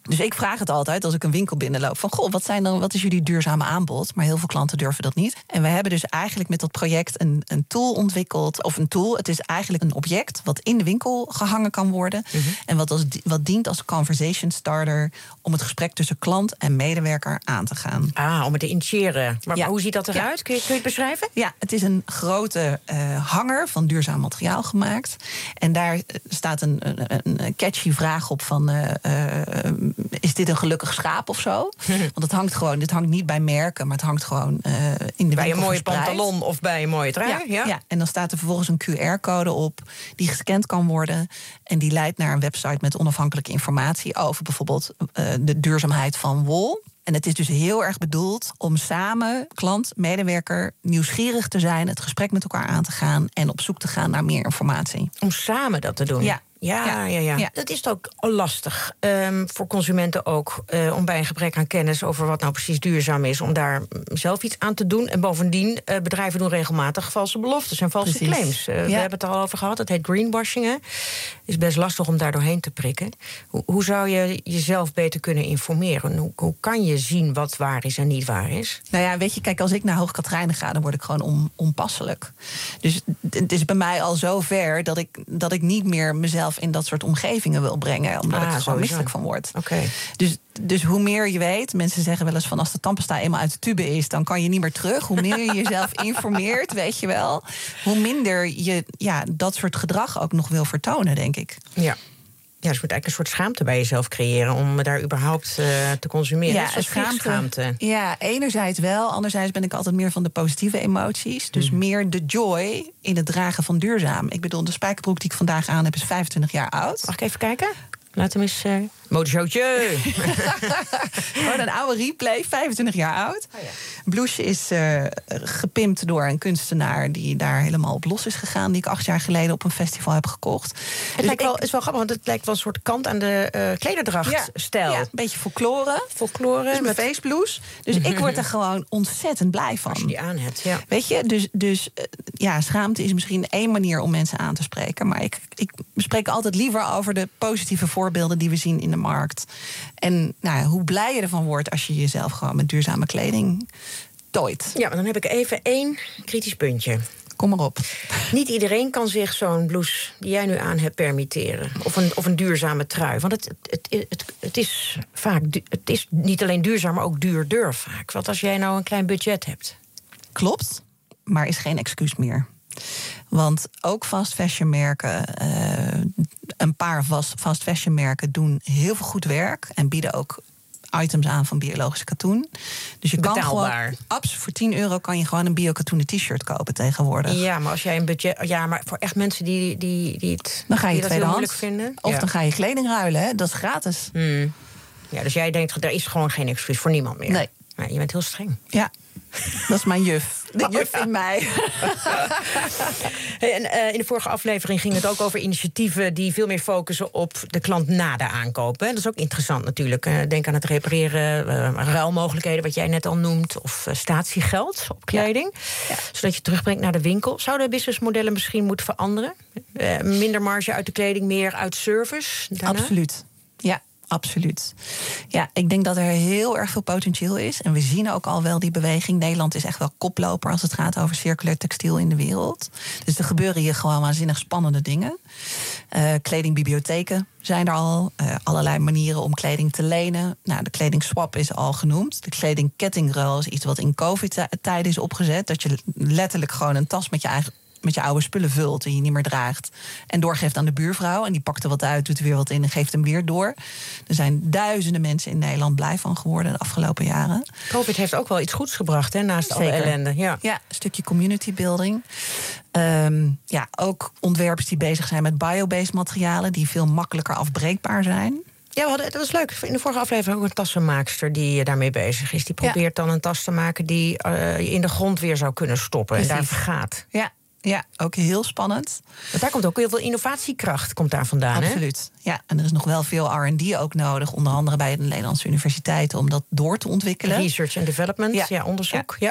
Dus ik vraag het altijd als ik een winkel binnenloop. Van, goh, wat, zijn dan, wat is jullie duurzame aanbod? Maar heel veel klanten durven dat niet. En we hebben dus eigenlijk met dat project een, een tool ontwikkeld. Of een tool, het is eigenlijk een object wat in de winkel gehangen kan worden. Mm-hmm. En wat, als, wat dient als conversation starter om het gesprek tussen klant en medewerker aan te gaan. Ah, om het te initiëren. Maar, ja. maar hoe ziet dat eruit? Ja. Kun, je, kun je het beschrijven? Ja, het is een grote uh, hanger van duurzaam materiaal gemaakt. En daar staat een, een, een catchy vraag op van... Uh, uh, is dit een gelukkig schaap of zo? Want het hangt gewoon, dit hangt niet bij merken, maar het hangt gewoon uh, in de bij een mooie verspreid. Pantalon of bij een mooie trui. Ja, ja. ja, en dan staat er vervolgens een Q R-code op die gescand kan worden. En die leidt naar een website met onafhankelijke informatie over bijvoorbeeld uh, de duurzaamheid van wol. En het is dus heel erg bedoeld om samen, klant, medewerker, nieuwsgierig te zijn, het gesprek met elkaar aan te gaan en op zoek te gaan naar meer informatie. Om samen dat te doen? Ja. Ja, ja, ja, ja. ja. Dat is ook lastig um, voor consumenten ook. Uh, om bij een gebrek aan kennis over wat nou precies duurzaam is, om daar zelf iets aan te doen. En bovendien, uh, bedrijven doen regelmatig valse beloftes en valse precies. claims. Uh, ja. We hebben het er al over gehad. Dat heet greenwashing. Het is best lastig om daar doorheen te prikken. Hoe, hoe zou je jezelf beter kunnen informeren? Hoe, hoe kan je zien wat waar is en niet waar is? Nou ja, weet je, kijk, als ik naar Hoog Catharijnen ga, dan word ik gewoon on, onpasselijk. Dus het is bij mij al zo ver dat ik, dat ik niet meer mezelf in dat soort omgevingen wil brengen, omdat ah, ik er gewoon misselijk van word. Okay. Dus, dus hoe meer je weet, mensen zeggen wel eens van als de tandpasta eenmaal uit de tube is, dan kan je niet meer terug. Hoe meer je jezelf informeert, weet je wel, hoe minder je ja, dat soort gedrag ook nog wil vertonen, denk ik. Ja. Ja, dus je moet eigenlijk een soort schaamte bij jezelf creëren om daar überhaupt uh, te consumeren. Ja, een schaamte, schaamte. Ja, enerzijds wel. Anderzijds ben ik altijd meer van de positieve emoties. Dus mm. meer de joy in het dragen van duurzaam. Ik bedoel, de spijkerbroek die ik vandaag aan heb is vijfentwintig jaar oud. Mag ik even kijken? Laat hem eens... Uh... Motorshowtje! Gewoon een oude replay, vijfentwintig jaar oud. Oh ja. Blouche is uh, gepimpt door een kunstenaar die daar helemaal op los is gegaan, die ik acht jaar geleden op een festival heb gekocht. Het dus lijkt wel, is wel grappig, want het lijkt wel een soort kant aan de uh, klederdrachtstijl. Ja, ja, een beetje folklore. Folklore. Dus met feestblues. Dus ik word er gewoon ontzettend blij van. Als je die aan hebt, ja. Weet je, dus, dus uh, ja, schaamte is misschien één manier om mensen aan te spreken. Maar ik, ik spreek altijd liever over de positieve voorbeelden die we zien in de markt. En nou, hoe blij je ervan wordt als je jezelf gewoon met duurzame kleding tooit. Ja, maar dan heb ik even één kritisch puntje. Kom maar op. Niet iedereen kan zich zo'n blouse die jij nu aan hebt permitteren. Of een, of een duurzame trui. Want het, het, het, het, het is vaak het is niet alleen duurzaam, maar ook duurder vaak. Want als jij nou een klein budget hebt. Klopt, maar is geen excuus meer. Want ook fast fashion merken, uh, een paar fast, fast fashion merken doen heel veel goed werk en bieden ook items aan van biologisch katoen. Dus je Betaalbaar. kan gewoon, abs, voor tien euro kan je gewoon een biokatoenen t-shirt kopen tegenwoordig. Ja, maar als jij een budget, ja, maar voor echt mensen die, die, die het, dan ga je die dat heel moeilijk tweedehands vinden. Of ja. dan ga je kleding ruilen, hè? Dat is gratis. Hmm. Ja, dus jij denkt, er is gewoon geen excuus voor niemand meer. Nee. Maar je bent heel streng. Ja, dat is mijn juf. De juf in mij. Hey, en, uh, in de vorige aflevering ging het ook over initiatieven die veel meer focussen op de klant na de aankoop. Hè. Dat is ook interessant natuurlijk. Uh, denk aan het repareren, uh, ruilmogelijkheden, wat jij net al noemt, of uh, statiegeld op kleding. Ja. Ja. Zodat je terugbrengt naar de winkel. Zouden businessmodellen misschien moeten veranderen? Uh, minder marge uit de kleding, meer uit service? Daarna? Absoluut. Ja. Absoluut. Ja, ik denk dat er heel erg veel potentieel is. En we zien ook al wel die beweging. Nederland is echt wel koploper als het gaat over circulair textiel in de wereld. Dus er gebeuren hier gewoon waanzinnig spannende dingen. Uh, kledingbibliotheken zijn er al. Uh, allerlei manieren om kleding te lenen. Nou, de kledingswap is al genoemd. De kledingkettingruil is iets wat in COVID-tijden is opgezet. Dat je letterlijk gewoon een tas met je eigen met je oude spullen vult die je niet meer draagt en doorgeeft aan de buurvrouw. En die pakt er wat uit, doet er weer wat in en geeft hem weer door. Er zijn duizenden mensen in Nederland blij van geworden de afgelopen jaren. COVID heeft ook wel iets goeds gebracht, hè, naast Zeker. alle ellende. Ja. ja, een stukje community building. Um, ja, ook ontwerpers die bezig zijn met biobased materialen die veel makkelijker afbreekbaar zijn. Ja, we hadden, dat was leuk. In de vorige aflevering ook een tassenmaakster die daarmee bezig is. Die probeert ja. dan een tas te maken die uh, je in de grond weer zou kunnen stoppen. Precies. En daar vergaat. Ja. Ja, ook heel spannend. Maar daar komt ook heel veel innovatiekracht komt daar vandaan. Absoluut. Hè? Ja, en er is nog wel veel R en D ook nodig, onder andere bij de Nederlandse universiteiten, om dat door te ontwikkelen. Research and development, ja, ja onderzoek. Ja, ja.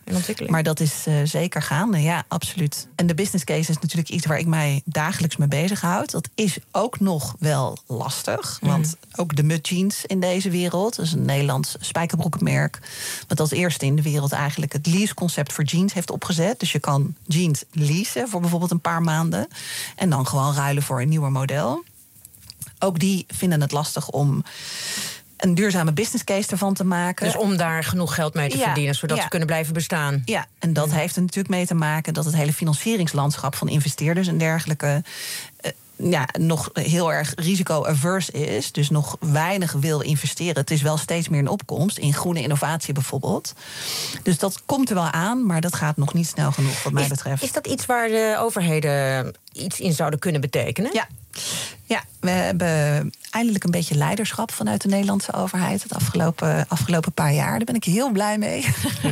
in ontwikkeling. Maar dat is uh, zeker gaande, ja, absoluut. En de business case is natuurlijk iets waar ik mij dagelijks mee bezighoud. Dat is ook nog wel lastig. Want mm. ook de Mud Jeans in deze wereld, dat is een Nederlands spijkerbroekmerk, wat als eerste in de wereld eigenlijk het lease-concept voor jeans heeft opgezet. Dus je kan jeans leasen voor bijvoorbeeld een paar maanden en dan gewoon ruilen voor een nieuwer model. Ook die vinden het lastig om een duurzame business case ervan te maken. Dus om daar genoeg geld mee te ja, verdienen, zodat ja. ze kunnen blijven bestaan. Ja, en dat mm. heeft er natuurlijk mee te maken dat het hele financieringslandschap van investeerders en dergelijke Uh, ja, nog heel erg risico-averse is. Dus nog weinig wil investeren. Het is wel steeds meer een opkomst. In groene innovatie bijvoorbeeld. Dus dat komt er wel aan, maar dat gaat nog niet snel genoeg wat mij is, betreft. Is dat iets waar de overheden iets in zouden kunnen betekenen? Ja. Ja, we hebben eindelijk een beetje leiderschap vanuit de Nederlandse overheid het afgelopen, afgelopen paar jaar. Daar ben ik heel blij mee.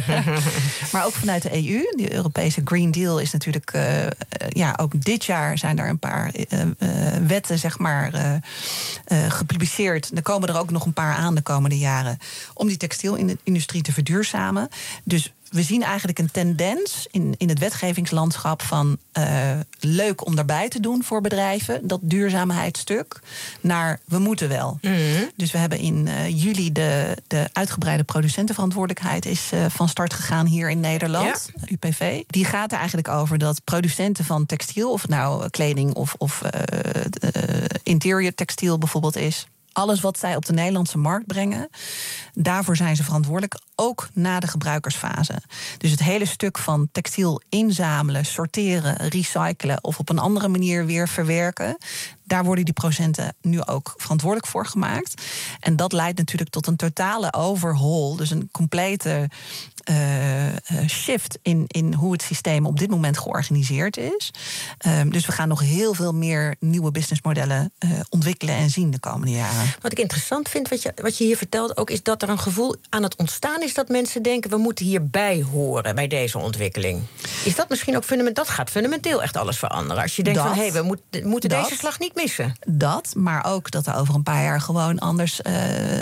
Maar ook vanuit de E U. De Europese Green Deal is natuurlijk Uh, uh, ja, ook dit jaar zijn er een paar uh, uh, wetten, zeg maar, uh, uh, gepubliceerd. Er komen er ook nog een paar aan de komende jaren om die textielindustrie te verduurzamen. Dus we zien eigenlijk een tendens in, in het wetgevingslandschap van Uh, leuk om daarbij te doen voor bedrijven, dat duurzaamheidsstuk, naar we moeten wel. Mm-hmm. Dus we hebben in uh, juli de, de uitgebreide producentenverantwoordelijkheid is uh, van start gegaan hier in Nederland, ja. U P V. Die gaat er eigenlijk over dat producenten van textiel, of het nou kleding of, of uh, uh, interior textiel bijvoorbeeld is, alles wat zij op de Nederlandse markt brengen, daarvoor zijn ze verantwoordelijk, ook na de gebruikersfase. Dus het hele stuk van textiel inzamelen, sorteren, recyclen of op een andere manier weer verwerken, daar worden die procenten nu ook verantwoordelijk voor gemaakt. En dat leidt natuurlijk tot een totale overhaul, dus een complete Uh, uh, shift in, in hoe het systeem op dit moment georganiseerd is. Uh, dus we gaan nog heel veel meer nieuwe businessmodellen uh, ontwikkelen en zien de komende jaren. Wat ik interessant vind, wat je, wat je hier vertelt ook, is dat er een gevoel aan het ontstaan is dat mensen denken, we moeten hierbij horen bij deze ontwikkeling. Is dat misschien ook fundamenteel? Dat gaat fundamenteel echt alles veranderen. Als je denkt dat, van, hé, hey, we moet, moeten dat, deze slag niet missen. Dat, maar ook dat er over een paar jaar gewoon anders Uh,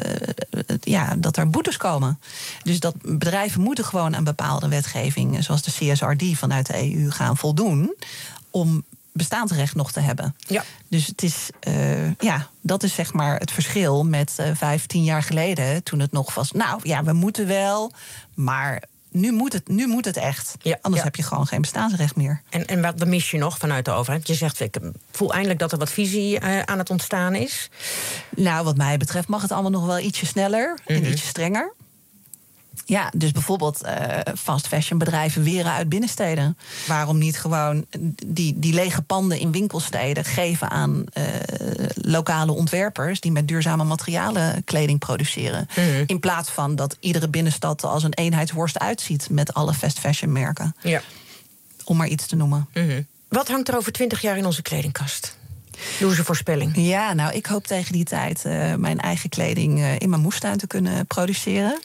ja, dat er boetes komen. Dus dat bedrijven moeten gewoon aan bepaalde wetgeving, zoals de C S R D vanuit de E U, gaan voldoen om bestaansrecht nog te hebben. Ja. Dus het is, uh, ja, dat is zeg maar het verschil met uh, vijf, tien jaar geleden, toen het nog was, nou ja, we moeten wel, maar nu moet het, nu moet het echt. Ja, Anders ja. heb je gewoon geen bestaansrecht meer. En, en wat mis je nog vanuit de overheid? Je zegt, ik voel eindelijk dat er wat visie uh, aan het ontstaan is. Nou, wat mij betreft mag het allemaal nog wel ietsje sneller mm-hmm. en ietsje strenger. Ja, dus bijvoorbeeld uh, fast fashion bedrijven weren uit binnensteden. Waarom niet gewoon die, die lege panden in winkelsteden geven aan uh, lokale ontwerpers die met duurzame materialen kleding produceren. Mm-hmm. In plaats van dat iedere binnenstad als een eenheidsworst uitziet met alle fast fashion merken. Ja. Om maar iets te noemen. Mm-hmm. Wat hangt er over twintig jaar in onze kledingkast? Doe eens een voorspelling. Ja, nou, ik hoop tegen die tijd uh, mijn eigen kleding uh, in mijn moestuin te kunnen produceren.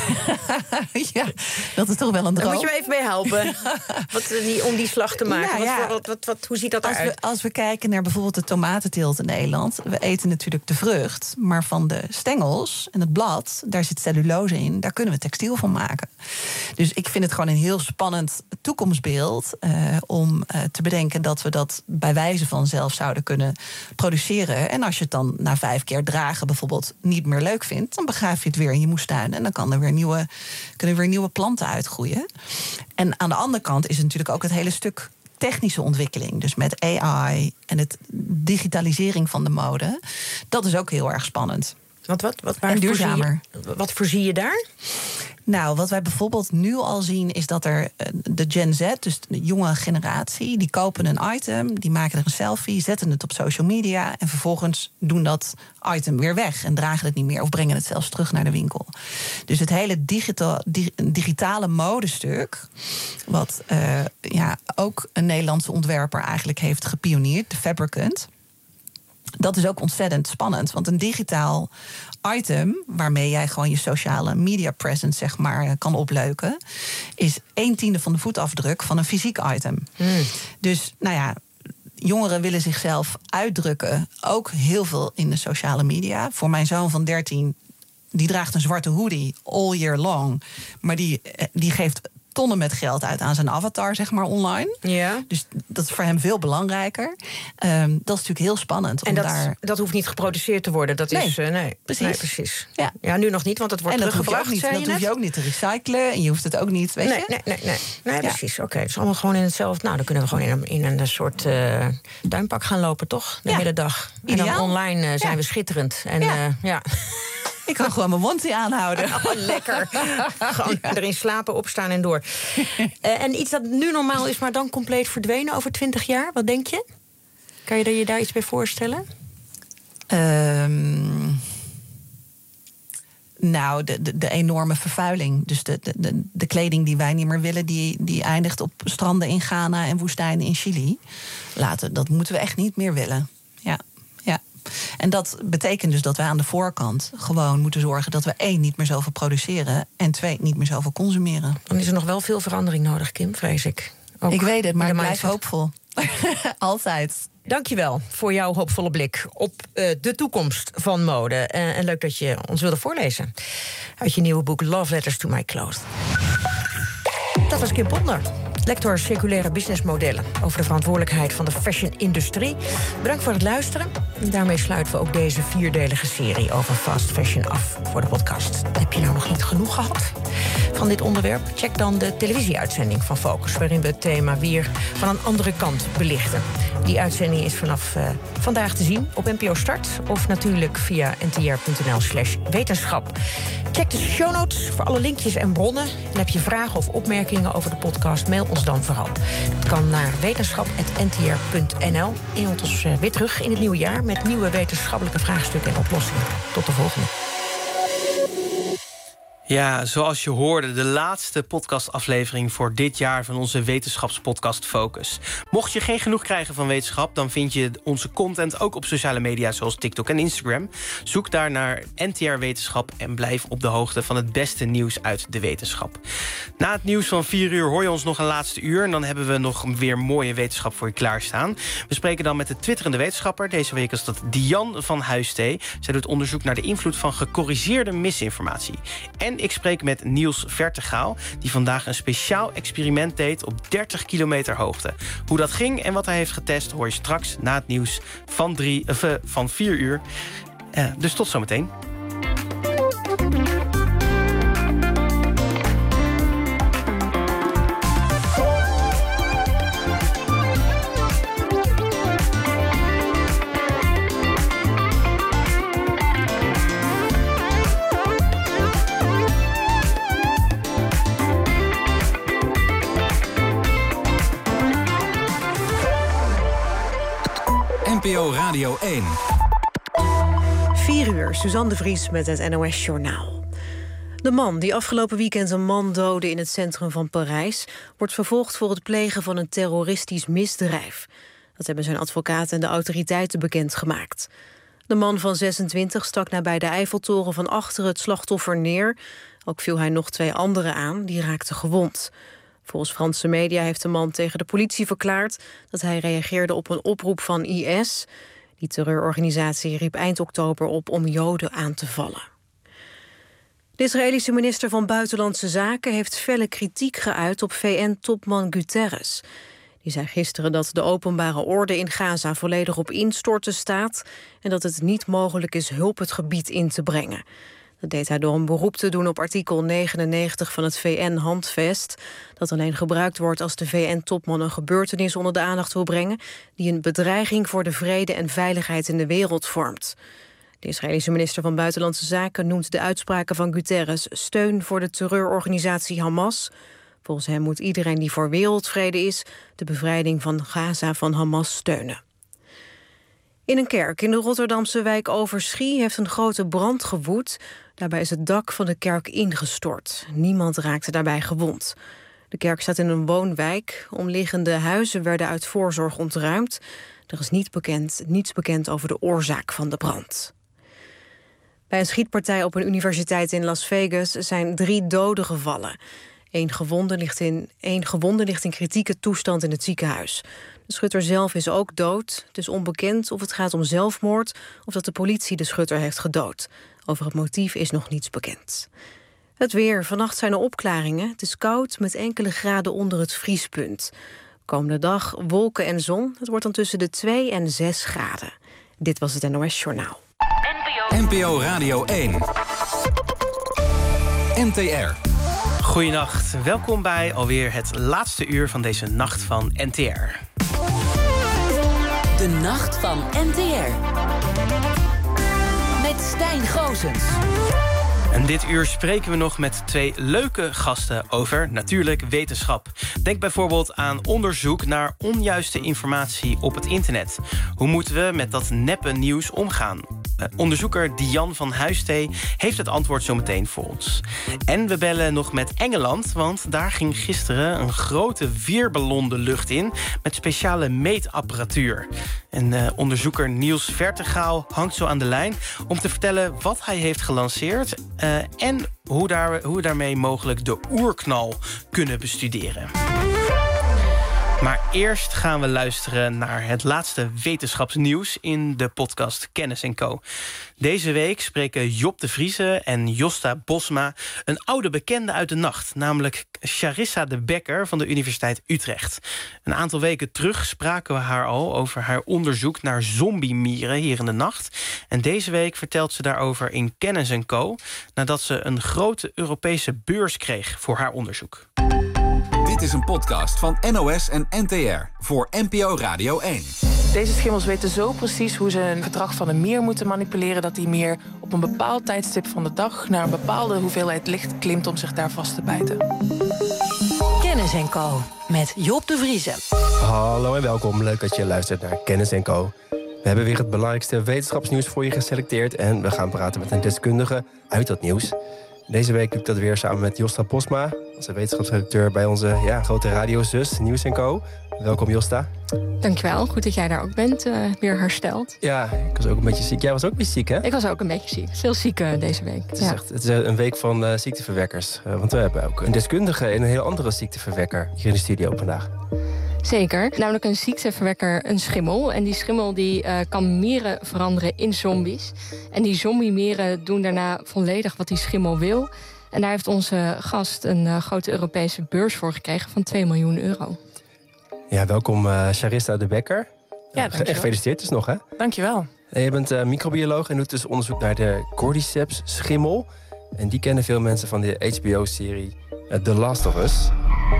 Ja, dat is toch wel een droom. Daar moet je me even mee helpen. Wat, die, om die slag te maken. Ja, ja. Wat, wat, wat, hoe ziet dat als eruit? We, als we kijken naar bijvoorbeeld de tomatenteelt in Nederland. We eten natuurlijk de vrucht. Maar van de stengels en het blad, daar zit cellulose in. Daar kunnen we textiel van maken. Dus ik vind het gewoon een heel spannend toekomstbeeld. Uh, om uh, te bedenken dat we dat bij wijze van zelf zouden kunnen produceren. En als je het dan na vijf keer dragen bijvoorbeeld niet meer leuk vindt, dan begraaf je het weer in je moestuin. En dan kan er weer nieuwe, kunnen weer nieuwe planten uitgroeien. En aan de andere kant is het natuurlijk ook het hele stuk technische ontwikkeling. Dus met A I en het digitalisering van de mode. Dat is ook heel erg spannend. Wat, wat, wat, waar en duurzamer. Voorzie je, wat voorzie je daar? Nou, wat wij bijvoorbeeld nu al zien is dat er de Gen Z, dus de jonge generatie, die kopen een item, die maken er een selfie, zetten het op social media en vervolgens doen dat item weer weg en dragen het niet meer of brengen het zelfs terug naar de winkel. Dus het hele digita- di- digitale modestuk, wat uh, ja, ook een Nederlandse ontwerper eigenlijk heeft gepioneerd, de Fabricant. Dat is ook ontzettend spannend, want een digitaal item waarmee jij gewoon je sociale media presence zeg maar kan opleuken, is een tiende van de voetafdruk van een fysiek item. Mm. Dus nou ja, jongeren willen zichzelf uitdrukken, ook heel veel in de sociale media. Voor mijn zoon van dertien, die draagt een zwarte hoodie all year long, maar die, die geeft tonnen met geld uit aan zijn avatar, zeg maar, online. Ja. Dus dat is voor hem veel belangrijker. Um, dat is natuurlijk heel spannend. En om dat, daar... dat hoeft niet geproduceerd te worden. Dat nee, is, uh, nee, precies. Nee, precies. Ja. ja, nu nog niet, want het wordt en dat teruggebracht, hoef je ook niet, dat hoef je ook niet te recyclen. En je hoeft het ook niet, weet nee, je? Nee, nee, nee. nee ja. precies. Oké, okay. Het is allemaal gewoon in hetzelfde. Nou, dan kunnen we gewoon in een, in een soort uh, tuinpak gaan lopen, toch? De ja. hele dag. Ideaal. En dan online uh, zijn ja. we schitterend. En, ja. Uh, ja. Ik kan gewoon mijn onesie aanhouden. Oh, lekker. Gewoon ja. erin slapen, opstaan en door. uh, en iets dat nu normaal is, maar dan compleet verdwenen over twintig jaar. Wat denk je? Kan je je daar iets bij voorstellen? Um, nou, de, de, de enorme vervuiling. Dus de, de, de kleding die wij niet meer willen, die, die eindigt op stranden in Ghana en woestijnen in Chili. Laten, dat moeten we echt niet meer willen. Ja, ja. En dat betekent dus dat wij aan de voorkant gewoon moeten zorgen dat we één, niet meer zoveel produceren en twee, niet meer zoveel consumeren. Dan is er nog wel veel verandering nodig, Kim, vrees ik. Ook ik weet het, maar ik blijf mindset. hoopvol. Altijd. Dankjewel voor jouw hoopvolle blik op uh, de toekomst van mode. Uh, en leuk dat je ons wilde voorlezen uit je nieuwe boek Love Letters to My Clothes. Dat was Kim Ponder, lector circulaire businessmodellen over de verantwoordelijkheid van de fashion-industrie. Bedankt voor het luisteren. En daarmee sluiten we ook deze vierdelige serie over fast fashion af voor de podcast. Heb je nou nog niet genoeg gehad van dit onderwerp? Check dan de televisieuitzending van Focus, waarin we het thema weer van een andere kant belichten. Die uitzending is vanaf uh, vandaag te zien op N P O Start of natuurlijk via n t r punt n l slash wetenschap. Check de show notes voor alle linkjes en bronnen. En heb je vragen of opmerkingen over de podcast, mail ons dan vooral. Dat kan naar wetenschap punt n t r punt n l. En je hoort ons uh, weer terug in het nieuwe jaar met nieuwe wetenschappelijke vraagstukken en oplossingen. Tot de volgende. Ja, zoals je hoorde, de laatste podcastaflevering voor dit jaar van onze wetenschapspodcast Focus. Mocht je geen genoeg krijgen van wetenschap, dan vind je onze content ook op sociale media zoals TikTok en Instagram. Zoek daar naar N T R Wetenschap en blijf op de hoogte van het beste nieuws uit de wetenschap. Na het nieuws van vier uur hoor je ons nog een laatste uur en dan hebben we nog weer mooie wetenschap voor je klaarstaan. We spreken dan met de twitterende wetenschapper. Deze week is dat Diane van Huistee. Zij doet onderzoek naar de invloed van gecorrigeerde misinformatie. En ik spreek met Niels Vertegaal, die vandaag een speciaal experiment deed op dertig kilometer hoogte. Hoe dat ging en wat hij heeft getest hoor je straks na het nieuws van, drie, uh, van vier uur. Uh, dus tot zometeen. N P O Radio één. vier uur, Suzanne de Vries met het N O S-journaal. De man die afgelopen weekend een man doodde in het centrum van Parijs wordt vervolgd voor het plegen van een terroristisch misdrijf. Dat hebben zijn advocaat en de autoriteiten bekendgemaakt. De man van zesentwintig stak nabij de Eiffeltoren van achter het slachtoffer neer. Ook viel hij nog twee anderen aan, die raakten gewond. Volgens Franse media heeft de man tegen de politie verklaard dat hij reageerde op een oproep van I S. Die terreurorganisatie riep eind oktober op om Joden aan te vallen. De Israëlische minister van Buitenlandse Zaken heeft felle kritiek geuit op V N-topman Guterres. Die zei gisteren dat de openbare orde in Gaza volledig op instorten staat en dat het niet mogelijk is hulp het gebied in te brengen. Dat deed hij door een beroep te doen op artikel negenennegentig van het V N-handvest, dat alleen gebruikt wordt als de V N-topman een gebeurtenis onder de aandacht wil brengen die een bedreiging voor de vrede en veiligheid in de wereld vormt. De Israëlische minister van Buitenlandse Zaken noemt de uitspraken van Guterres steun voor de terreurorganisatie Hamas. Volgens hem moet iedereen die voor wereldvrede is de bevrijding van Gaza van Hamas steunen. In een kerk in de Rotterdamse wijk Overschie heeft een grote brand gewoed. Daarbij is het dak van de kerk ingestort. Niemand raakte daarbij gewond. De kerk staat in een woonwijk. Omliggende huizen werden uit voorzorg ontruimd. Er is niet bekend, niets bekend over de oorzaak van de brand. Bij een schietpartij op een universiteit in Las Vegas zijn drie doden gevallen. Eén gewonde ligt in, één gewonde ligt in kritieke toestand in het ziekenhuis. De schutter zelf is ook dood. Het is onbekend of het gaat om zelfmoord of dat de politie de schutter heeft gedood. Over het motief is nog niets bekend. Het weer. Vannacht zijn er opklaringen. Het is koud met enkele graden onder het vriespunt. Komende dag wolken en zon. Het wordt dan tussen de twee en zes graden. Dit was het N O S Journaal. N P O Radio één. N T R. Goedenacht. Welkom bij alweer het laatste uur van deze Nacht van N T R. De Nacht van N T R. Met Stijn Goosens. En dit uur spreken we nog met twee leuke gasten over natuurlijk wetenschap. Denk bijvoorbeeld aan onderzoek naar onjuiste informatie op het internet. Hoe moeten we met dat neppe nieuws omgaan? Uh, onderzoeker Dian van Huistee heeft het antwoord zo meteen voor ons. En we bellen nog met Engeland, want daar ging gisteren een grote weerballon de lucht in met speciale meetapparatuur. En uh, onderzoeker Niels Vertegaal hangt zo aan de lijn om te vertellen wat hij heeft gelanceerd uh, en hoe, daar, hoe we daarmee mogelijk de oerknal kunnen bestuderen. Maar eerst gaan we luisteren naar het laatste wetenschapsnieuws in de podcast Kennis en Co. Deze week spreken Job de Vrieze en Josta Bosma een oude bekende uit de nacht, namelijk Charissa de Bekker van de Universiteit Utrecht. Een aantal weken terug spraken we haar al over haar onderzoek naar zombiemieren hier in de nacht. En deze week vertelt ze daarover in Kennis en Co, nadat ze een grote Europese beurs kreeg voor haar onderzoek. Dit is een podcast van N O S en N T R voor N P O Radio één. Deze schimmels weten zo precies hoe ze een gedrag van een mier moeten manipuleren, dat die mier op een bepaald tijdstip van de dag naar een bepaalde hoeveelheid licht klimt om zich daar vast te bijten. Kennis en Co. met Job de Vrieze. Hallo en welkom. Leuk dat je luistert naar Kennis en Co. We hebben weer het belangrijkste wetenschapsnieuws voor je geselecteerd en we gaan praten met een deskundige uit dat nieuws. Deze week doe ik dat weer samen met Josta Bosma, onze wetenschapsredacteur bij onze ja, grote radiozus Nieuws en Co. Welkom Josta. Dankjewel, goed dat jij daar ook bent, uh, weer hersteld. Ja, ik was ook een beetje ziek. Jij was ook weer ziek, hè? Ik was ook een beetje ziek. Veel ziek uh, deze week. Het is, ja. echt, het is een week van uh, ziekteverwekkers. Uh, want we hebben ook een deskundige en een heel andere ziekteverwekker hier in de studio vandaag. Zeker, namelijk een ziekteverwekker, een schimmel. En die schimmel die, uh, kan mieren veranderen in zombies. En die zombiemieren doen daarna volledig wat die schimmel wil. En daar heeft onze gast een uh, grote Europese beurs voor gekregen van twee miljoen euro. Ja, welkom uh, Charissa de Bekker. Ja, uh, gefeliciteerd dus nog, hè? Dankjewel. En je bent uh, microbioloog en doet dus onderzoek naar de Cordyceps schimmel. En die kennen veel mensen van de H B O-serie uh, The Last of Us.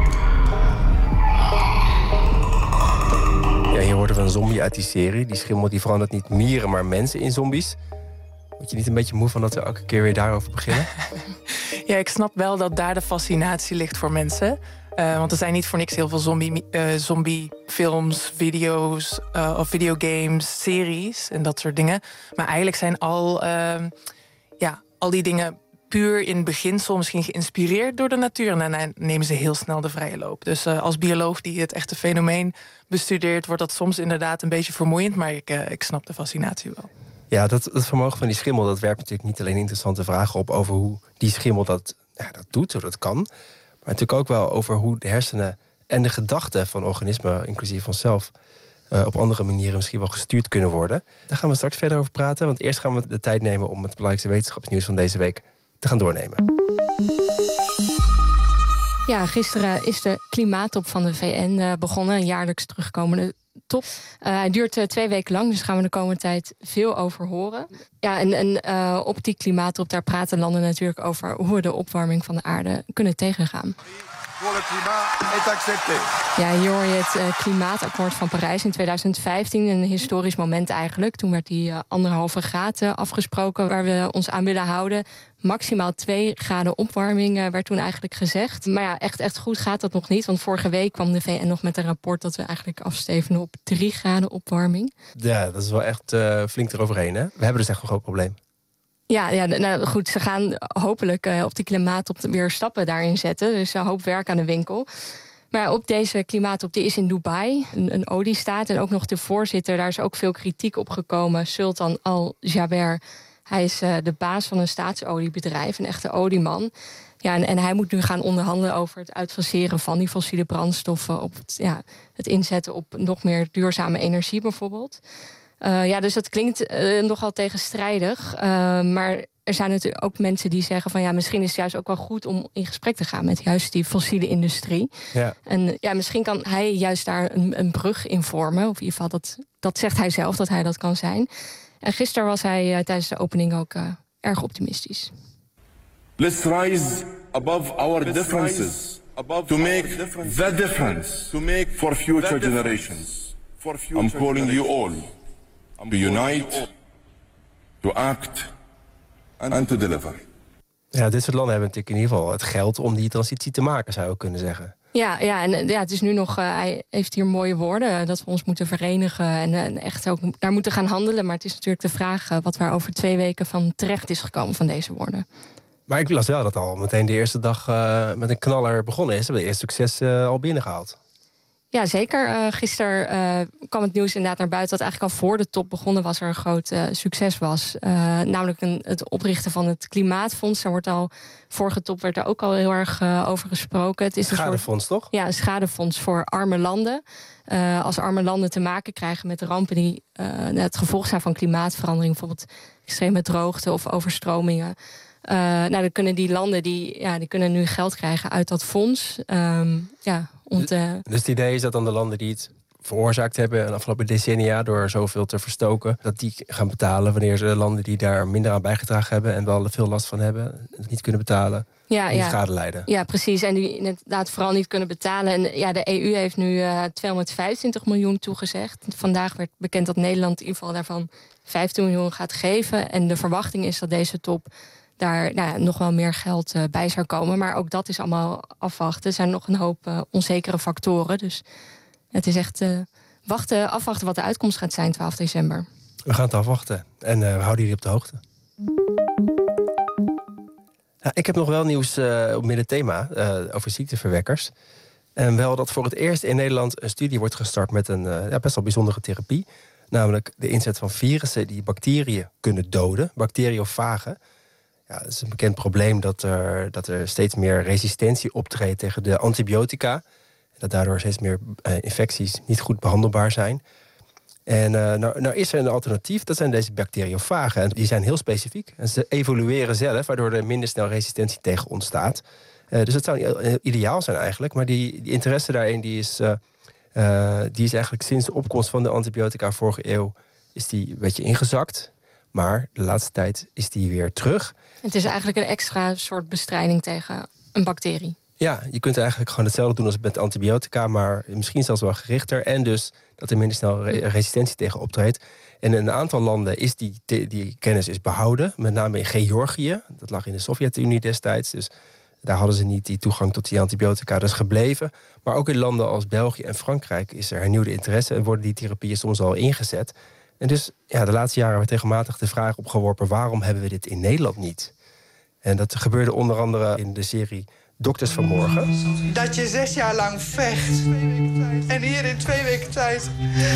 Ja, hier hoorden we een zombie uit die serie. Die schimmel die verandert niet mieren, maar mensen in zombies. Word je niet een beetje moe van dat we elke keer weer daarover beginnen? Ja, ik snap wel dat daar de fascinatie ligt voor mensen. Uh, want er zijn niet voor niks heel veel zombie, uh, zombiefilms, video's uh, of videogames, series en dat soort dingen. Maar eigenlijk zijn al, uh, ja, al die dingen puur in beginsel misschien geïnspireerd door de natuur. En dan nemen ze heel snel de vrije loop. Dus uh, als bioloog die het echte fenomeen bestudeert, wordt dat soms inderdaad een beetje vermoeiend. Maar ik, uh, ik snap de fascinatie wel. Ja, dat, dat vermogen van die schimmel, dat werpt natuurlijk niet alleen interessante vragen op over hoe die schimmel dat, ja, dat doet, hoe dat kan. Maar natuurlijk ook wel over hoe de hersenen en de gedachten van organismen, inclusief onszelf, uh, op andere manieren misschien wel gestuurd kunnen worden. Daar gaan we straks verder over praten. Want eerst gaan we de tijd nemen om het belangrijkste wetenschapsnieuws van deze week te gaan doornemen. Ja, gisteren is de klimaattop van de V N uh, begonnen. Een jaarlijks terugkomende top. Uh, hij duurt uh, twee weken lang, dus gaan we de komende tijd veel over horen. Ja, en, en uh, op die klimaattop, daar praten landen natuurlijk over hoe we de opwarming van de aarde kunnen tegengaan. Ja, hier hoor je het uh, klimaatakkoord van Parijs in tweeduizend vijftien. Een historisch moment eigenlijk. Toen werd die uh, anderhalve graad uh, afgesproken waar we ons aan willen houden. Maximaal twee graden opwarming uh, werd toen eigenlijk gezegd. Maar ja, echt, echt goed gaat dat nog niet. Want vorige week kwam de V N nog met een rapport dat we eigenlijk afstevenen op drie graden opwarming. Ja, dat is wel echt uh, flink eroverheen, hè? We hebben dus echt een groot probleem. Ja, ja, nou goed, ze gaan hopelijk uh, op die klimaattop weer stappen daarin zetten. Dus een hoop werk aan de winkel. Maar op deze klimaattop, die is in Dubai, een, een oliestaat. En ook nog de voorzitter, daar is ook veel kritiek op gekomen. Sultan Al-Jaber, hij is uh, de baas van een staatsoliebedrijf, een echte olieman. Ja, en, en hij moet nu gaan onderhandelen over het uitfaseren van die fossiele brandstoffen. Op het, ja, het inzetten op nog meer duurzame energie bijvoorbeeld. Uh, ja, dus dat klinkt uh, nogal tegenstrijdig. Uh, maar er zijn natuurlijk ook mensen die zeggen van ja, misschien is het juist ook wel goed om in gesprek te gaan met juist die fossiele industrie. Ja. En ja, misschien kan hij juist daar een, een brug in vormen. Of in ieder geval, dat, dat zegt hij zelf dat hij dat kan zijn. En gisteren was hij uh, tijdens de opening ook uh, erg optimistisch. Let's rise above our differences to make the difference for future generations. I'm calling you all to unite, to act and to deliver. Ja, dit soort landen hebben natuurlijk in ieder geval het geld om die transitie te maken, zou je ook kunnen zeggen. Ja, ja, en ja, het is nu nog, uh, hij heeft hier mooie woorden, dat we ons moeten verenigen en, uh, en echt ook daar moeten gaan handelen. Maar het is natuurlijk de vraag uh, wat er over twee weken van terecht is gekomen van deze woorden. Maar ik las wel dat al meteen de eerste dag uh, met een knaller begonnen is. We hebben de eerste succes uh, al binnengehaald. Ja, zeker. Uh, gisteren uh, kwam het nieuws inderdaad naar buiten dat eigenlijk al voor de top begonnen was er een groot uh, succes was. Uh, namelijk een, het oprichten van het Klimaatfonds. Daar wordt al, vorige top werd er ook al heel erg uh, over gesproken. Het is schadefonds, soort, toch? Ja, een schadefonds voor arme landen. Uh, als arme landen te maken krijgen met de rampen die uh, het gevolg zijn van klimaatverandering, bijvoorbeeld extreme droogte of overstromingen. Uh, nou, dan kunnen die landen die, ja, die kunnen nu geld krijgen uit dat fonds. Um, ja, om te... Dus het idee is dat dan de landen die het veroorzaakt hebben de afgelopen decennia door zoveel te verstoken, dat die gaan betalen wanneer ze de landen die daar minder aan bijgedragen hebben en wel veel last van hebben, het niet kunnen betalen, ja, die ja. schade lijden. Ja, precies. En die inderdaad vooral niet kunnen betalen. En ja, de E U heeft nu uh, tweehonderdvijfentwintig miljoen toegezegd. Vandaag werd bekend dat Nederland in ieder geval daarvan vijftien miljoen gaat geven. En de verwachting is dat deze top daar nou ja, nog wel meer geld uh, bij zou komen. Maar ook dat is allemaal afwachten. Er zijn nog een hoop uh, onzekere factoren. Dus het is echt uh, wachten, afwachten wat de uitkomst gaat zijn twaalf december. We gaan het afwachten. En uh, we houden jullie op de hoogte. Nou, ik heb nog wel nieuws uh, op middenthema uh, over ziekteverwekkers. En wel dat voor het eerst in Nederland een studie wordt gestart met een uh, ja, best wel bijzondere therapie. Namelijk de inzet van virussen die bacteriën kunnen doden. Bacteriofagen. Ja, het is een bekend probleem dat er, dat er steeds meer resistentie optreedt tegen de antibiotica. Dat daardoor steeds meer uh, infecties niet goed behandelbaar zijn. En uh, nou, nou is er een alternatief, dat zijn deze bacteriofagen. En die zijn heel specifiek. En ze evolueren zelf, waardoor er minder snel resistentie tegen ontstaat. Uh, dus dat zou ideaal zijn eigenlijk. Maar die, die interesse daarin die is, uh, uh, die is eigenlijk sinds de opkomst van de antibiotica vorige eeuw is die een beetje ingezakt. Maar de laatste tijd is die weer terug. Het is eigenlijk een extra soort bestrijding tegen een bacterie. Ja, je kunt eigenlijk gewoon hetzelfde doen als met antibiotica, maar misschien zelfs wel gerichter. En dus dat er minder snel re- resistentie tegen optreedt. En in een aantal landen is die, die kennis is behouden. Met name in Georgië. Dat lag in de Sovjet-Unie destijds. Dus daar hadden ze niet die toegang tot die antibiotica. Dat is gebleven. Maar ook in landen als België en Frankrijk is er hernieuwde interesse en worden die therapieën soms al ingezet. En dus ja, de laatste jaren werd regelmatig de vraag opgeworpen: waarom hebben we dit in Nederland niet? En dat gebeurde onder andere in de serie Dokters van Morgen. Dat je zes jaar lang vecht. En hier in twee weken tijd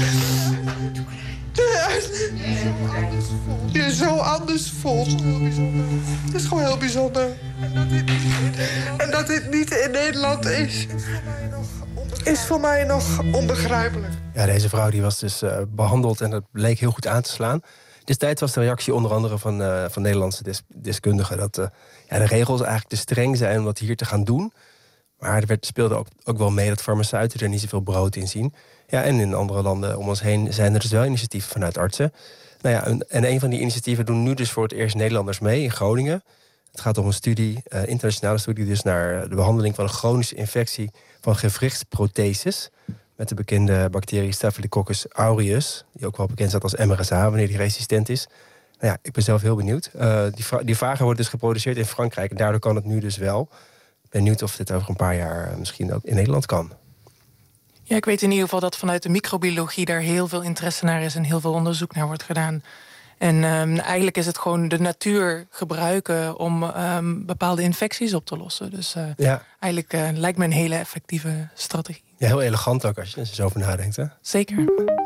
je zo anders voelt. Het is gewoon heel bijzonder. En dat dit niet in Nederland is, is voor mij nog onbegrijpelijk. Ja, deze vrouw die was dus uh, behandeld en dat bleek heel goed aan te slaan. Destijds was de reactie onder andere van, uh, van Nederlandse des- deskundigen dat uh, ja, de regels eigenlijk te streng zijn om dat hier te gaan doen. Maar er werd, speelde ook, ook wel mee dat farmaceuten er niet zoveel brood in zien. Ja, en in andere landen om ons heen zijn er dus wel initiatieven vanuit artsen. Nou ja, en, en een van die initiatieven doen nu dus voor het eerst Nederlanders mee in Groningen. Het gaat om een studie, uh, internationale studie dus naar de behandeling van een chronische infectie van gewrichtsprotheses. Met de bekende bacterie Staphylococcus aureus, die ook wel bekend staat als M R S A wanneer die resistent is. Nou ja, ik ben zelf heel benieuwd. Uh, die, va- die vagen worden dus geproduceerd in Frankrijk en daardoor kan het nu dus wel. Ik ben benieuwd of dit over een paar jaar misschien ook in Nederland kan. Ja, ik weet in ieder geval dat vanuit de microbiologie daar heel veel interesse naar is en heel veel onderzoek naar wordt gedaan. En um, eigenlijk is het gewoon de natuur gebruiken om um, bepaalde infecties op te lossen. Dus uh, ja. eigenlijk uh, lijkt me een hele effectieve strategie. Ja, heel elegant ook als je er zo over nadenkt, hè? Zeker.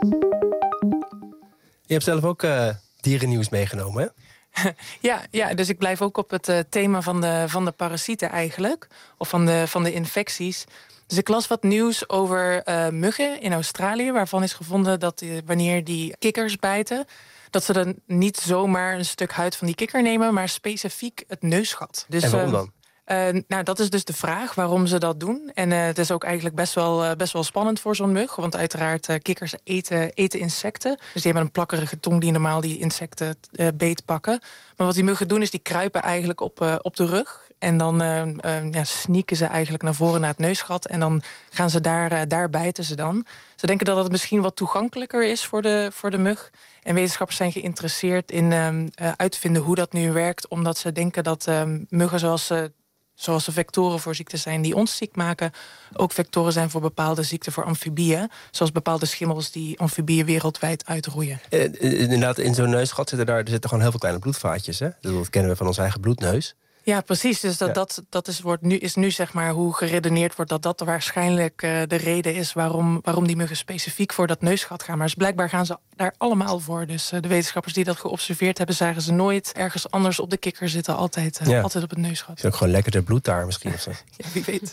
Je hebt zelf ook uh, dierennieuws meegenomen, hè? ja, ja, dus ik blijf ook op het uh, thema van de, van de parasieten eigenlijk. Of van de, van de infecties. Dus ik las wat nieuws over uh, muggen in Australië, waarvan is gevonden dat uh, wanneer die kikkers bijten, dat ze dan niet zomaar een stuk huid van die kikker nemen, maar specifiek het neusgat. Dus, en waarom uh, dan? Uh, nou, dat is dus de vraag waarom ze dat doen. En uh, het is ook eigenlijk best wel, uh, best wel spannend voor zo'n mug. Want uiteraard, uh, kikkers eten, eten insecten. Dus die hebben een plakkerige tong die normaal die insecten uh, beetpakken. Maar wat die muggen doen, is die kruipen eigenlijk op, uh, op de rug. En dan uh, uh, ja, sneaken ze eigenlijk naar voren naar het neusgat. En dan gaan ze daar, uh, daar bijten ze dan. Ze denken dat het misschien wat toegankelijker is voor de, voor de mug. En wetenschappers zijn geïnteresseerd in uh, uh, uitvinden hoe dat nu werkt. Omdat ze denken dat uh, muggen zoals... Uh, Zoals de vectoren voor ziekten zijn die ons ziek maken, ook vectoren zijn voor bepaalde ziekten voor amfibieën. Zoals bepaalde schimmels die amfibieën wereldwijd uitroeien. Eh, inderdaad, in zo'n neusgat zitten daar er zitten gewoon heel veel kleine bloedvaatjes. Hè? Dat kennen we van onze eigen bloedneus. Ja, precies. Dus dat, ja. dat, dat is, wordt nu, is nu zeg maar hoe geredeneerd wordt dat dat waarschijnlijk uh, de reden is waarom, waarom die muggen specifiek voor dat neusgat gaan. Maar dus blijkbaar gaan ze daar allemaal voor. Dus uh, de wetenschappers die dat geobserveerd hebben, zagen ze nooit ergens anders op de kikker zitten. Altijd, uh, ja. altijd op het neusgat. Is ook gewoon lekkerder bloed daar misschien of zo. Ja, wie weet.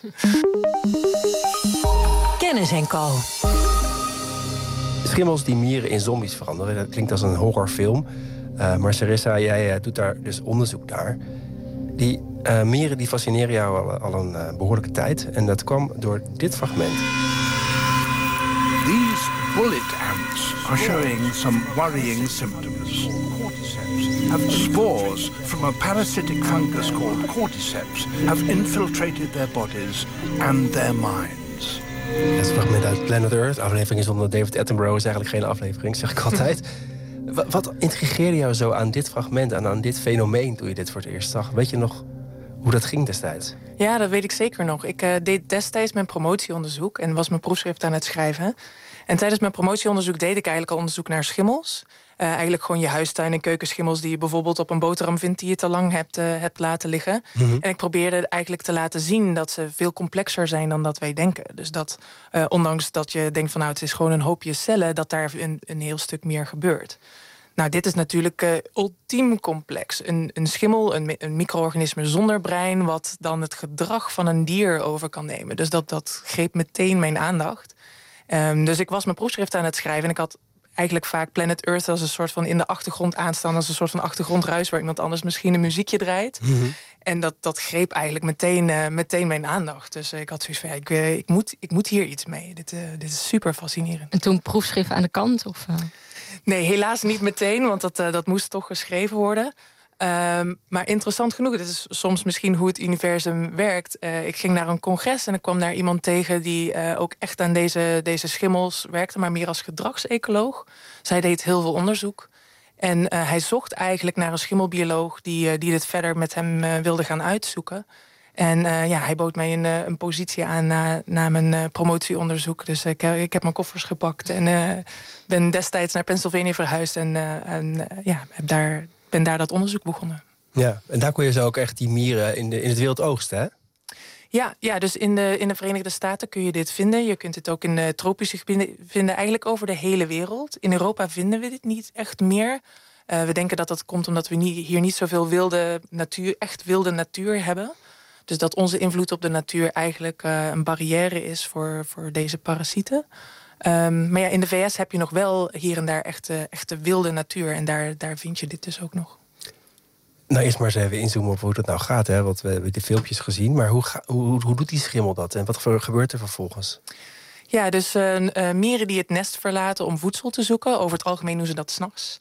Kennis en Co. Schimmels die mieren in zombies veranderen. Dat klinkt als een horrorfilm. Uh, maar Sarissa, jij uh, doet daar dus onderzoek naar. Die uh, mieren die fascineren jou al, al een uh, behoorlijke tijd. En dat kwam door dit fragment. These bullet ants are showing some worrying symptoms. Have spores from a parasitic fungus called cordyceps have infiltrated their bodies and their minds. Dat is een fragment uit Planet Earth. De aflevering zonder David Attenborough is eigenlijk geen aflevering, zeg ik altijd. Wat intrigeerde jou zo aan dit fragment en aan dit fenomeen toen je dit voor het eerst zag? Weet je nog hoe dat ging destijds? Ja, dat weet ik zeker nog. Ik uh, deed destijds mijn promotieonderzoek en was mijn proefschrift aan het schrijven. En tijdens mijn promotieonderzoek deed ik eigenlijk al onderzoek naar schimmels. Uh, eigenlijk gewoon je huistuin- en keukenschimmels die je bijvoorbeeld op een boterham vindt die je te lang hebt, uh, hebt laten liggen. Mm-hmm. En ik probeerde eigenlijk te laten zien dat ze veel complexer zijn dan dat wij denken. Dus dat uh, ondanks dat je denkt van nou het is gewoon een hoopje cellen, dat daar een, een heel stuk meer gebeurt. Nou, dit is natuurlijk uh, ultiem complex. Een, een schimmel, een, een micro-organisme zonder brein, wat dan het gedrag van een dier over kan nemen. Dus dat, dat greep meteen mijn aandacht. Um, dus ik was mijn proefschrift aan het schrijven en ik had eigenlijk vaak Planet Earth als een soort van in de achtergrond aanstaan, als een soort van achtergrondruis waar iemand anders misschien een muziekje draait. Mm-hmm. En dat, dat greep eigenlijk meteen, uh, meteen mijn aandacht. Dus uh, ik had zoiets van, ja, ik, uh, ik, moet, ik moet hier iets mee. Dit, uh, dit is super fascinerend. En toen proefschrift aan de kant? Of, uh... Nee, helaas niet meteen, want dat, uh, dat moest toch geschreven worden. Um, maar interessant genoeg, dit is soms misschien hoe het universum werkt. Uh, ik ging naar een congres en ik kwam daar iemand tegen die uh, ook echt aan deze, deze schimmels werkte, maar meer als gedragsecoloog. Zij deed heel veel onderzoek. En uh, hij zocht eigenlijk naar een schimmelbioloog die, uh, die dit verder met hem uh, wilde gaan uitzoeken. En uh, ja, hij bood mij een, uh, een positie aan na, na mijn uh, promotieonderzoek. Dus ik, uh, ik heb mijn koffers gepakt en uh, ben destijds naar Pennsylvania verhuisd. En, uh, en uh, ja, heb daar, ben daar dat onderzoek begonnen. Ja, en daar kon je zo ook echt die mieren in, de, in het wild oogsten, hè? Ja, ja, dus in de, in de Verenigde Staten kun je dit vinden. Je kunt het ook in de tropische gebieden vinden, eigenlijk over de hele wereld. In Europa vinden we dit niet echt meer. Uh, we denken dat dat komt omdat we niet, hier niet zoveel wilde natuur, echt wilde natuur hebben. Dus dat onze invloed op de natuur eigenlijk uh, een barrière is voor, voor deze parasieten. Um, maar ja, in de V S heb je nog wel hier en daar echte, echte wilde natuur. En daar, daar vind je dit dus ook nog. Nou, eerst maar eens even inzoomen op hoe dat nou gaat. Hè? Want we hebben de filmpjes gezien. Maar hoe, ga, hoe, hoe doet die schimmel dat? En wat gebeurt er vervolgens? Ja, dus uh, uh, mieren die het nest verlaten om voedsel te zoeken. Over het algemeen doen ze dat 's nachts.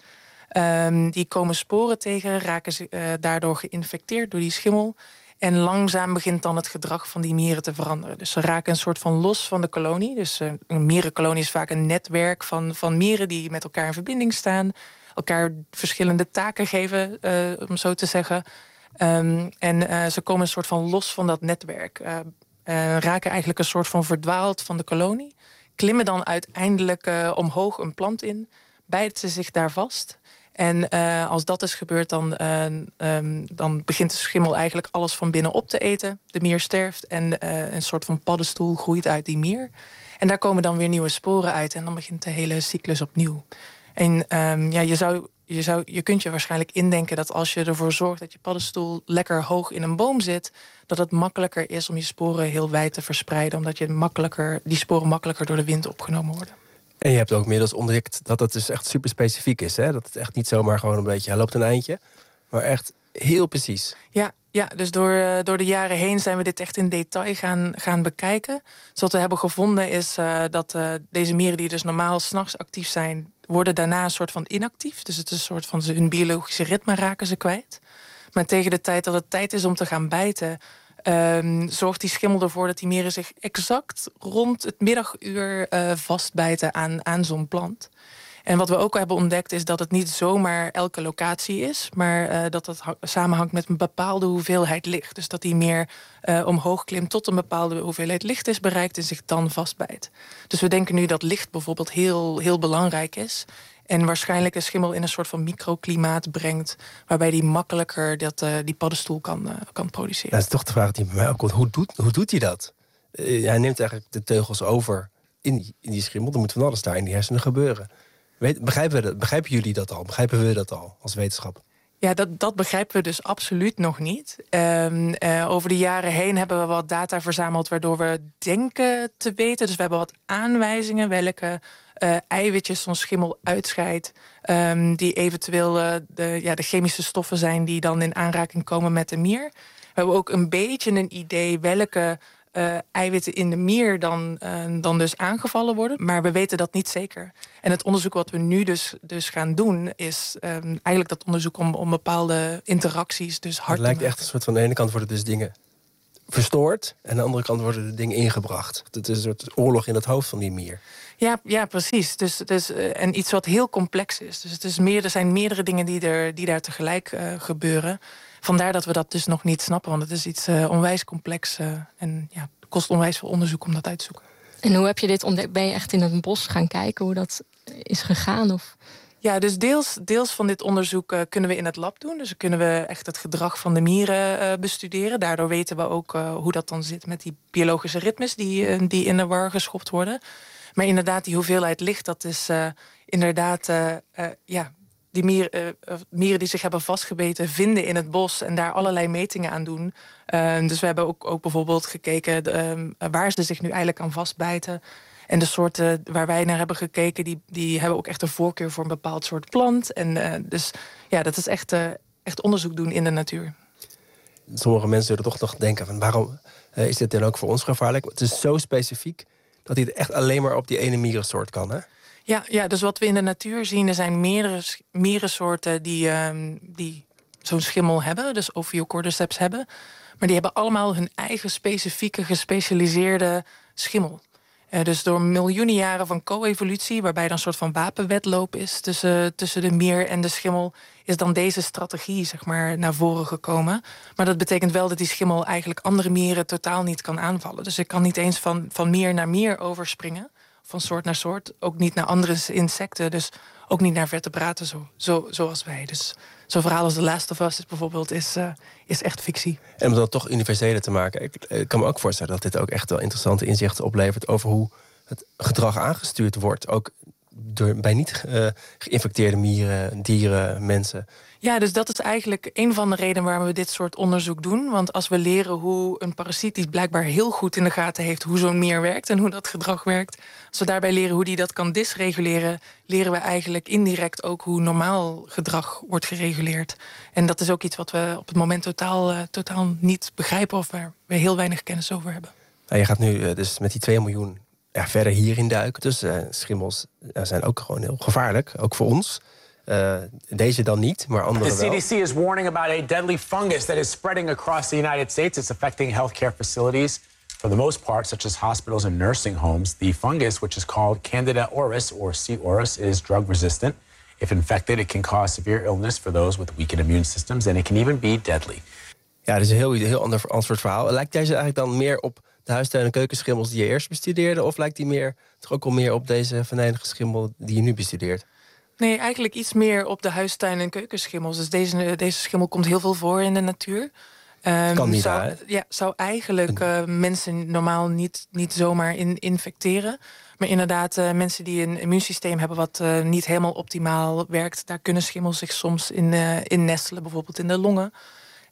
Um, die komen sporen tegen, raken ze uh, daardoor geïnfecteerd door die schimmel. En langzaam begint dan het gedrag van die mieren te veranderen. Dus ze raken een soort van los van de kolonie. Dus uh, een mierenkolonie is vaak een netwerk van, van mieren die met elkaar in verbinding staan. Elkaar verschillende taken geven, uh, om zo te zeggen. Um, en uh, ze komen een soort van los van dat netwerk. Uh, uh, raken eigenlijk een soort van verdwaald van de kolonie. Klimmen dan uiteindelijk uh, omhoog een plant in. Bijten ze zich daar vast. En uh, als dat is gebeurd, dan, uh, um, dan begint de schimmel eigenlijk alles van binnen op te eten. De mier sterft en uh, een soort van paddenstoel groeit uit die mier. En daar komen dan weer nieuwe sporen uit. En dan begint de hele cyclus opnieuw. En um, ja, je, zou, je, zou, je kunt je waarschijnlijk indenken dat als je ervoor zorgt dat je paddenstoel lekker hoog in een boom zit, dat het makkelijker is om je sporen heel wijd te verspreiden. Omdat je makkelijker, die sporen makkelijker door de wind opgenomen worden. En je hebt ook inmiddels ontdekt dat het dus echt super specifiek is. Hè? Dat het echt niet zomaar gewoon een beetje, hij loopt een eindje. Maar echt heel precies. Ja, ja dus door, uh, door de jaren heen zijn we dit echt in detail gaan, gaan bekijken. Dus wat we hebben gevonden is uh, dat uh, deze mieren die dus normaal 's nachts actief zijn, worden daarna een soort van inactief. Dus het is een soort van hun biologische ritme raken ze kwijt. Maar tegen de tijd dat het tijd is om te gaan bijten, Um, zorgt die schimmel ervoor dat die mieren zich exact rond het middaguur uh, vastbijten aan, aan zo'n plant. En wat we ook hebben ontdekt is dat het niet zomaar elke locatie is, maar uh, dat het ha- samenhangt met een bepaalde hoeveelheid licht. Dus dat die meer uh, omhoog klimt tot een bepaalde hoeveelheid licht is bereikt en zich dan vastbijt. Dus we denken nu dat licht bijvoorbeeld heel, heel belangrijk is. En waarschijnlijk een schimmel in een soort van microklimaat brengt, waarbij die makkelijker dat, uh, die paddenstoel kan, uh, kan produceren. Dat is toch de vraag die bij mij opkomt. Hoe doet, hoe doet hij dat? Uh, hij neemt eigenlijk de teugels over in die, in die schimmel. Er moet van alles daar in die hersenen gebeuren. Weet, begrijpen, we dat, begrijpen jullie dat al? Begrijpen we dat al als wetenschap? Ja, dat, dat begrijpen we dus absoluut nog niet. Um, uh, over de jaren heen hebben we wat data verzameld waardoor we denken te weten. Dus we hebben wat aanwijzingen welke uh, eiwitjes zo'n schimmel uitscheidt. Um, die eventueel uh, de, ja, de chemische stoffen zijn die dan in aanraking komen met de mier. We hebben ook een beetje een idee welke Uh, eiwitten in de mier dan, uh, dan dus aangevallen worden. Maar we weten dat niet zeker. En het onderzoek wat we nu dus, dus gaan doen is um, eigenlijk dat onderzoek om, om bepaalde interacties dus hard te maken. Het lijkt echt een soort van, aan de ene kant worden dus dingen verstoord en aan de andere kant worden de dingen ingebracht. Het is een soort oorlog in het hoofd van die mier. Ja, ja, precies. Dus, dus, uh, en iets wat heel complex is. Dus het is meer, er zijn meerdere dingen die, er, die daar tegelijk uh, gebeuren. Vandaar dat we dat dus nog niet snappen, want het is iets uh, onwijs complex uh, en ja, het kost onwijs veel onderzoek om dat uit te zoeken. En hoe heb je dit ontdekt? Ben je echt in het bos gaan kijken hoe dat is gegaan? Of? Ja, dus deels, deels van dit onderzoek uh, kunnen we in het lab doen. Dus dan kunnen we echt het gedrag van de mieren uh, bestuderen. Daardoor weten we ook uh, hoe dat dan zit met die biologische ritmes die, uh, die in de war geschopt worden. Maar inderdaad, die hoeveelheid licht, dat is uh, inderdaad uh, uh, ja. Die mier, uh, mieren die zich hebben vastgebeten vinden in het bos en daar allerlei metingen aan doen. Uh, dus we hebben ook, ook bijvoorbeeld gekeken uh, waar ze zich nu eigenlijk aan vastbijten. En de soorten waar wij naar hebben gekeken, die, die hebben ook echt een voorkeur voor een bepaald soort plant. En uh, dus ja, dat is echt, uh, echt onderzoek doen in de natuur. Sommige mensen zullen toch nog denken van waarom uh, is dit dan ook voor ons gevaarlijk? Het is zo specifiek dat hij het echt alleen maar op die ene mierensoort kan, hè? Ja, ja, dus wat we in de natuur zien, er zijn meerdere mierensoorten die, um, die zo'n schimmel hebben, dus Ophiocordyceps hebben. Maar die hebben allemaal hun eigen specifieke, gespecialiseerde schimmel. Uh, dus door miljoenen jaren van co-evolutie, waarbij er een soort van wapenwedloop is tussen, tussen de mier en de schimmel, is dan deze strategie zeg maar naar voren gekomen. Maar dat betekent wel dat die schimmel eigenlijk andere mieren totaal niet kan aanvallen. Dus ik kan niet eens van, van mier naar mier overspringen. Van soort naar soort, ook niet naar andere insecten, dus ook niet naar vertebraten zo, zo, zoals wij. Dus zo'n verhaal als The Last of Us is bijvoorbeeld is, uh, is echt fictie. En om dat toch universeler te maken, ik, ik kan me ook voorstellen dat dit ook echt wel interessante inzichten oplevert over hoe het gedrag aangestuurd wordt, ook door, bij niet uh, geïnfecteerde mieren, dieren, mensen. Ja, dus dat is eigenlijk een van de redenen waarom we dit soort onderzoek doen. Want als we leren hoe een parasiet die blijkbaar heel goed in de gaten heeft hoe zo'n mier werkt en hoe dat gedrag werkt, als we daarbij leren hoe die dat kan dysreguleren, leren we eigenlijk indirect ook hoe normaal gedrag wordt gereguleerd. En dat is ook iets wat we op het moment totaal, uh, totaal niet begrijpen of waar we heel weinig kennis over hebben. Nou, je gaat nu uh, dus met die twee miljoen ja, verder hierin duiken. Dus uh, schimmels uh, zijn ook gewoon heel gevaarlijk, ook voor ons. Uh, deze dan niet, maar andere wel. The C D C is warning about a deadly fungus that is spreading across the United States. It's affecting healthcare facilities for the most part, such as hospitals and nursing homes. The fungus, which is called Candida auris, or C. auris, is drug resistant. If infected, it can cause severe illness for those with weakened immune systems, and it can even be deadly. Ja, dat is een heel, heel ander antwoord verhaal. Lijkt deze eigenlijk dan meer op de huistuin- en keukenschimmels die je eerst bestudeerde, of lijkt die meer, toch ook al meer op deze venijnige schimmel die je nu bestudeert? Nee, eigenlijk iets meer op de huistuin- en keukenschimmels. Dus deze, deze schimmel komt heel veel voor in de natuur. Um, kan niet zou, daar, ja, zou eigenlijk uh, mensen normaal niet, niet zomaar in, infecteren. Maar inderdaad, uh, mensen die een immuunsysteem hebben wat uh, niet helemaal optimaal werkt, daar kunnen schimmels zich soms in, uh, in nestelen, bijvoorbeeld in de longen.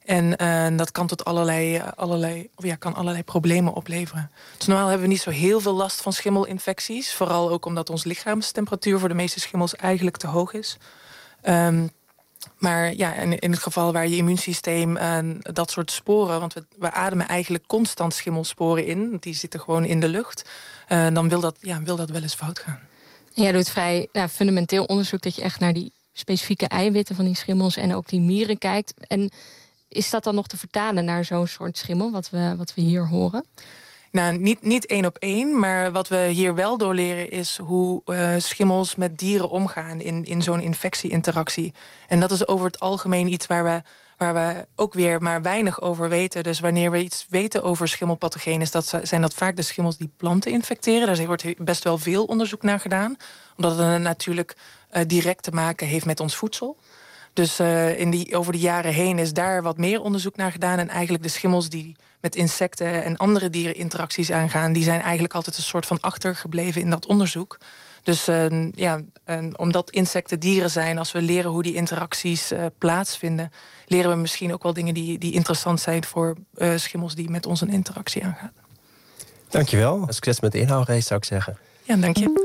En uh, dat kan tot allerlei, allerlei, of ja, kan allerlei problemen opleveren. Dus normaal hebben we niet zo heel veel last van schimmelinfecties. Vooral ook omdat onze lichaamstemperatuur voor de meeste schimmels eigenlijk te hoog is. Um, maar ja, in, in het geval waar je immuunsysteem uh, dat soort sporen... want we, we ademen eigenlijk constant schimmelsporen in. Die zitten gewoon in de lucht. Uh, dan wil dat, ja, wil dat wel eens fout gaan. En jij doet vrij nou, fundamenteel onderzoek... dat je echt naar die specifieke eiwitten van die schimmels... en ook die mieren kijkt. En is dat dan nog te vertalen naar zo'n soort schimmel... wat we, wat we hier horen? Nou, niet, niet één op één, maar wat we hier wel doorleren... is hoe uh, schimmels met dieren omgaan in, in zo'n infectie-interactie. En dat is over het algemeen iets waar we, waar we ook weer maar weinig over weten. Dus wanneer we iets weten over schimmelpathogenen... Dat zijn dat vaak de schimmels die planten infecteren. Daar wordt best wel veel onderzoek naar gedaan. Omdat het natuurlijk uh, direct te maken heeft met ons voedsel. Dus uh, in die, over de jaren heen is daar wat meer onderzoek naar gedaan. En eigenlijk de schimmels die met insecten en andere dieren interacties aangaan... die zijn eigenlijk altijd een soort van achtergebleven in dat onderzoek. Dus uh, ja, en omdat insecten dieren zijn... als we leren hoe die interacties uh, plaatsvinden... leren we misschien ook wel dingen die, die interessant zijn... voor uh, schimmels die met ons een interactie aangaan. Dankjewel. Succes met de inhoudrace, zou ik zeggen. Ja, dank je.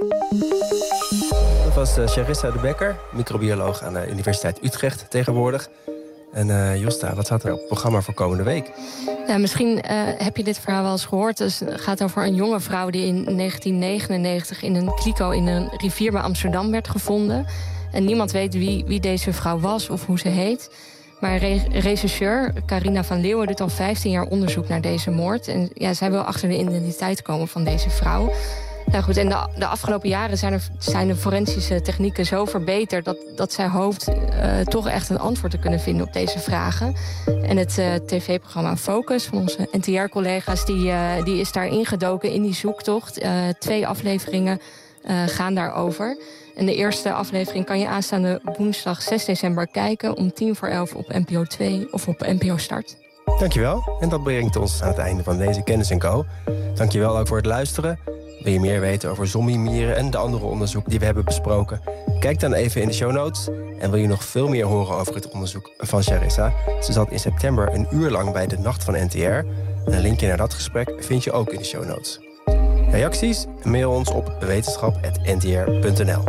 Dat was uh, Charissa de Bekker, microbioloog aan de Universiteit Utrecht tegenwoordig. En uh, Josta, wat staat er op het programma voor komende week? Ja, misschien uh, heb je dit verhaal wel eens gehoord. Dus het gaat over een jonge vrouw die in negentien negenennegentig... in een kliko in een rivier bij Amsterdam werd gevonden. En niemand weet wie, wie deze vrouw was of hoe ze heet. Maar re- rechercheur Carina van Leeuwen doet al vijftien jaar onderzoek naar deze moord. En ja, zij wil achter de identiteit komen van deze vrouw. Nou goed, en de, de afgelopen jaren zijn, er, zijn de forensische technieken zo verbeterd... dat, dat zij hoopt uh, toch echt een antwoord te kunnen vinden op deze vragen. En het uh, tv-programma Focus van onze N T R-collega's... Die, uh, die is daar ingedoken in die zoektocht. Uh, twee afleveringen uh, gaan daarover. En de eerste aflevering kan je aanstaande woensdag zes december kijken... om tien voor elf op N P O twee of op N P O Start. Dankjewel. En dat brengt ons aan het einde van deze Kennis en Co. Dankjewel ook voor het luisteren. Wil je meer weten over zombiemieren en de andere onderzoek die we hebben besproken? Kijk dan even in de show notes. En wil je nog veel meer horen over het onderzoek van Charissa? Ze zat in september een uur lang bij de Nacht van N T R. En een linkje naar dat gesprek vind je ook in de show notes. Reacties? Mail ons op wetenschap punt n t r punt n l.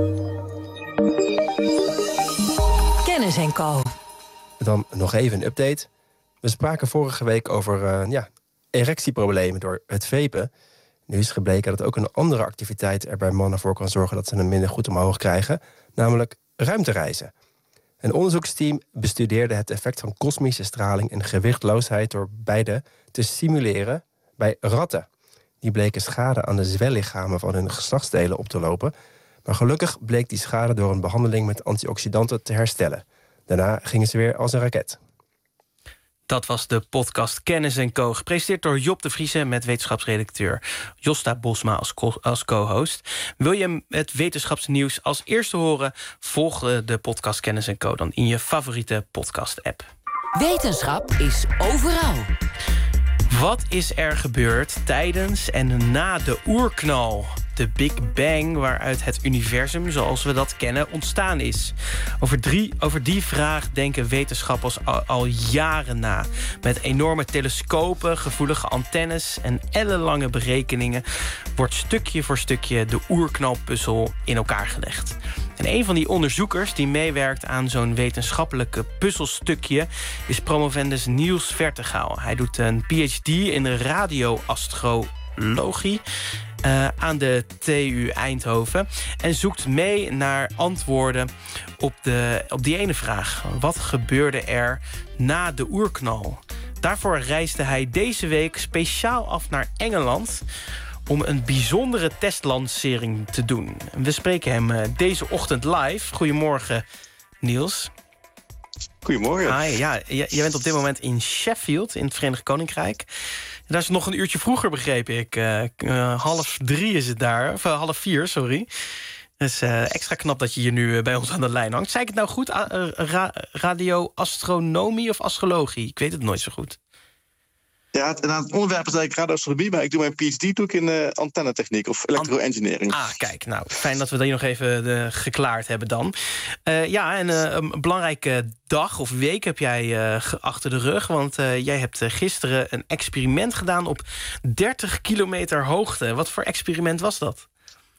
Kennis en Co. Dan nog even een update. We spraken vorige week over uh, ja, erectieproblemen door het vapen. Nu is gebleken dat ook een andere activiteit er bij mannen voor kan zorgen dat ze hem minder goed omhoog krijgen, namelijk ruimtereizen. Een onderzoeksteam bestudeerde het effect van kosmische straling en gewichtloosheid door beide te simuleren bij ratten. Die bleken schade aan de zwellichamen van hun geslachtsdelen op te lopen, maar gelukkig bleek die schade door een behandeling met antioxidanten te herstellen. Daarna gingen ze weer als een raket. Dat was de podcast Kennis en Co. Gepresenteerd door Job de Vriese met wetenschapsredacteur Josta Bosma als, co- als co-host. Wil je het wetenschapsnieuws als eerste horen? Volg de podcast Kennis en Co. dan in je favoriete podcast-app. Wetenschap is overal. Wat is er gebeurd tijdens en na de oerknal? De Big Bang, waaruit het universum zoals we dat kennen ontstaan is. Over, drie, over die vraag denken wetenschappers al, al jaren na. Met enorme telescopen, gevoelige antennes en ellenlange berekeningen wordt stukje voor stukje de oerknalpuzzel in elkaar gelegd. En een van die onderzoekers die meewerkt aan zo'n wetenschappelijke puzzelstukje is promovendus Niels Vertegaal. Hij doet een P H D in de radioastrologie Uh, aan de T U Eindhoven en zoekt mee naar antwoorden op, de, op die ene vraag. Wat gebeurde er na de oerknal? Daarvoor reisde hij deze week speciaal af naar Engeland om een bijzondere testlancering te doen. We spreken hem uh, deze ochtend live. Goedemorgen, Niels. Goedemorgen. Hi, ja, je, je bent op dit moment in Sheffield, in het Verenigd Koninkrijk. Daar is het nog een uurtje vroeger, begreep ik. Uh, uh, half drie is het daar. Of uh, half vier, sorry. Dus uh, extra knap dat je hier nu uh, bij ons aan de lijn hangt. Zei ik het nou goed? Uh, ra- radioastronomie of astrologie? Ik weet het nooit zo goed. Ja, het, het onderwerp is eigenlijk radioastronomie, maar ik doe mijn P H D doe ik in uh, antennetechniek of electro-engineering. Ah, kijk, nou, fijn dat we die nog even uh, geklaard hebben dan. Uh, ja, en uh, een belangrijke dag of week heb jij uh, achter de rug, want uh, jij hebt uh, gisteren een experiment gedaan op dertig kilometer hoogte. Wat voor experiment was dat?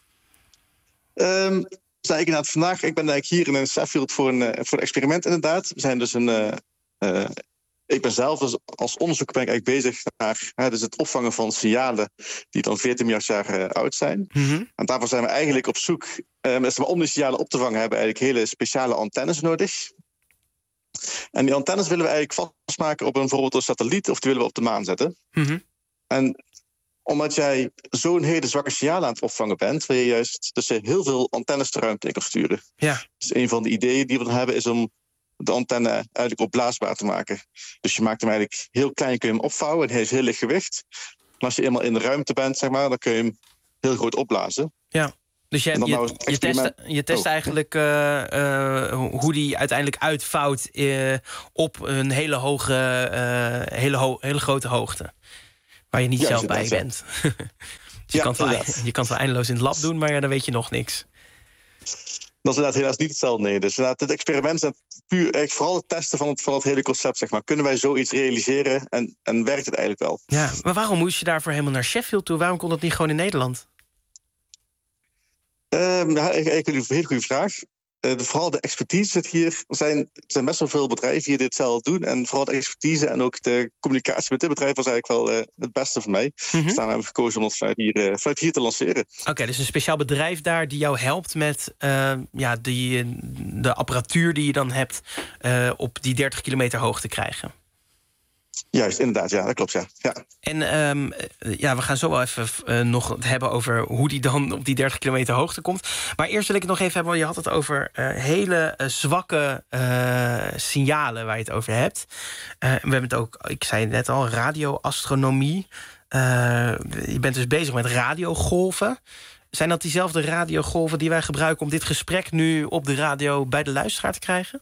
Um, zei ik inderdaad vandaag, ik ben eigenlijk hier in Sheffield voor een, uh, voor een experiment inderdaad. We zijn dus een... Uh, uh, Ik ben zelf dus als onderzoeker ben ik eigenlijk bezig naar hè, dus het opvangen van signalen die dan veertien miljard jaar uh, oud zijn. Mm-hmm. En daarvoor zijn we eigenlijk op zoek. Uh, om die signalen op te vangen hebben we eigenlijk hele speciale antennes nodig. En die antennes willen we eigenlijk vastmaken op een, bijvoorbeeld een satelliet of die willen we op de maan zetten. Mm-hmm. En omdat jij zo'n hele zwakke signalen aan het opvangen bent, wil je juist dus heel veel antennes de ruimte in kan sturen. Ja. Dus een van de ideeën die we dan hebben is om de antenne eigenlijk opblaasbaar te maken. Dus je maakt hem eigenlijk heel klein, kun je hem opvouwen. En hij heeft heel licht gewicht. Maar als je eenmaal in de ruimte bent, zeg maar, dan kun je hem heel groot opblazen. Ja, dus je, je, nou je test, je test oh. eigenlijk uh, uh, hoe die uiteindelijk uitvouwt uh, op een hele hoge, uh, hele, ho- hele grote hoogte. Waar je niet ja, zelf bij ja. bent. dus je, ja, kan wel, je kan het wel eindeloos in het lab doen, maar ja, dan weet je nog niks. Dat is inderdaad helaas niet hetzelfde. Nee. Dus inderdaad, dit experiment is puur eigenlijk vooral het testen van het, van het hele concept. Zeg maar. Kunnen wij zoiets realiseren en, en werkt het eigenlijk wel? Ja, maar waarom moest je daarvoor helemaal naar Sheffield toe? Waarom kon dat niet gewoon in Nederland? Um, ja, eigenlijk een hele goede vraag. Uh, de, vooral de expertise zit hier. Er zijn, er zijn best wel veel bedrijven die dit zelf doen. En vooral de expertise en ook de communicatie met dit bedrijf was eigenlijk wel uh, het beste voor mij. Mm-hmm. Dus daarom hebben we gekozen om het vanuit hier, uh, vanuit hier te lanceren. Oké, okay, dus een speciaal bedrijf daar die jou helpt met uh, ja, die, de apparatuur die je dan hebt uh, op die dertig kilometer hoogte krijgen. Juist, inderdaad, ja, dat klopt, ja. ja. En um, ja, we gaan zo wel even uh, nog hebben over hoe die dan op die dertig kilometer hoogte komt. Maar eerst wil ik het nog even hebben, want je had het over uh, hele uh, zwakke uh, signalen waar je het over hebt. Uh, we hebben het ook, ik zei het net al, radioastronomie. Uh, je bent dus bezig met radiogolven. Zijn dat diezelfde radiogolven die wij gebruiken om dit gesprek nu op de radio bij de luisteraar te krijgen?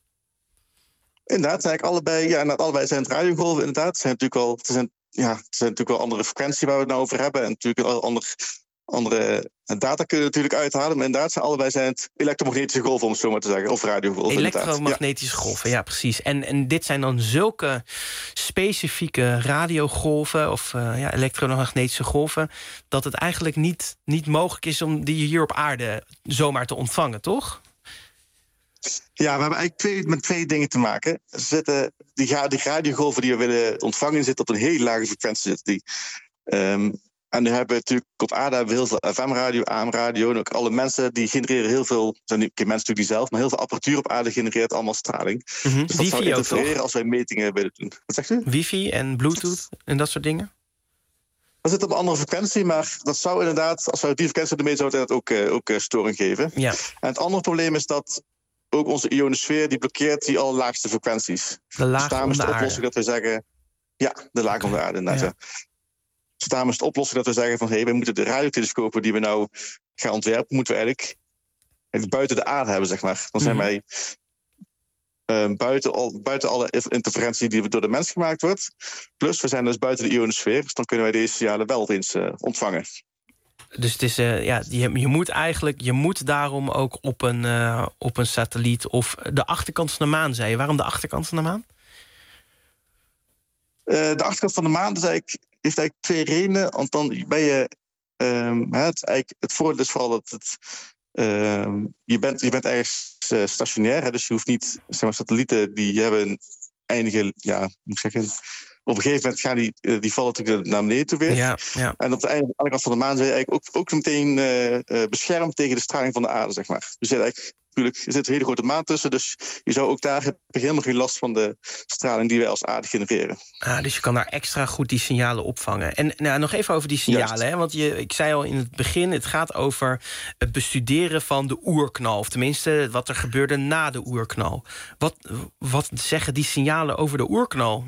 Inderdaad, zijn allebei, ja, allebei zijn het radiogolven. Inderdaad, het zijn natuurlijk wel, het zijn, ja, het zijn natuurlijk wel andere frequentie waar we het nou over hebben. En natuurlijk al andere, andere data kunnen we natuurlijk uithalen. Maar inderdaad, zijn allebei zijn het elektromagnetische golven, om het zo maar te zeggen. Of radiogolven. Elektromagnetische ja. golven, ja, precies. En, en dit zijn dan zulke specifieke radiogolven of uh, ja, elektromagnetische golven, dat het eigenlijk niet, niet mogelijk is om die hier op aarde zomaar te ontvangen, toch? Ja, we hebben eigenlijk twee, met twee dingen te maken. Zitten, die, die radiogolven die we willen ontvangen zitten op een hele lage frequentie. Zitten die. Um, en nu hebben we natuurlijk op aarde hebben we heel veel F M-radio, A M-radio. En ook alle mensen die genereren heel veel, zijn niet mensen natuurlijk die zelf, maar heel veel apparatuur op aarde genereert allemaal straling. Mm-hmm. Dus dat Wifi zou interfereren als wij metingen willen doen. Wat zegt u? Wifi en Bluetooth en dat soort dingen? Dat zit op een andere frequentie, maar dat zou inderdaad, als we die frequentie ermee zouden, dat ook, uh, ook uh, storing geven. Ja. En het andere probleem is dat ook onze ionosfeer die blokkeert die allerlaagste frequenties. De laag dus daarom is de, de oplossing dat we zeggen, ja, de laag om de aarde inderdaad. Ja. Dus daarom is de oplossing dat we zeggen van hé, hey, we moeten de radiotelescopen die we nou gaan ontwerpen, moeten we eigenlijk buiten de aarde hebben, zeg maar. Dan zijn mm-hmm. wij uh, buiten, al, buiten alle interferentie die door de mens gemaakt wordt. Plus, we zijn dus buiten de ionosfeer, dus dan kunnen wij deze signalen wel eens uh, ontvangen. Dus het is, uh, ja, je, je moet eigenlijk, je moet daarom ook op een, uh, op een satelliet of de achterkant van de maan, zei je. Waarom de achterkant van de maan? Uh, de achterkant van de maan is eigenlijk, heeft eigenlijk twee redenen. Want dan ben je, um, het, is eigenlijk, het voordeel is vooral dat het, um, je, bent, je bent ergens uh, stationair. Hè, dus je hoeft niet, zeg maar, satellieten die hebben eindige, ja, moet ik zeggen, op een gegeven moment gaan die, die vallen natuurlijk naar beneden toe weer. Ja, ja. En op de andere kant van de maan zijn je eigenlijk ook, ook meteen uh, uh, beschermd tegen de straling van de aarde, zeg maar. Dus je zit eigenlijk, natuurlijk, er zit een hele grote maan tussen, dus je zou ook daar heb je helemaal geen last van de straling die wij als aarde genereren. Ah, dus je kan daar extra goed die signalen opvangen. En nou, nog even over die signalen, hè? Want je, ik zei al in het begin, het gaat over het bestuderen van de oerknal. Of tenminste, wat er gebeurde na de oerknal. Wat, wat zeggen die signalen over de oerknal?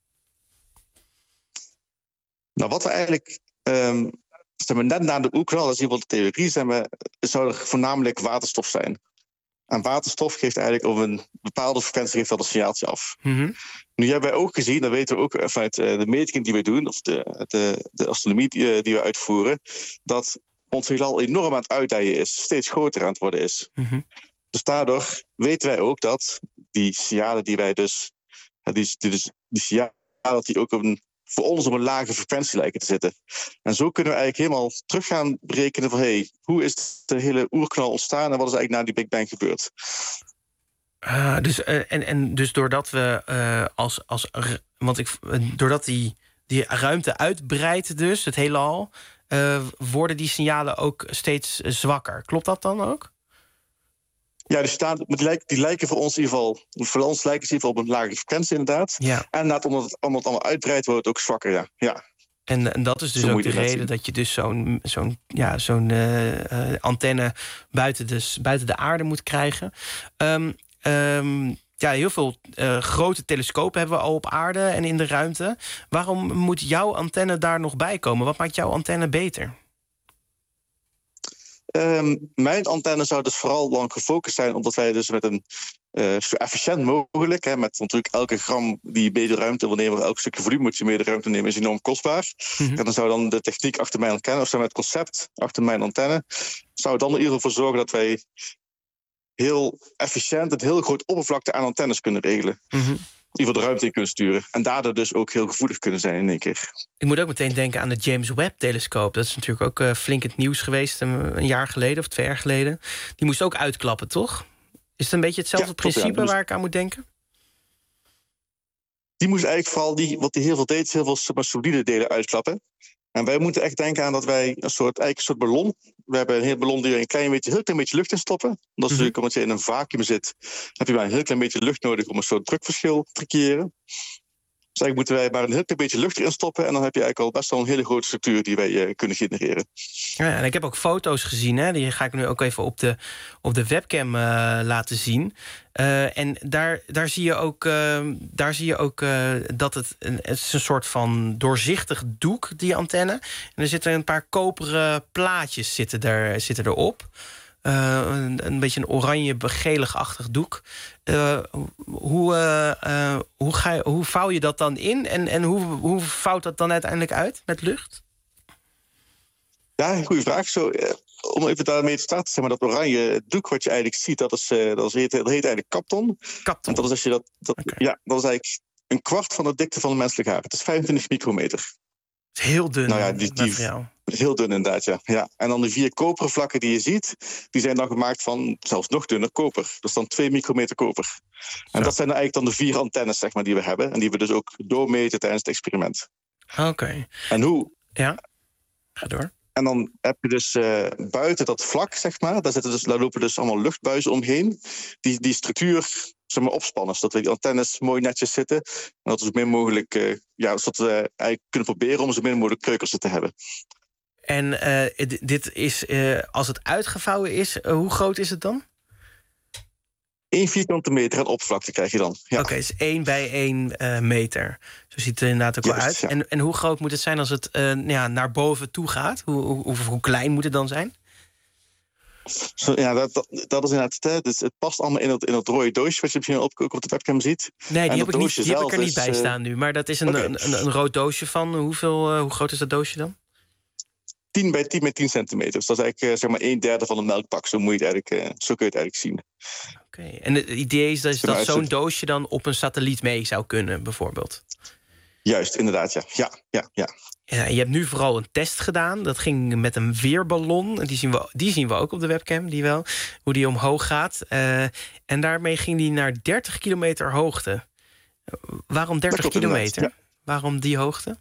Nou, wat we eigenlijk um, net na de oerknal, dat is in ieder geval de theorie, zijn we, zou er voornamelijk waterstof zijn. En waterstof geeft eigenlijk op een bepaalde frequentie geeft dat een signaaltje af. Mm-hmm. Nu hebben wij ook gezien, dat weten we ook vanuit de metingen die we doen, of de, de, de astronomie die, die we uitvoeren, dat ons heelal enorm aan het uitdijen is, steeds groter aan het worden is. Mm-hmm. Dus daardoor weten wij ook dat die signalen die wij dus, die, die, die, die signalen dat die ook op een, voor ons op een lage frequentie lijken te zitten. En zo kunnen we eigenlijk helemaal terug gaan berekenen van hey, hoe is de hele oerknal ontstaan en wat is eigenlijk na die Big Bang gebeurd. Uh, dus, uh, en, en dus doordat we uh, als, als want ik, doordat die, die ruimte uitbreidt, dus het heelal, uh, worden die signalen ook steeds zwakker. Klopt dat dan ook? Ja, die, staan, die, lijken, die lijken voor ons in ieder geval, voor ons lijken ze in ieder geval op een lage frequentie inderdaad. Ja. En inderdaad, omdat het, omdat het allemaal uitbreidt, wordt het ook zwakker, ja. ja. En, en dat is dus Zo ook de reden zien. dat je dus zo'n zo'n ja, zo'n uh, uh, antenne buiten de, buiten de aarde moet krijgen. Um, um, ja, heel veel uh, grote telescopen hebben we al op aarde en in de ruimte. Waarom moet jouw antenne daar nog bij komen? Wat maakt jouw antenne beter? Um, mijn antenne zou dus vooral lang gefocust zijn, omdat wij dus met een uh, zo efficiënt mogelijk, hè, met natuurlijk elke gram die je mee de ruimte wil nemen, elk stukje volume moet je mee de ruimte nemen, is enorm kostbaar. Mm-hmm. En dan zou dan de techniek achter mijn antenne, of het concept achter mijn antenne, zou dan in ieder geval voor zorgen dat wij heel efficiënt het heel groot oppervlakte aan antennes kunnen regelen. Mm-hmm. In ieder geval de ruimte in kunnen sturen. En daardoor dus ook heel gevoelig kunnen zijn in één keer. Ik moet ook meteen denken aan de James Webb-telescoop. Dat is natuurlijk ook uh, flink het nieuws geweest, een, een jaar geleden of twee jaar geleden. Die moest ook uitklappen, toch? Is het een beetje hetzelfde ja, principe klopt, ja. waar ik aan moet denken? Die moest eigenlijk vooral, die, wat die heel veel deed, heel veel solide delen uitklappen. En wij moeten echt denken aan dat wij een soort, eigenlijk een soort ballon. We hebben een hele ballon die we een klein beetje, heel klein beetje lucht in stoppen. Dat is mm-hmm. natuurlijk omdat je in een vacuüm zit, heb je maar een heel klein beetje lucht nodig om een soort drukverschil te creëren. Dus eigenlijk moeten wij maar een heel klein beetje lucht erin stoppen en dan heb je eigenlijk al best wel een hele grote structuur die wij uh, kunnen genereren. Ja, en ik heb ook foto's gezien, hè? Die ga ik nu ook even op de, op de webcam uh, laten zien. Uh, en daar, daar zie je ook, uh, daar zie je ook uh, dat het een, het is een soort van doorzichtig doek, die antenne. En er zitten een paar koperen plaatjes zitten, er, zitten erop. Uh, een, een beetje een oranje-gelig-achtig doek. Uh, hoe, uh, uh, hoe, ga je, hoe vouw je dat dan in? En, en hoe, hoe vouwt dat dan uiteindelijk uit met lucht? Ja, een goede vraag. Zo, uh, om even daarmee te starten, zeg maar, dat oranje doek wat je eigenlijk ziet, dat, is, uh, dat, is, heet, dat heet eigenlijk kapton. Kapton. En dat is, als je dat, dat, okay. Ja, dat is eigenlijk een kwart van de dikte van een menselijk haar. Het is vijfentwintig micrometer. Het is heel dun nou ja, die, die, materiaal. Heel dun inderdaad, ja. ja. En dan de vier koperen vlakken die je ziet, die zijn dan gemaakt van zelfs nog dunner koper. Dus dan twee micrometer koper. En Zo. dat zijn dan eigenlijk dan de vier antennes, zeg maar, die we hebben. En die we dus ook doormeten tijdens het experiment. Oké. Okay. En hoe? Ja, ga door. En dan heb je dus uh, buiten dat vlak, zeg maar, daar, zitten dus, daar lopen dus allemaal luchtbuizen omheen. Die, die structuur, zeg maar, opspannen, zodat we die antennes mooi netjes zitten. En dat we zo min mogelijk, uh, ja, zodat we eigenlijk kunnen proberen om zo min mogelijk kreukels te hebben. En uh, dit is, uh, als het uitgevouwen is, uh, hoe groot is het dan? één vierkante meter aan oppervlakte krijg je dan. Ja. Oké, okay, dus één bij één uh, meter. Zo ziet het er inderdaad ook wel uit. Ja. En, en hoe groot moet het zijn als het uh, ja, naar boven toe gaat? Hoe, hoe, hoe klein moet het dan zijn? Zo, ja, dat, dat, dat is inderdaad het. Dus het past allemaal in het, in het rode doosje wat je misschien op, ook op de webcam ziet. Nee, die, heb ik, niet, die heb ik er niet bij is, staan nu. Maar dat is een, okay. een, een, een rood doosje van. Hoeveel, uh, hoe groot is dat doosje dan? tien bij tien bij tien centimeter. Dus dat is eigenlijk uh, zeg maar een derde van een melkpak. Zo, moet je het eigenlijk, uh, zo kun je het eigenlijk zien. Oké, okay. En het idee is dat, dat zo'n doosje dan op een satelliet mee zou kunnen, bijvoorbeeld? Juist, inderdaad, ja. ja, ja, ja. Ja, je hebt nu vooral een test gedaan. Dat ging met een weerballon. Die zien we, die zien we ook op de webcam, die wel. Hoe die omhoog gaat. Uh, en daarmee ging die naar dertig kilometer hoogte. Waarom dertig kilometer? Ja. Waarom die hoogte?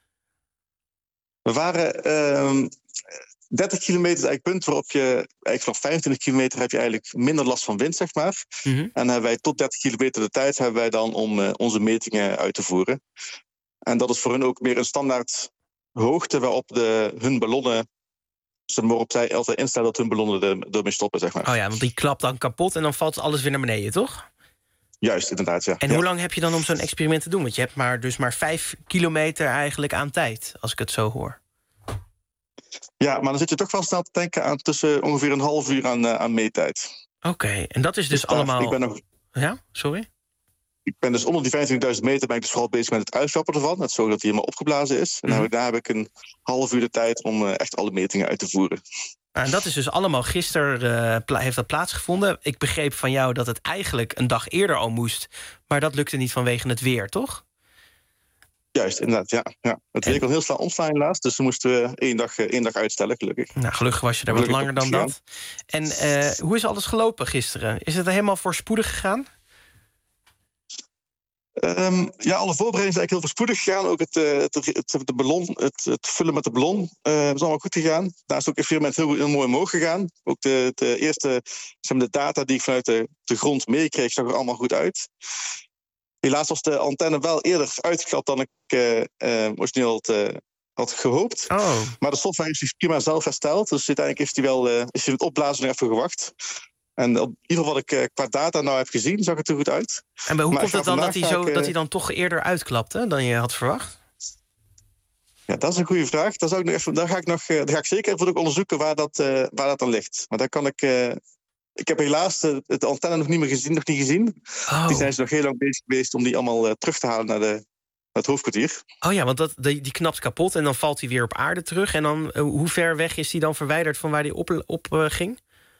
We waren uh, dertig kilometer is eigenlijk het punt waarop je... eigenlijk vanaf vijfentwintig kilometer heb je eigenlijk minder last van wind, zeg maar. Mm-hmm. En hebben wij tot dertig kilometer de tijd hebben wij dan om uh, onze metingen uit te voeren. En dat is voor hun ook meer een standaard hoogte waarop de, hun ballonnen... waarop zij altijd instellen dat hun ballonnen ermee stoppen, zeg maar. Oh ja, want die klapt dan kapot en dan valt alles weer naar beneden, toch? Juist, inderdaad, ja. En ja. hoe lang heb je dan om zo'n experiment te doen? Want je hebt maar, dus maar vijf kilometer eigenlijk aan tijd, als ik het zo hoor. Ja, maar dan zit je toch wel snel te denken aan tussen ongeveer een half uur aan, uh, aan meetijd. Oké, okay, en dat is dus, dus allemaal... Ik ben nog... Ja, sorry? Ik ben dus onder die vijfentwintigduizend meter ben ik dus vooral bezig met het uitklappen ervan. Het zorgen dat hij helemaal opgeblazen is. En mm-hmm. daar heb ik een half uur de tijd om uh, echt alle metingen uit te voeren. En dat is dus allemaal gisteren uh, pla- heeft dat plaatsgevonden. Ik begreep van jou dat het eigenlijk een dag eerder al moest. Maar dat lukte niet vanwege het weer, toch? Juist, inderdaad, ja. ja. Het weer kon heel snel omslaan helaas. Dus we moesten we één dag, uh, één dag uitstellen, gelukkig. Nou, gelukkig was je daar wat langer dan dat. En uh, hoe is alles gelopen gisteren? Is het helemaal voorspoedig gegaan? Um, ja, alle voorbereidingen zijn eigenlijk heel voorspoedig gegaan. Ook het, uh, het, het, de ballon, het, het vullen met de ballon uh, is allemaal goed gegaan. Daar is ook het experiment heel, heel mooi omhoog gegaan. Ook de, de eerste zeg maar, de data die ik vanuit de, de grond meekreeg, zag er allemaal goed uit. Helaas was de antenne wel eerder uitgeklapt dan ik uh, uh, origineel had, uh, had gehoopt. Oh. Maar de software is zich prima zelf hersteld. Dus uiteindelijk is hij wel uh, is hij met opblazen nog even gewacht. En op ieder geval wat ik uh, qua data nou heb gezien, zag het er goed uit. En hoe maar komt het dan dat hij, zo, ik, uh, dat hij dan toch eerder uitklapte dan je had verwacht? Ja, dat is een goede vraag. Daar, zou ik nog even, daar, ga, ik nog, uh, daar ga ik zeker even onderzoeken waar dat, uh, waar dat dan ligt. Maar daar kan ik... Uh, ik heb helaas de, de antenne nog niet meer gezien. Nog niet gezien. Oh. Die zijn ze nog heel lang bezig geweest om die allemaal uh, terug te halen naar, de, naar het hoofdkwartier. Oh ja, want dat, die, die knapt kapot en dan valt hij weer op aarde terug. En dan, uh, hoe ver weg is hij dan verwijderd van waar hij op, op uh, ging?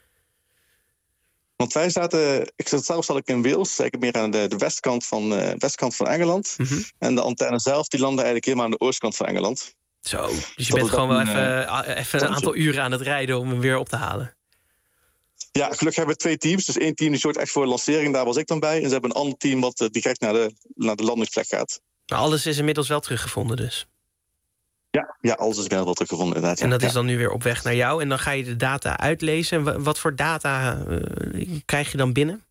Want wij zaten, ik zat zelf zat ik in Wales, eigenlijk meer aan de, de westkant, van, uh, westkant van Engeland. Mm-hmm. En de antenne zelf die landde eigenlijk helemaal aan de oostkant van Engeland. Zo, dus je bent gewoon wel even, uh, even een aantal uren aan het rijden om hem weer op te halen. Ja, gelukkig hebben we twee teams. Dus één team die zorgt echt voor de lancering, daar was ik dan bij. En ze hebben een ander team wat uh, direct naar de, naar de landingsplek gaat. Maar alles is inmiddels wel teruggevonden dus? Ja, ja, alles is wel teruggevonden inderdaad. Ja. En dat ja. is dan nu weer op weg naar jou. En dan ga je de data uitlezen. Wat voor data uh, krijg je dan binnen?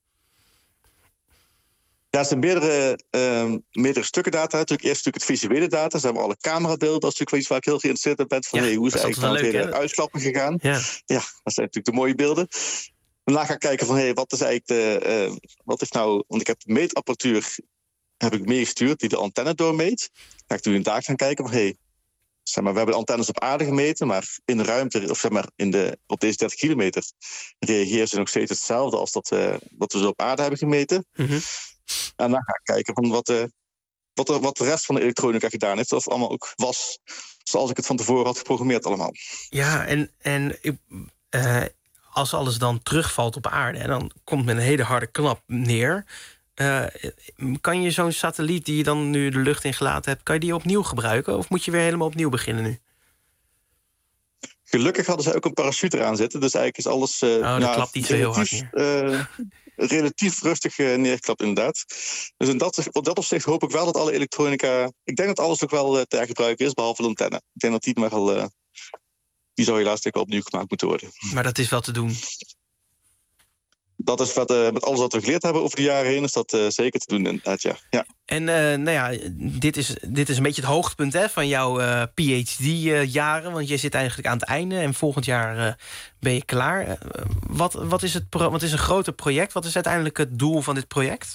Ja, er zijn meerdere, uh, meerdere stukken data. Natuurlijk eerst natuurlijk het visuele data. Dus hebben we alle camerabeelden. Dat is natuurlijk wel iets waar ik heel geïnteresseerd in ben. Van, ja, hey, hoe is eigenlijk het hele uitklappen gegaan? Ja. ja, dat zijn natuurlijk de mooie beelden. Daarna ga ik kijken van, hey, wat is eigenlijk de... Uh, wat is nou... Want ik heb de meetapparatuur heb ik meegestuurd die de antenne doormeet. Dan ga ik toen daar gaan kijken van, hey, zeg maar, we hebben de antennes op aarde gemeten, maar in de ruimte, of zeg maar in de, op deze dertig kilometer, reageren ze nog steeds hetzelfde als dat, uh, wat we zo op aarde hebben gemeten. Mm-hmm. En dan ga ik kijken van wat, uh, wat, de, wat de rest van de elektronica gedaan heeft, of allemaal ook was zoals ik het van tevoren had geprogrammeerd allemaal. Ja, en, en uh, als alles dan terugvalt op aarde, en dan komt met een hele harde klap neer. Uh, kan je zo'n satelliet die je dan nu de lucht in gelaten hebt, kan je die opnieuw gebruiken? Of moet je weer helemaal opnieuw beginnen nu? Gelukkig hadden ze ook een parachute eraan zitten. Dus eigenlijk is alles... Uh, oh, dat nou, klapt niet zo heel hard neer. Uh, relatief rustig uh, neergeklapt, inderdaad. Dus in dat, op dat opzicht hoop ik wel dat alle elektronica... Ik denk dat alles ook wel uh, te hergebruiken is, behalve de antenne. Ik denk dat die maar al... Uh, die zou helaas denk ik opnieuw gemaakt moeten worden. Maar dat is wel te doen. Dat is wat, uh, met alles wat we geleerd hebben over de jaren heen, is dat uh, zeker te doen, inderdaad, ja. ja. En uh, nou ja, dit is, dit is een beetje het hoogtepunt hè, van jouw uh, P H D-jaren. Uh, want je zit eigenlijk aan het einde en volgend jaar uh, ben je klaar. Uh, wat, wat, is het pro- wat is een groter project? Wat is uiteindelijk het doel van dit project?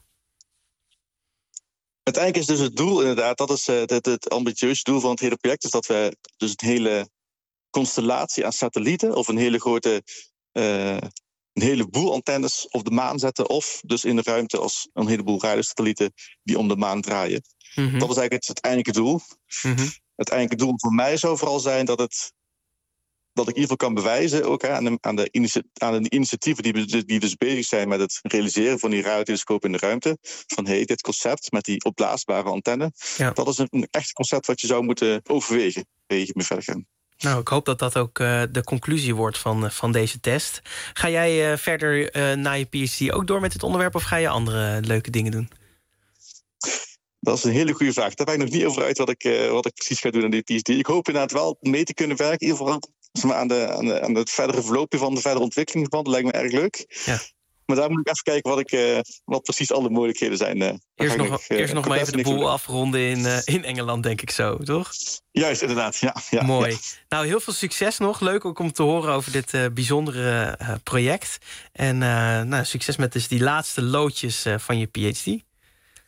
Uiteindelijk is dus het doel inderdaad, dat is uh, het, het ambitieuze doel van het hele project, is dat we dus een hele constellatie aan satellieten, of een hele grote... Uh, een heleboel antennes op de maan zetten, of dus in de ruimte als een heleboel radiosatellieten die om de maan draaien. Mm-hmm. Dat is eigenlijk het uiteindelijke doel. Mm-hmm. Het uiteindelijke doel voor mij zou vooral zijn dat, het, dat ik in ieder geval kan bewijzen, ook hè, aan, de, aan, de initia- aan de initiatieven die, die dus bezig zijn met het realiseren van die radiotelescoop in de ruimte, van hey, dit concept met die opblaasbare antenne, ja. Dat is een, een echt concept wat je zou moeten overwegen, weet je mee verder gaan. Nou, ik hoop dat dat ook uh, de conclusie wordt van, uh, van deze test. Ga jij uh, verder uh, na je P H D ook door met dit onderwerp, of ga je andere uh, leuke dingen doen? Dat is een hele goede vraag. Daar ben ik nog niet over uit wat ik, uh, wat ik precies ga doen aan die P H D. Ik hoop inderdaad wel mee te kunnen werken, in ieder geval aan, de, aan, de, aan het verdere verloopje van de verdere ontwikkeling van. Dat lijkt me erg leuk. Ja. Maar daar moet ik even kijken wat, ik, uh, wat precies alle mogelijkheden zijn. Uh, eerst nog, ik, uh, eerst nog maar even de boel doen. afronden in, uh, in Engeland, denk ik zo, toch? Juist, inderdaad. Ja, ja, Mooi. Ja. Nou, heel veel succes nog. Leuk ook om te horen over dit uh, bijzondere uh, project. En uh, nou, succes met dus die laatste loodjes uh, van je P H D.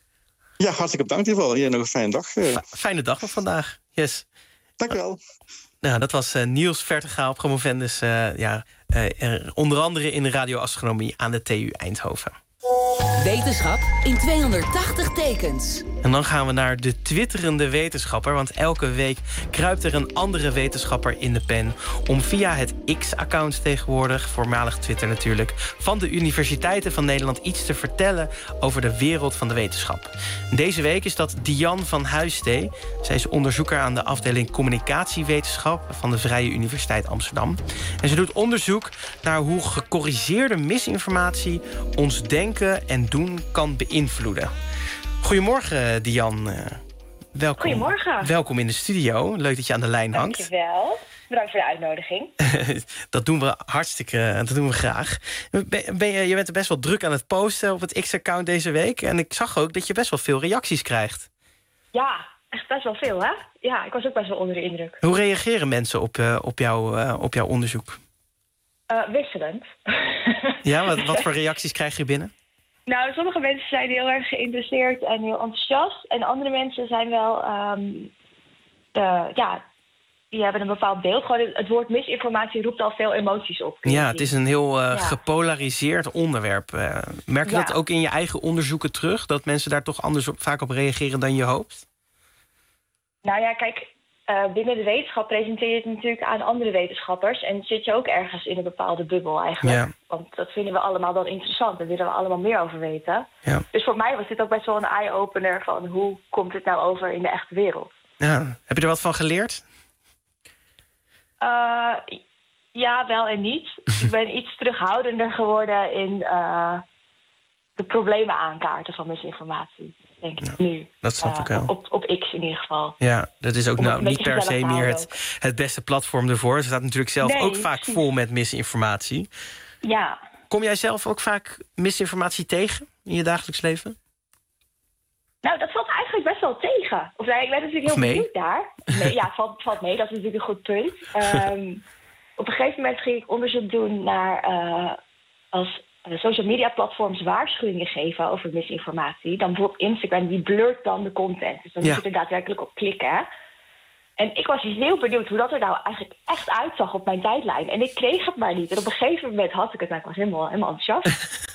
Ja, hartstikke bedankt in ieder geval. Hier nog een fijne dag. Uh. F- fijne dag nog vandaag. Yes. Dank je wel. Nou, dat was uh, Niels Vertegaal, promovendus uh, ja, uh, onder andere in de radioastronomie aan de T U Eindhoven. Wetenschap in tweehonderdtachtig tekens. En dan gaan we naar de twitterende wetenschapper. Want elke week kruipt er een andere wetenschapper in de pen om via het X-account tegenwoordig, voormalig Twitter natuurlijk, van de universiteiten van Nederland iets te vertellen over de wereld van de wetenschap. Deze week is dat Dian van Huistee. Zij is onderzoeker aan de afdeling Communicatiewetenschap van de Vrije Universiteit Amsterdam. En ze doet onderzoek naar hoe gecorrigeerde misinformatie ons denken en doen kan beïnvloeden. Goedemorgen, Dian. Uh, welkom. Goedemorgen. Welkom in de studio. Leuk dat je aan de lijn hangt. Dankjewel. Bedankt voor de uitnodiging. Dat doen we hartstikke, dat doen we graag. Ben, ben je, je bent er best wel druk aan het posten op het X-account deze week. En ik zag ook dat je best wel veel reacties krijgt. Ja, echt best wel veel, hè? Ja, ik was ook best wel onder de indruk. Hoe reageren mensen op, uh, op, jou, uh, op jouw onderzoek? Uh, wisselend. Ja, wat, wat voor reacties krijg je binnen? Nou, sommige mensen zijn heel erg geïnteresseerd en heel enthousiast. En andere mensen zijn wel, um, uh, ja, die hebben een bepaald beeld. Gewoon het woord misinformatie roept al veel emoties op. Ja, het is een heel uh, ja. gepolariseerd onderwerp. Uh, merk je ja. dat ook in je eigen onderzoeken terug? Dat mensen daar toch anders op, vaak op reageren dan je hoopt? Nou ja, kijk, uh, binnen de wetenschap presenteer je het natuurlijk aan andere wetenschappers. En zit je ook ergens in een bepaalde bubbel eigenlijk. Ja. Want dat vinden we allemaal dan interessant. Daar willen we allemaal meer over weten. Ja. Dus voor mij was dit ook best wel een eye-opener van hoe komt het nou over in de echte wereld. Ja. Heb je er wat van geleerd? Uh, ja, wel en niet. Ik ben iets terughoudender geworden in uh, de problemen aankaarten van misinformatie. Denk ik ja, nu. Dat snap uh, ik wel. Op, op X in ieder geval. Ja, dat is ook nou niet per se meer het, het beste platform ervoor. Ze staat natuurlijk zelf nee, ook vaak precies. vol met misinformatie. Ja. Kom jij zelf ook vaak misinformatie tegen in je dagelijks leven? Nou, dat valt eigenlijk best wel tegen. Of nee, ik ben natuurlijk heel benieuwd daar. Nee, ja, valt, valt mee. Dat is natuurlijk een goed punt. Um, op een gegeven moment ging ik onderzoek doen naar uh, als social media platforms waarschuwingen geven over misinformatie. Dan bijvoorbeeld Instagram, die blurt dan de content. Dus dan ja. moet je er daadwerkelijk op klikken. Hè? En ik was dus heel benieuwd hoe dat er nou eigenlijk echt uitzag op mijn tijdlijn. En ik kreeg het maar niet. En op een gegeven moment had ik het. Nou, ik was helemaal, helemaal enthousiast.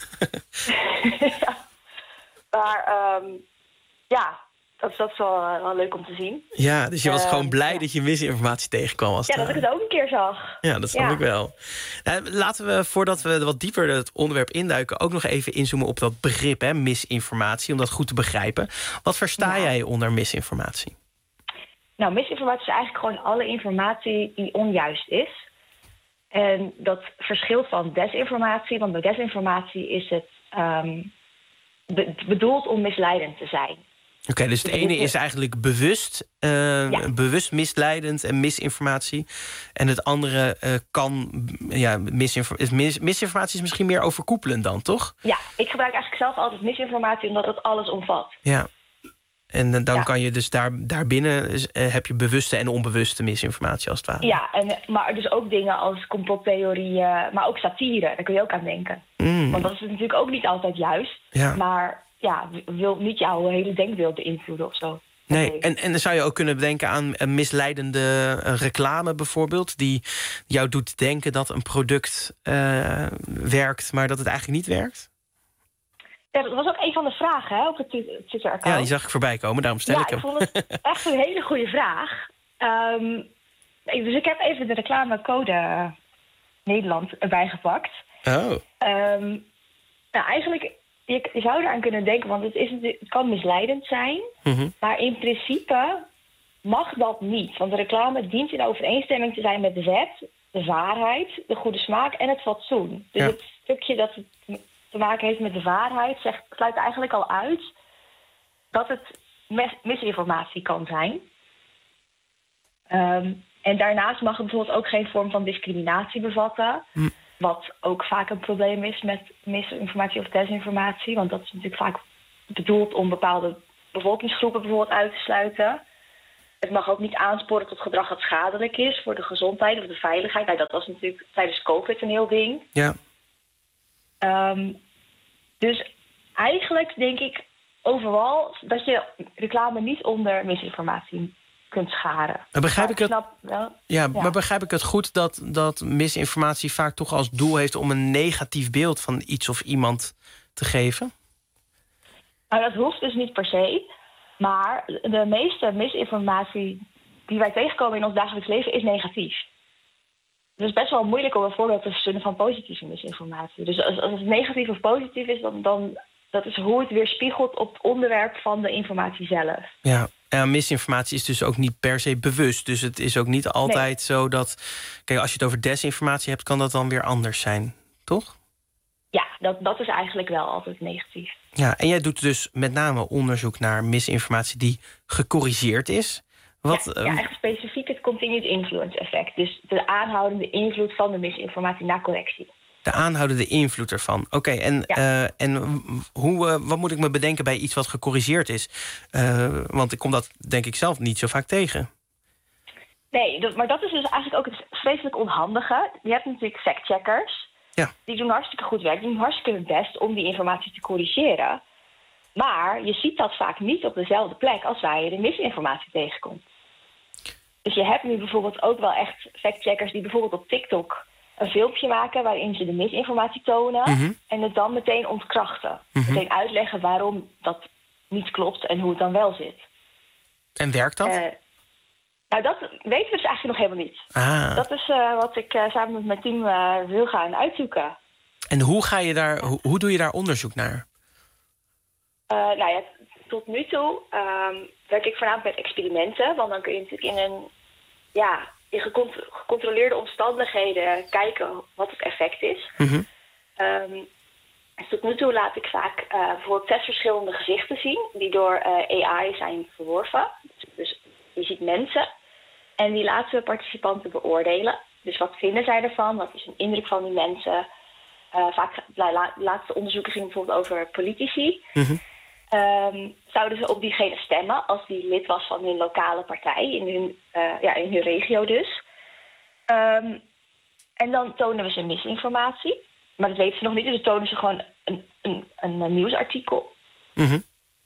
ja. Maar um, ja, dat, dat is wel, uh, wel leuk om te zien. Ja, dus je was uh, gewoon blij ja. dat je misinformatie tegenkwam. Als ja, dat ik het ook een keer zag. Ja, dat snap ja. ik wel. Nou, laten we, voordat we wat dieper het onderwerp induiken, ook nog even inzoomen op dat begrip, hè, misinformatie, om dat goed te begrijpen. Wat versta ja. jij onder misinformatie? Nou, misinformatie is eigenlijk gewoon alle informatie die onjuist is. En dat verschilt van desinformatie, want bij desinformatie is het um, be- bedoeld om misleidend te zijn. Oké, okay, dus het ene is eigenlijk bewust, uh, ja. bewust misleidend en misinformatie. En het andere uh, kan, ja, misinformatie, mis, misinformatie is misschien meer overkoepelend dan, toch? Ja, ik gebruik eigenlijk zelf altijd misinformatie omdat het alles omvat. Ja, en dan ja. kan je dus daar, daarbinnen uh, heb je bewuste en onbewuste misinformatie als het ware. Ja, en, maar dus ook dingen als complottheorieën, maar ook satire, daar kun je ook aan denken. Mm. Want dat is natuurlijk ook niet altijd juist, ja. maar ja, wil niet jouw hele denkbeeld beïnvloeden of zo. Nee, en, en dan zou je ook kunnen bedenken aan een misleidende reclame bijvoorbeeld, die jou doet denken dat een product uh, werkt, maar dat het eigenlijk niet werkt? Ja, dat was ook een van de vragen hè, op het Twitter-account. Ja, die zag ik voorbij komen, daarom stel ja, ik hem. Ja, ik vond het echt een hele goede vraag. Um, dus ik heb even de reclamecode Nederland erbij gepakt. Oh. Um, nou, eigenlijk, je, je zou eraan kunnen denken, want het, is, het kan misleidend zijn. Mm-hmm. Maar in principe mag dat niet. Want de reclame dient in overeenstemming te zijn met de wet, de waarheid, de goede smaak en het fatsoen. Dus ja. het stukje dat het te maken heeft met de waarheid zegt, sluit eigenlijk al uit dat het mis- misinformatie kan zijn. Um, en daarnaast mag het bijvoorbeeld ook geen vorm van discriminatie bevatten. Hm. Wat ook vaak een probleem is met misinformatie of desinformatie. Want dat is natuurlijk vaak bedoeld om bepaalde bevolkingsgroepen bijvoorbeeld uit te sluiten. Het mag ook niet aansporen tot gedrag dat schadelijk is voor de gezondheid of de veiligheid. Nou, dat was natuurlijk tijdens COVID een heel ding. Ja. Um, dus eigenlijk denk ik overal dat je reclame niet onder misinformatie kunt scharen. Maar begrijp maar ik het? Snap wel, ja, ja, maar begrijp ik het goed dat, dat misinformatie vaak toch als doel heeft om een negatief beeld van iets of iemand te geven? Nou, dat hoeft dus niet per se. Maar de meeste misinformatie die wij tegenkomen in ons dagelijks leven is negatief. Het is best wel moeilijk om een voorbeeld te verzinnen van positieve misinformatie. Dus als, als het negatief of positief is, dan, dan dat is hoe het weerspiegelt op het onderwerp van de informatie zelf. Ja, en misinformatie is dus ook niet per se bewust. Dus het is ook niet altijd nee. zo dat... Kijk, als je het over desinformatie hebt, kan dat dan weer anders zijn, toch? Ja, dat, dat is eigenlijk wel altijd negatief. Ja, en jij doet dus met name onderzoek naar misinformatie die gecorrigeerd is. Wat, ja, ja, echt specifiek het continued influence effect. Dus de aanhoudende invloed van de misinformatie na correctie. De aanhoudende invloed ervan. Oké, okay, en, ja. uh, en hoe, uh, wat moet ik me bedenken bij iets wat gecorrigeerd is? Uh, want ik kom dat denk ik zelf niet zo vaak tegen. Nee, dat, maar dat is dus eigenlijk ook het vreselijk onhandige. Je hebt natuurlijk factcheckers. Ja. Die doen hartstikke goed werk. Die doen hartstikke hun best om die informatie te corrigeren. Maar je ziet dat vaak niet op dezelfde plek als waar je de misinformatie tegenkomt. Dus je hebt nu bijvoorbeeld ook wel echt factcheckers die bijvoorbeeld op TikTok een filmpje maken waarin ze de misinformatie tonen mm-hmm. en het dan meteen ontkrachten. Mm-hmm. Meteen uitleggen waarom dat niet klopt en hoe het dan wel zit. En werkt dat? Uh, nou, dat weten we dus eigenlijk nog helemaal niet. Ah. Dat is uh, wat ik uh, samen met mijn team uh, wil gaan uitzoeken. En hoe, ga je daar, hoe, hoe doe je daar onderzoek naar? Uh, nou ja, tot nu toe um, werk ik voornamelijk met experimenten. Want dan kun je natuurlijk in een ja, in gecont- gecontroleerde omstandigheden kijken wat het effect is. Mm-hmm. Um, dus tot nu toe laat ik vaak uh, bijvoorbeeld zes verschillende gezichten zien die door uh, A I zijn verworven. Dus je ziet mensen en die laten we participanten beoordelen. Dus wat vinden zij ervan? Wat is een indruk van die mensen? Uh, vaak de laatste onderzoeken gingen bijvoorbeeld over politici. Mm-hmm. Um, zouden ze op diegene stemmen als die lid was van hun lokale partij, in hun, uh, ja, in hun regio dus. Um, en dan tonen we ze misinformatie. Maar dat weten ze nog niet, dus dan tonen ze gewoon een, een, een, een nieuwsartikel. Mm-hmm.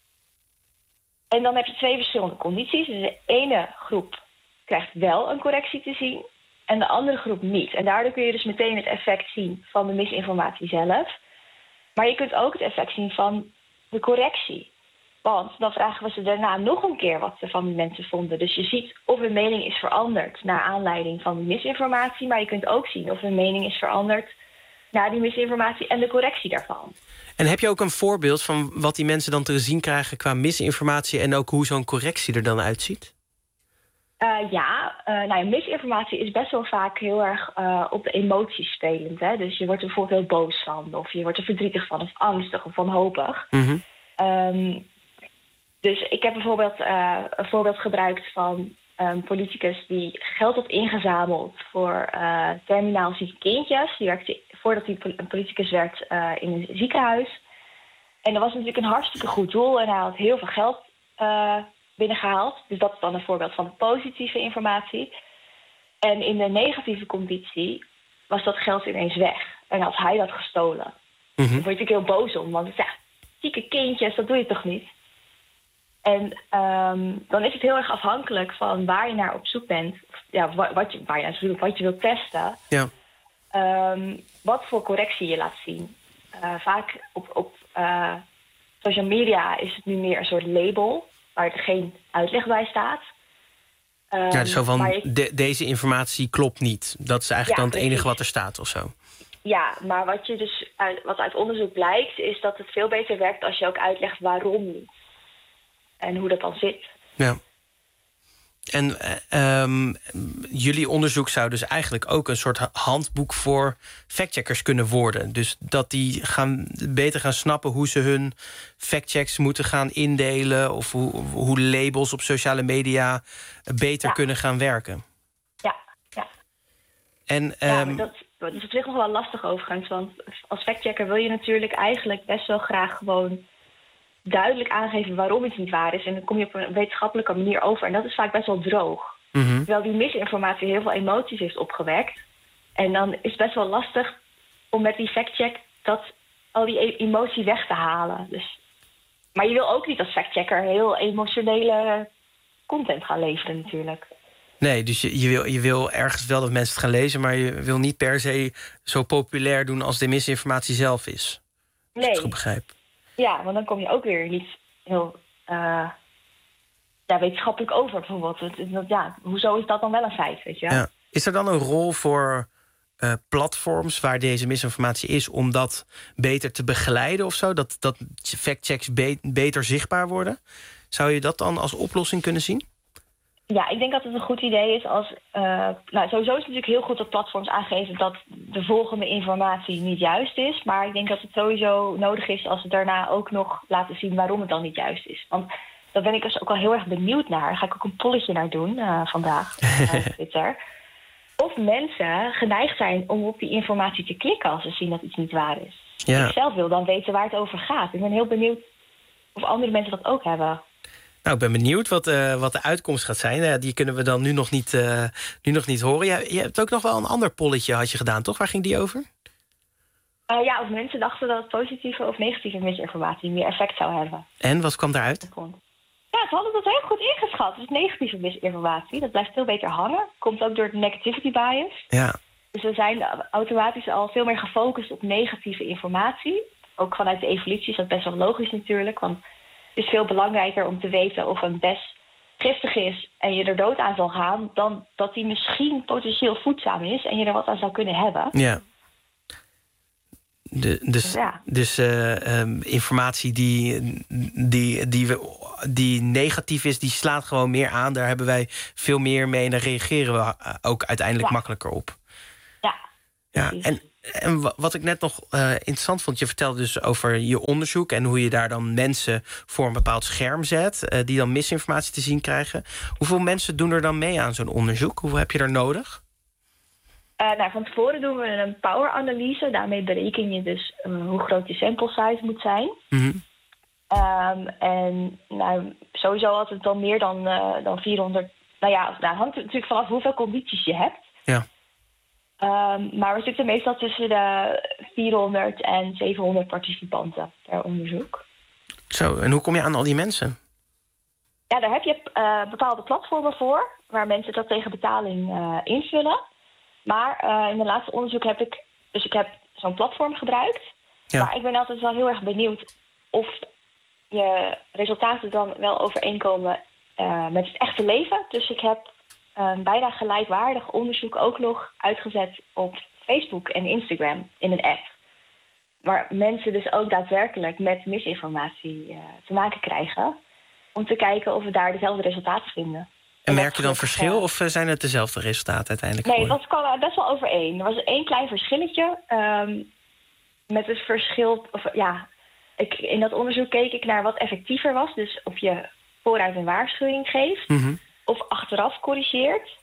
En dan heb je twee verschillende condities. Dus de ene groep krijgt wel een correctie te zien en de andere groep niet. En daardoor kun je dus meteen het effect zien van de misinformatie zelf. Maar je kunt ook het effect zien van de correctie. Want dan vragen we ze daarna nog een keer wat ze van die mensen vonden. Dus je ziet of hun mening is veranderd naar aanleiding van de misinformatie. Maar je kunt ook zien of hun mening is veranderd naar die misinformatie en de correctie daarvan. En heb je ook een voorbeeld van wat die mensen dan te zien krijgen qua misinformatie en ook hoe zo'n correctie er dan uitziet? Uh, ja, uh, nou ja, misinformatie is best wel vaak heel erg uh, op de emoties spelend. Hè? Dus je wordt er bijvoorbeeld heel boos van, of je wordt er verdrietig van, of angstig of wanhopig. Mm-hmm. Um, dus ik heb bijvoorbeeld uh, een voorbeeld gebruikt van een politicus die geld had ingezameld voor uh, terminaal zieke kindjes. Die werkte, voordat hij een politicus werd, uh, in een ziekenhuis. En dat was natuurlijk een hartstikke goed doel en hij had heel veel geld uh, binnengehaald. Dus dat is dan een voorbeeld van de positieve informatie. En in de negatieve conditie was dat geld ineens weg. En had hij dat gestolen. Mm-hmm. Daar word ik heel boos om, want ja, zieke kindjes, dat doe je toch niet? En um, dan is het heel erg afhankelijk van waar je naar op zoek bent. Ja, wat je, waar je naar zoekt, wat je wilt testen. Ja. Um, wat voor correctie je laat zien. Uh, vaak op, op uh, social media is het nu meer een soort label waar er geen uitleg bij staat. Um, ja, dus zo van, je... de, deze informatie klopt niet. Dat is eigenlijk ja, dan het enige wat er staat of zo. Ja, maar wat, je dus uit, wat uit onderzoek blijkt is dat het veel beter werkt als je ook uitlegt waarom niet. En hoe dat dan zit. Ja. En uh, um, jullie onderzoek zou dus eigenlijk ook een soort handboek voor factcheckers kunnen worden. Dus dat die gaan, beter gaan snappen hoe ze hun factchecks moeten gaan indelen. Of hoe, hoe labels op sociale media beter ja. kunnen gaan werken. Ja, ja. En, um, ja maar dat, dat is op zich nog wel lastig overigens. Want als factchecker wil je natuurlijk eigenlijk best wel graag gewoon duidelijk aangeven waarom iets niet waar is. En dan kom je op een wetenschappelijke manier over. En dat is vaak best wel droog. Mm-hmm. Terwijl die misinformatie heel veel emoties heeft opgewekt. En dan is het best wel lastig om met die factcheck dat al die emotie weg te halen. Dus, maar je wil ook niet als factchecker heel emotionele content gaan leveren natuurlijk. Nee, dus je, je, wil, je wil ergens wel dat mensen het gaan lezen, maar je wil niet per se zo populair doen als de misinformatie zelf is. Nee. Als ik het goed begrijp. Ja, want dan kom je ook weer niet heel uh, ja, wetenschappelijk over bijvoorbeeld. Dat, dat, ja, hoezo is dat dan wel een feit, weet je? Ja. Is er dan een rol voor uh, platforms waar deze misinformatie is om dat beter te begeleiden of zo? Dat, dat factchecks be- beter zichtbaar worden? Zou je dat dan als oplossing kunnen zien? Ja, ik denk dat het een goed idee is als... Uh, nou, sowieso is het natuurlijk heel goed dat platforms aangeven dat de volgende informatie niet juist is. Maar ik denk dat het sowieso nodig is als ze daarna ook nog laten zien waarom het dan niet juist is. Want daar ben ik dus ook wel heel erg benieuwd naar. Daar ga ik ook een polletje naar doen uh, vandaag op Twitter. Of mensen geneigd zijn om op die informatie te klikken als ze zien dat iets niet waar is. Ja. Ik zelf wil dan weten waar het over gaat. Ik ben heel benieuwd of andere mensen dat ook hebben. Nou, ik ben benieuwd wat, uh, wat de uitkomst gaat zijn. Uh, die kunnen we dan nu nog niet, uh, nu nog niet horen. Je, je hebt ook nog wel een ander polletje had je gedaan, toch? Waar ging die over? Uh, ja, of mensen dachten dat positieve of negatieve misinformatie meer effect zou hebben. En wat kwam daaruit? Ja, ze hadden dat heel goed ingeschat. Dus negatieve misinformatie, dat blijft veel beter hangen. Komt ook door de negativity bias. Ja. Dus we zijn automatisch al veel meer gefocust op negatieve informatie. Ook vanuit de evolutie is dat best wel logisch natuurlijk. Want het is veel belangrijker om te weten of een bes giftig is en je er dood aan zal gaan, dan dat die misschien potentieel voedzaam is en je er wat aan zou kunnen hebben. Ja. De, dus ja. dus uh, um, informatie die, die, die, we, die negatief is, die slaat gewoon meer aan. Daar hebben wij veel meer mee en daar reageren we ook uiteindelijk ja. makkelijker op. Ja. Ja. En, en wat ik net nog uh, interessant vond, je vertelde dus over je onderzoek en hoe je daar dan mensen voor een bepaald scherm zet, uh, die dan misinformatie te zien krijgen. Hoeveel mensen doen er dan mee aan zo'n onderzoek? Hoeveel heb je er nodig? Uh, nou, van tevoren doen we een power-analyse. Daarmee bereken je dus uh, hoe groot je sample size moet zijn. Mm-hmm. Um, en nou, sowieso had het dan meer dan, uh, dan vierhonderd. Nou ja, het nou, hangt natuurlijk vanaf hoeveel condities je hebt. Ja. Um, maar we zitten meestal tussen de vierhonderd en zevenhonderd participanten per onderzoek. Zo, en hoe kom je aan al die mensen? Ja, daar heb je uh, bepaalde platformen voor, waar mensen dat tegen betaling uh, invullen. Maar uh, in mijn laatste onderzoek heb ik... Dus ik heb zo'n platform gebruikt. Ja. Maar ik ben altijd wel heel erg benieuwd of je resultaten dan wel overeenkomen uh, met het echte leven. Dus ik heb een bijna gelijkwaardig onderzoek ook nog uitgezet op Facebook en Instagram in een app. Waar mensen dus ook daadwerkelijk met misinformatie uh, te maken krijgen. Om te kijken of we daar dezelfde resultaten vinden. En merk je dan verschil of zijn het dezelfde resultaten uiteindelijk? Nee, dat kwam best wel overeen. Er was één klein verschilletje. Um, met het verschil... Of, ja, ik, in dat onderzoek keek ik naar wat effectiever was. Dus of je vooruit een waarschuwing geeft. Mm-hmm. Of achteraf corrigeert.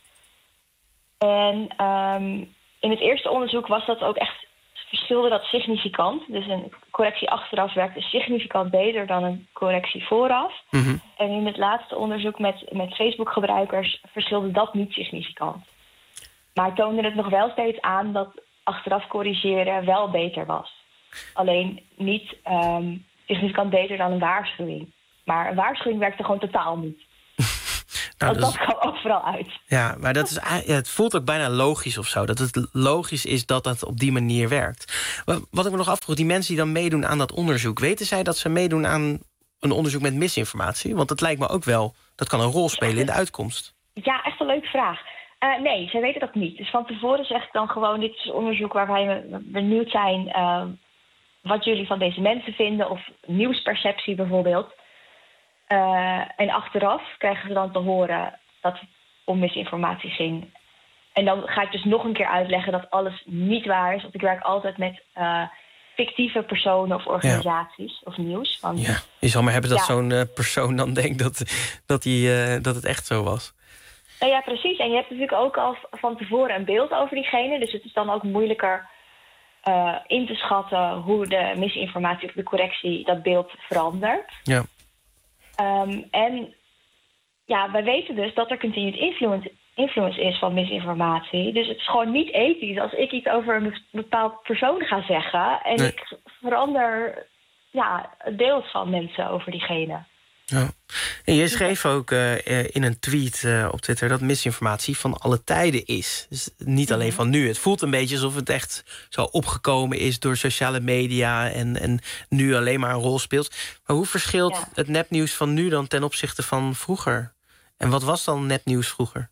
En um, in het eerste onderzoek was dat ook echt... verschilde dat significant. Dus een correctie achteraf werkte significant beter dan een correctie vooraf. Mm-hmm. En in het laatste onderzoek met, met Facebook-gebruikers verschilde dat niet significant. Maar toonde het nog wel steeds aan dat achteraf corrigeren wel beter was. Alleen niet um, significant beter dan een waarschuwing. Maar een waarschuwing werkte gewoon totaal niet. Nou, dat, dat kwam ook vooral uit. Ja, maar dat is, ja, het voelt ook bijna logisch of zo. Dat het logisch is dat het op die manier werkt. Wat ik me nog afvroeg, die mensen die dan meedoen aan dat onderzoek... weten zij dat ze meedoen aan een onderzoek met misinformatie? Want dat lijkt me ook wel... dat kan een rol spelen in de uitkomst. Ja, echt een leuke vraag. Uh, nee, zij weten dat niet. Dus van tevoren zeg ik dan gewoon... dit is onderzoek waarbij we benieuwd zijn... Uh, wat jullie van deze mensen vinden... of nieuwsperceptie bijvoorbeeld... Uh, en achteraf krijgen ze dan te horen dat het om misinformatie ging. En dan ga ik dus nog een keer uitleggen dat alles niet waar is. Want ik werk altijd met uh, fictieve personen of organisaties ja. of nieuws. Want, ja, je zal maar hebben dat ja. zo'n uh, persoon dan denkt dat, dat, die, uh, dat het echt zo was. Nou ja, precies. En je hebt natuurlijk ook al van tevoren een beeld over diegene. Dus het is dan ook moeilijker uh, in te schatten hoe de misinformatie of de correctie dat beeld verandert. Ja. Um, en ja, wij weten dus dat er continued influence, influence is van misinformatie. Dus het is gewoon niet ethisch als ik iets over een bepaald persoon ga zeggen... en nee. ik verander ja, het beeld van mensen over diegene. Ja. En je schreef ook uh, in een tweet uh, op Twitter dat misinformatie van alle tijden is. Dus niet alleen van nu. Het voelt een beetje alsof het echt zo opgekomen is door sociale media en, en nu alleen maar een rol speelt. Maar hoe verschilt ja. het nepnieuws van nu dan ten opzichte van vroeger? En wat was dan nepnieuws vroeger?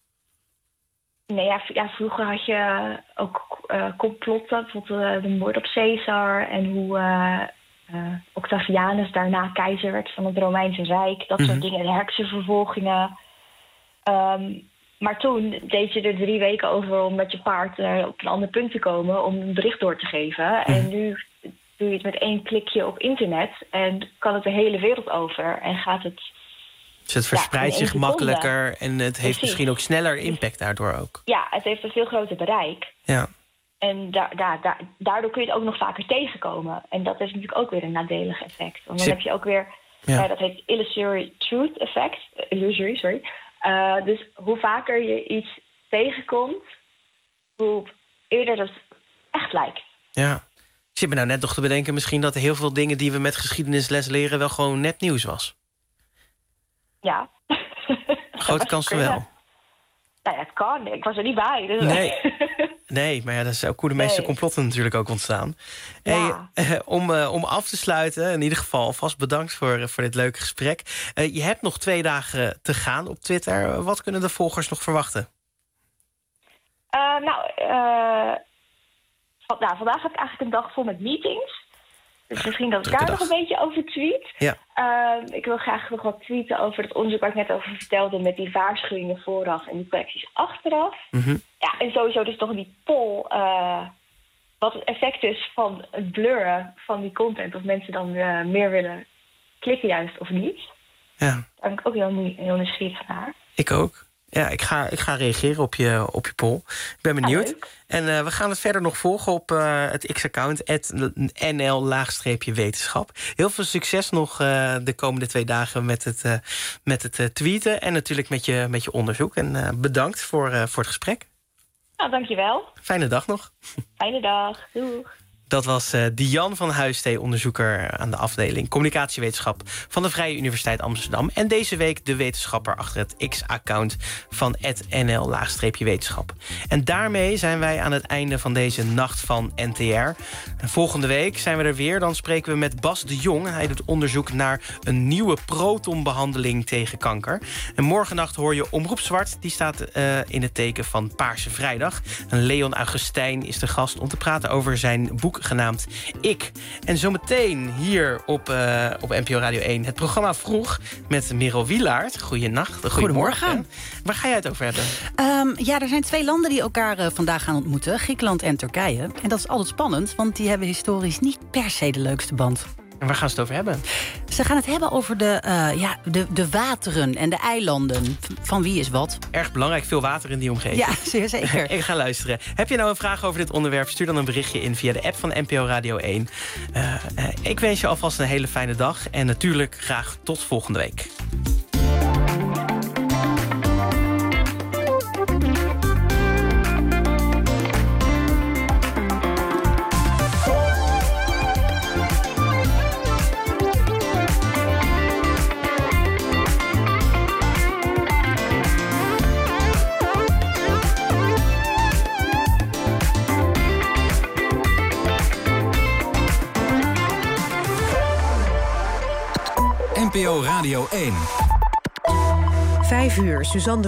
Nee, ja, ja, vroeger had je ook uh, complotten, bijvoorbeeld uh, de moord op Caesar en hoe uh, uh, Octavianus daarna keizer werd van het Romeinse Rijk. Dat mm-hmm. soort dingen, de heksenvervolgingen. Um, maar toen deed je er drie weken over om met je paard uh, op een ander punt te komen om een bericht door te geven. Mm-hmm. En nu doe je het met één klikje op internet en kan het de hele wereld over en gaat het... Dus het verspreidt ja, zich makkelijker en het heeft Precies. misschien ook sneller impact daardoor ook. Ja, het heeft een veel groter bereik. Ja. En da- da- da- daardoor kun je het ook nog vaker tegenkomen. En dat heeft natuurlijk ook weer een nadelig effect. Want dan Zit... heb je ook weer, ja. uh, dat heet illusory truth effect. Uh, illusory, sorry. Uh, dus hoe vaker je iets tegenkomt, hoe eerder het echt lijkt. Ja. Ik zit me nou net nog te bedenken misschien dat heel veel dingen die we met geschiedenisles leren wel gewoon net nieuws was. Ja. Grote kans wel. Nou ja, het kan. Ik was er niet bij. Dus nee. nee, maar ja, dat is ook hoe de meeste nee. complotten natuurlijk ook ontstaan. Ja. Hey, uh, om, uh, om af te sluiten, in ieder geval vast bedankt voor, uh, voor dit leuke gesprek. Uh, je hebt nog twee dagen te gaan op Twitter. Uh, wat kunnen de volgers nog verwachten? Uh, nou, uh, van, nou, vandaag heb ik eigenlijk een dag vol met meetings. Dus misschien dat ik daar nog een beetje over tweet. Ja. Uh, ik wil graag nog wat tweeten over het onderzoek waar ik net over vertelde, met die waarschuwingen vooraf en die correcties achteraf. Mm-hmm. Ja, en sowieso dus toch die poll, uh, wat het effect is van het blurren van die content. Of mensen dan uh, meer willen klikken juist of niet. Ja. Daar ben ik ook heel, heel nieuwsgierig naar. Ik ook. Ja, ik ga, ik ga reageren op je, op je poll. Ik ben benieuwd. Ja, en uh, we gaan het verder nog volgen op uh, het X-account, at N L wetenschap. Heel veel succes nog uh, de komende twee dagen met het, uh, met het uh, tweeten. En natuurlijk met je, met je onderzoek. En uh, bedankt voor, uh, voor het gesprek. Nou, dankjewel. Fijne dag nog. Fijne dag. Doeg. Dat was uh, Dian van Huistee, onderzoeker aan de afdeling Communicatiewetenschap van de Vrije Universiteit Amsterdam. En deze week de wetenschapper achter het X-account van at N L wetenschap. En daarmee zijn wij aan het einde van deze Nacht van N T R. En volgende week zijn we er weer. Dan spreken we met Bas de Jong. Hij doet onderzoek naar een nieuwe protonbehandeling tegen kanker. En morgennacht hoor je Omroep Zwart. Die staat uh, in het teken van Paarse Vrijdag. En Leon Augustijn is de gast om te praten over zijn boek genaamd Ik. En zometeen hier op, uh, op N P O Radio één het programma Vroeg met Merel Wielaert. Goeienacht. Goedemorgen. Goedemorgen. Waar ga jij het over hebben? Um, ja, er zijn twee landen die elkaar uh, vandaag gaan ontmoeten. Griekenland en Turkije. En dat is altijd spannend, want die hebben historisch niet per se de leukste band. En waar gaan ze het over hebben? Ze gaan het hebben over de, uh, ja, de, de wateren en de eilanden. Van wie is wat. Erg belangrijk, veel water in die omgeving. Ja, zeer zeker. Ik ga luisteren. Heb je nou een vraag over dit onderwerp? Stuur dan een berichtje in via de app van N P O Radio één. Uh, uh, ik wens je alvast een hele fijne dag. En natuurlijk graag tot volgende week. N P O Radio één. Vijf uur, Suzanne de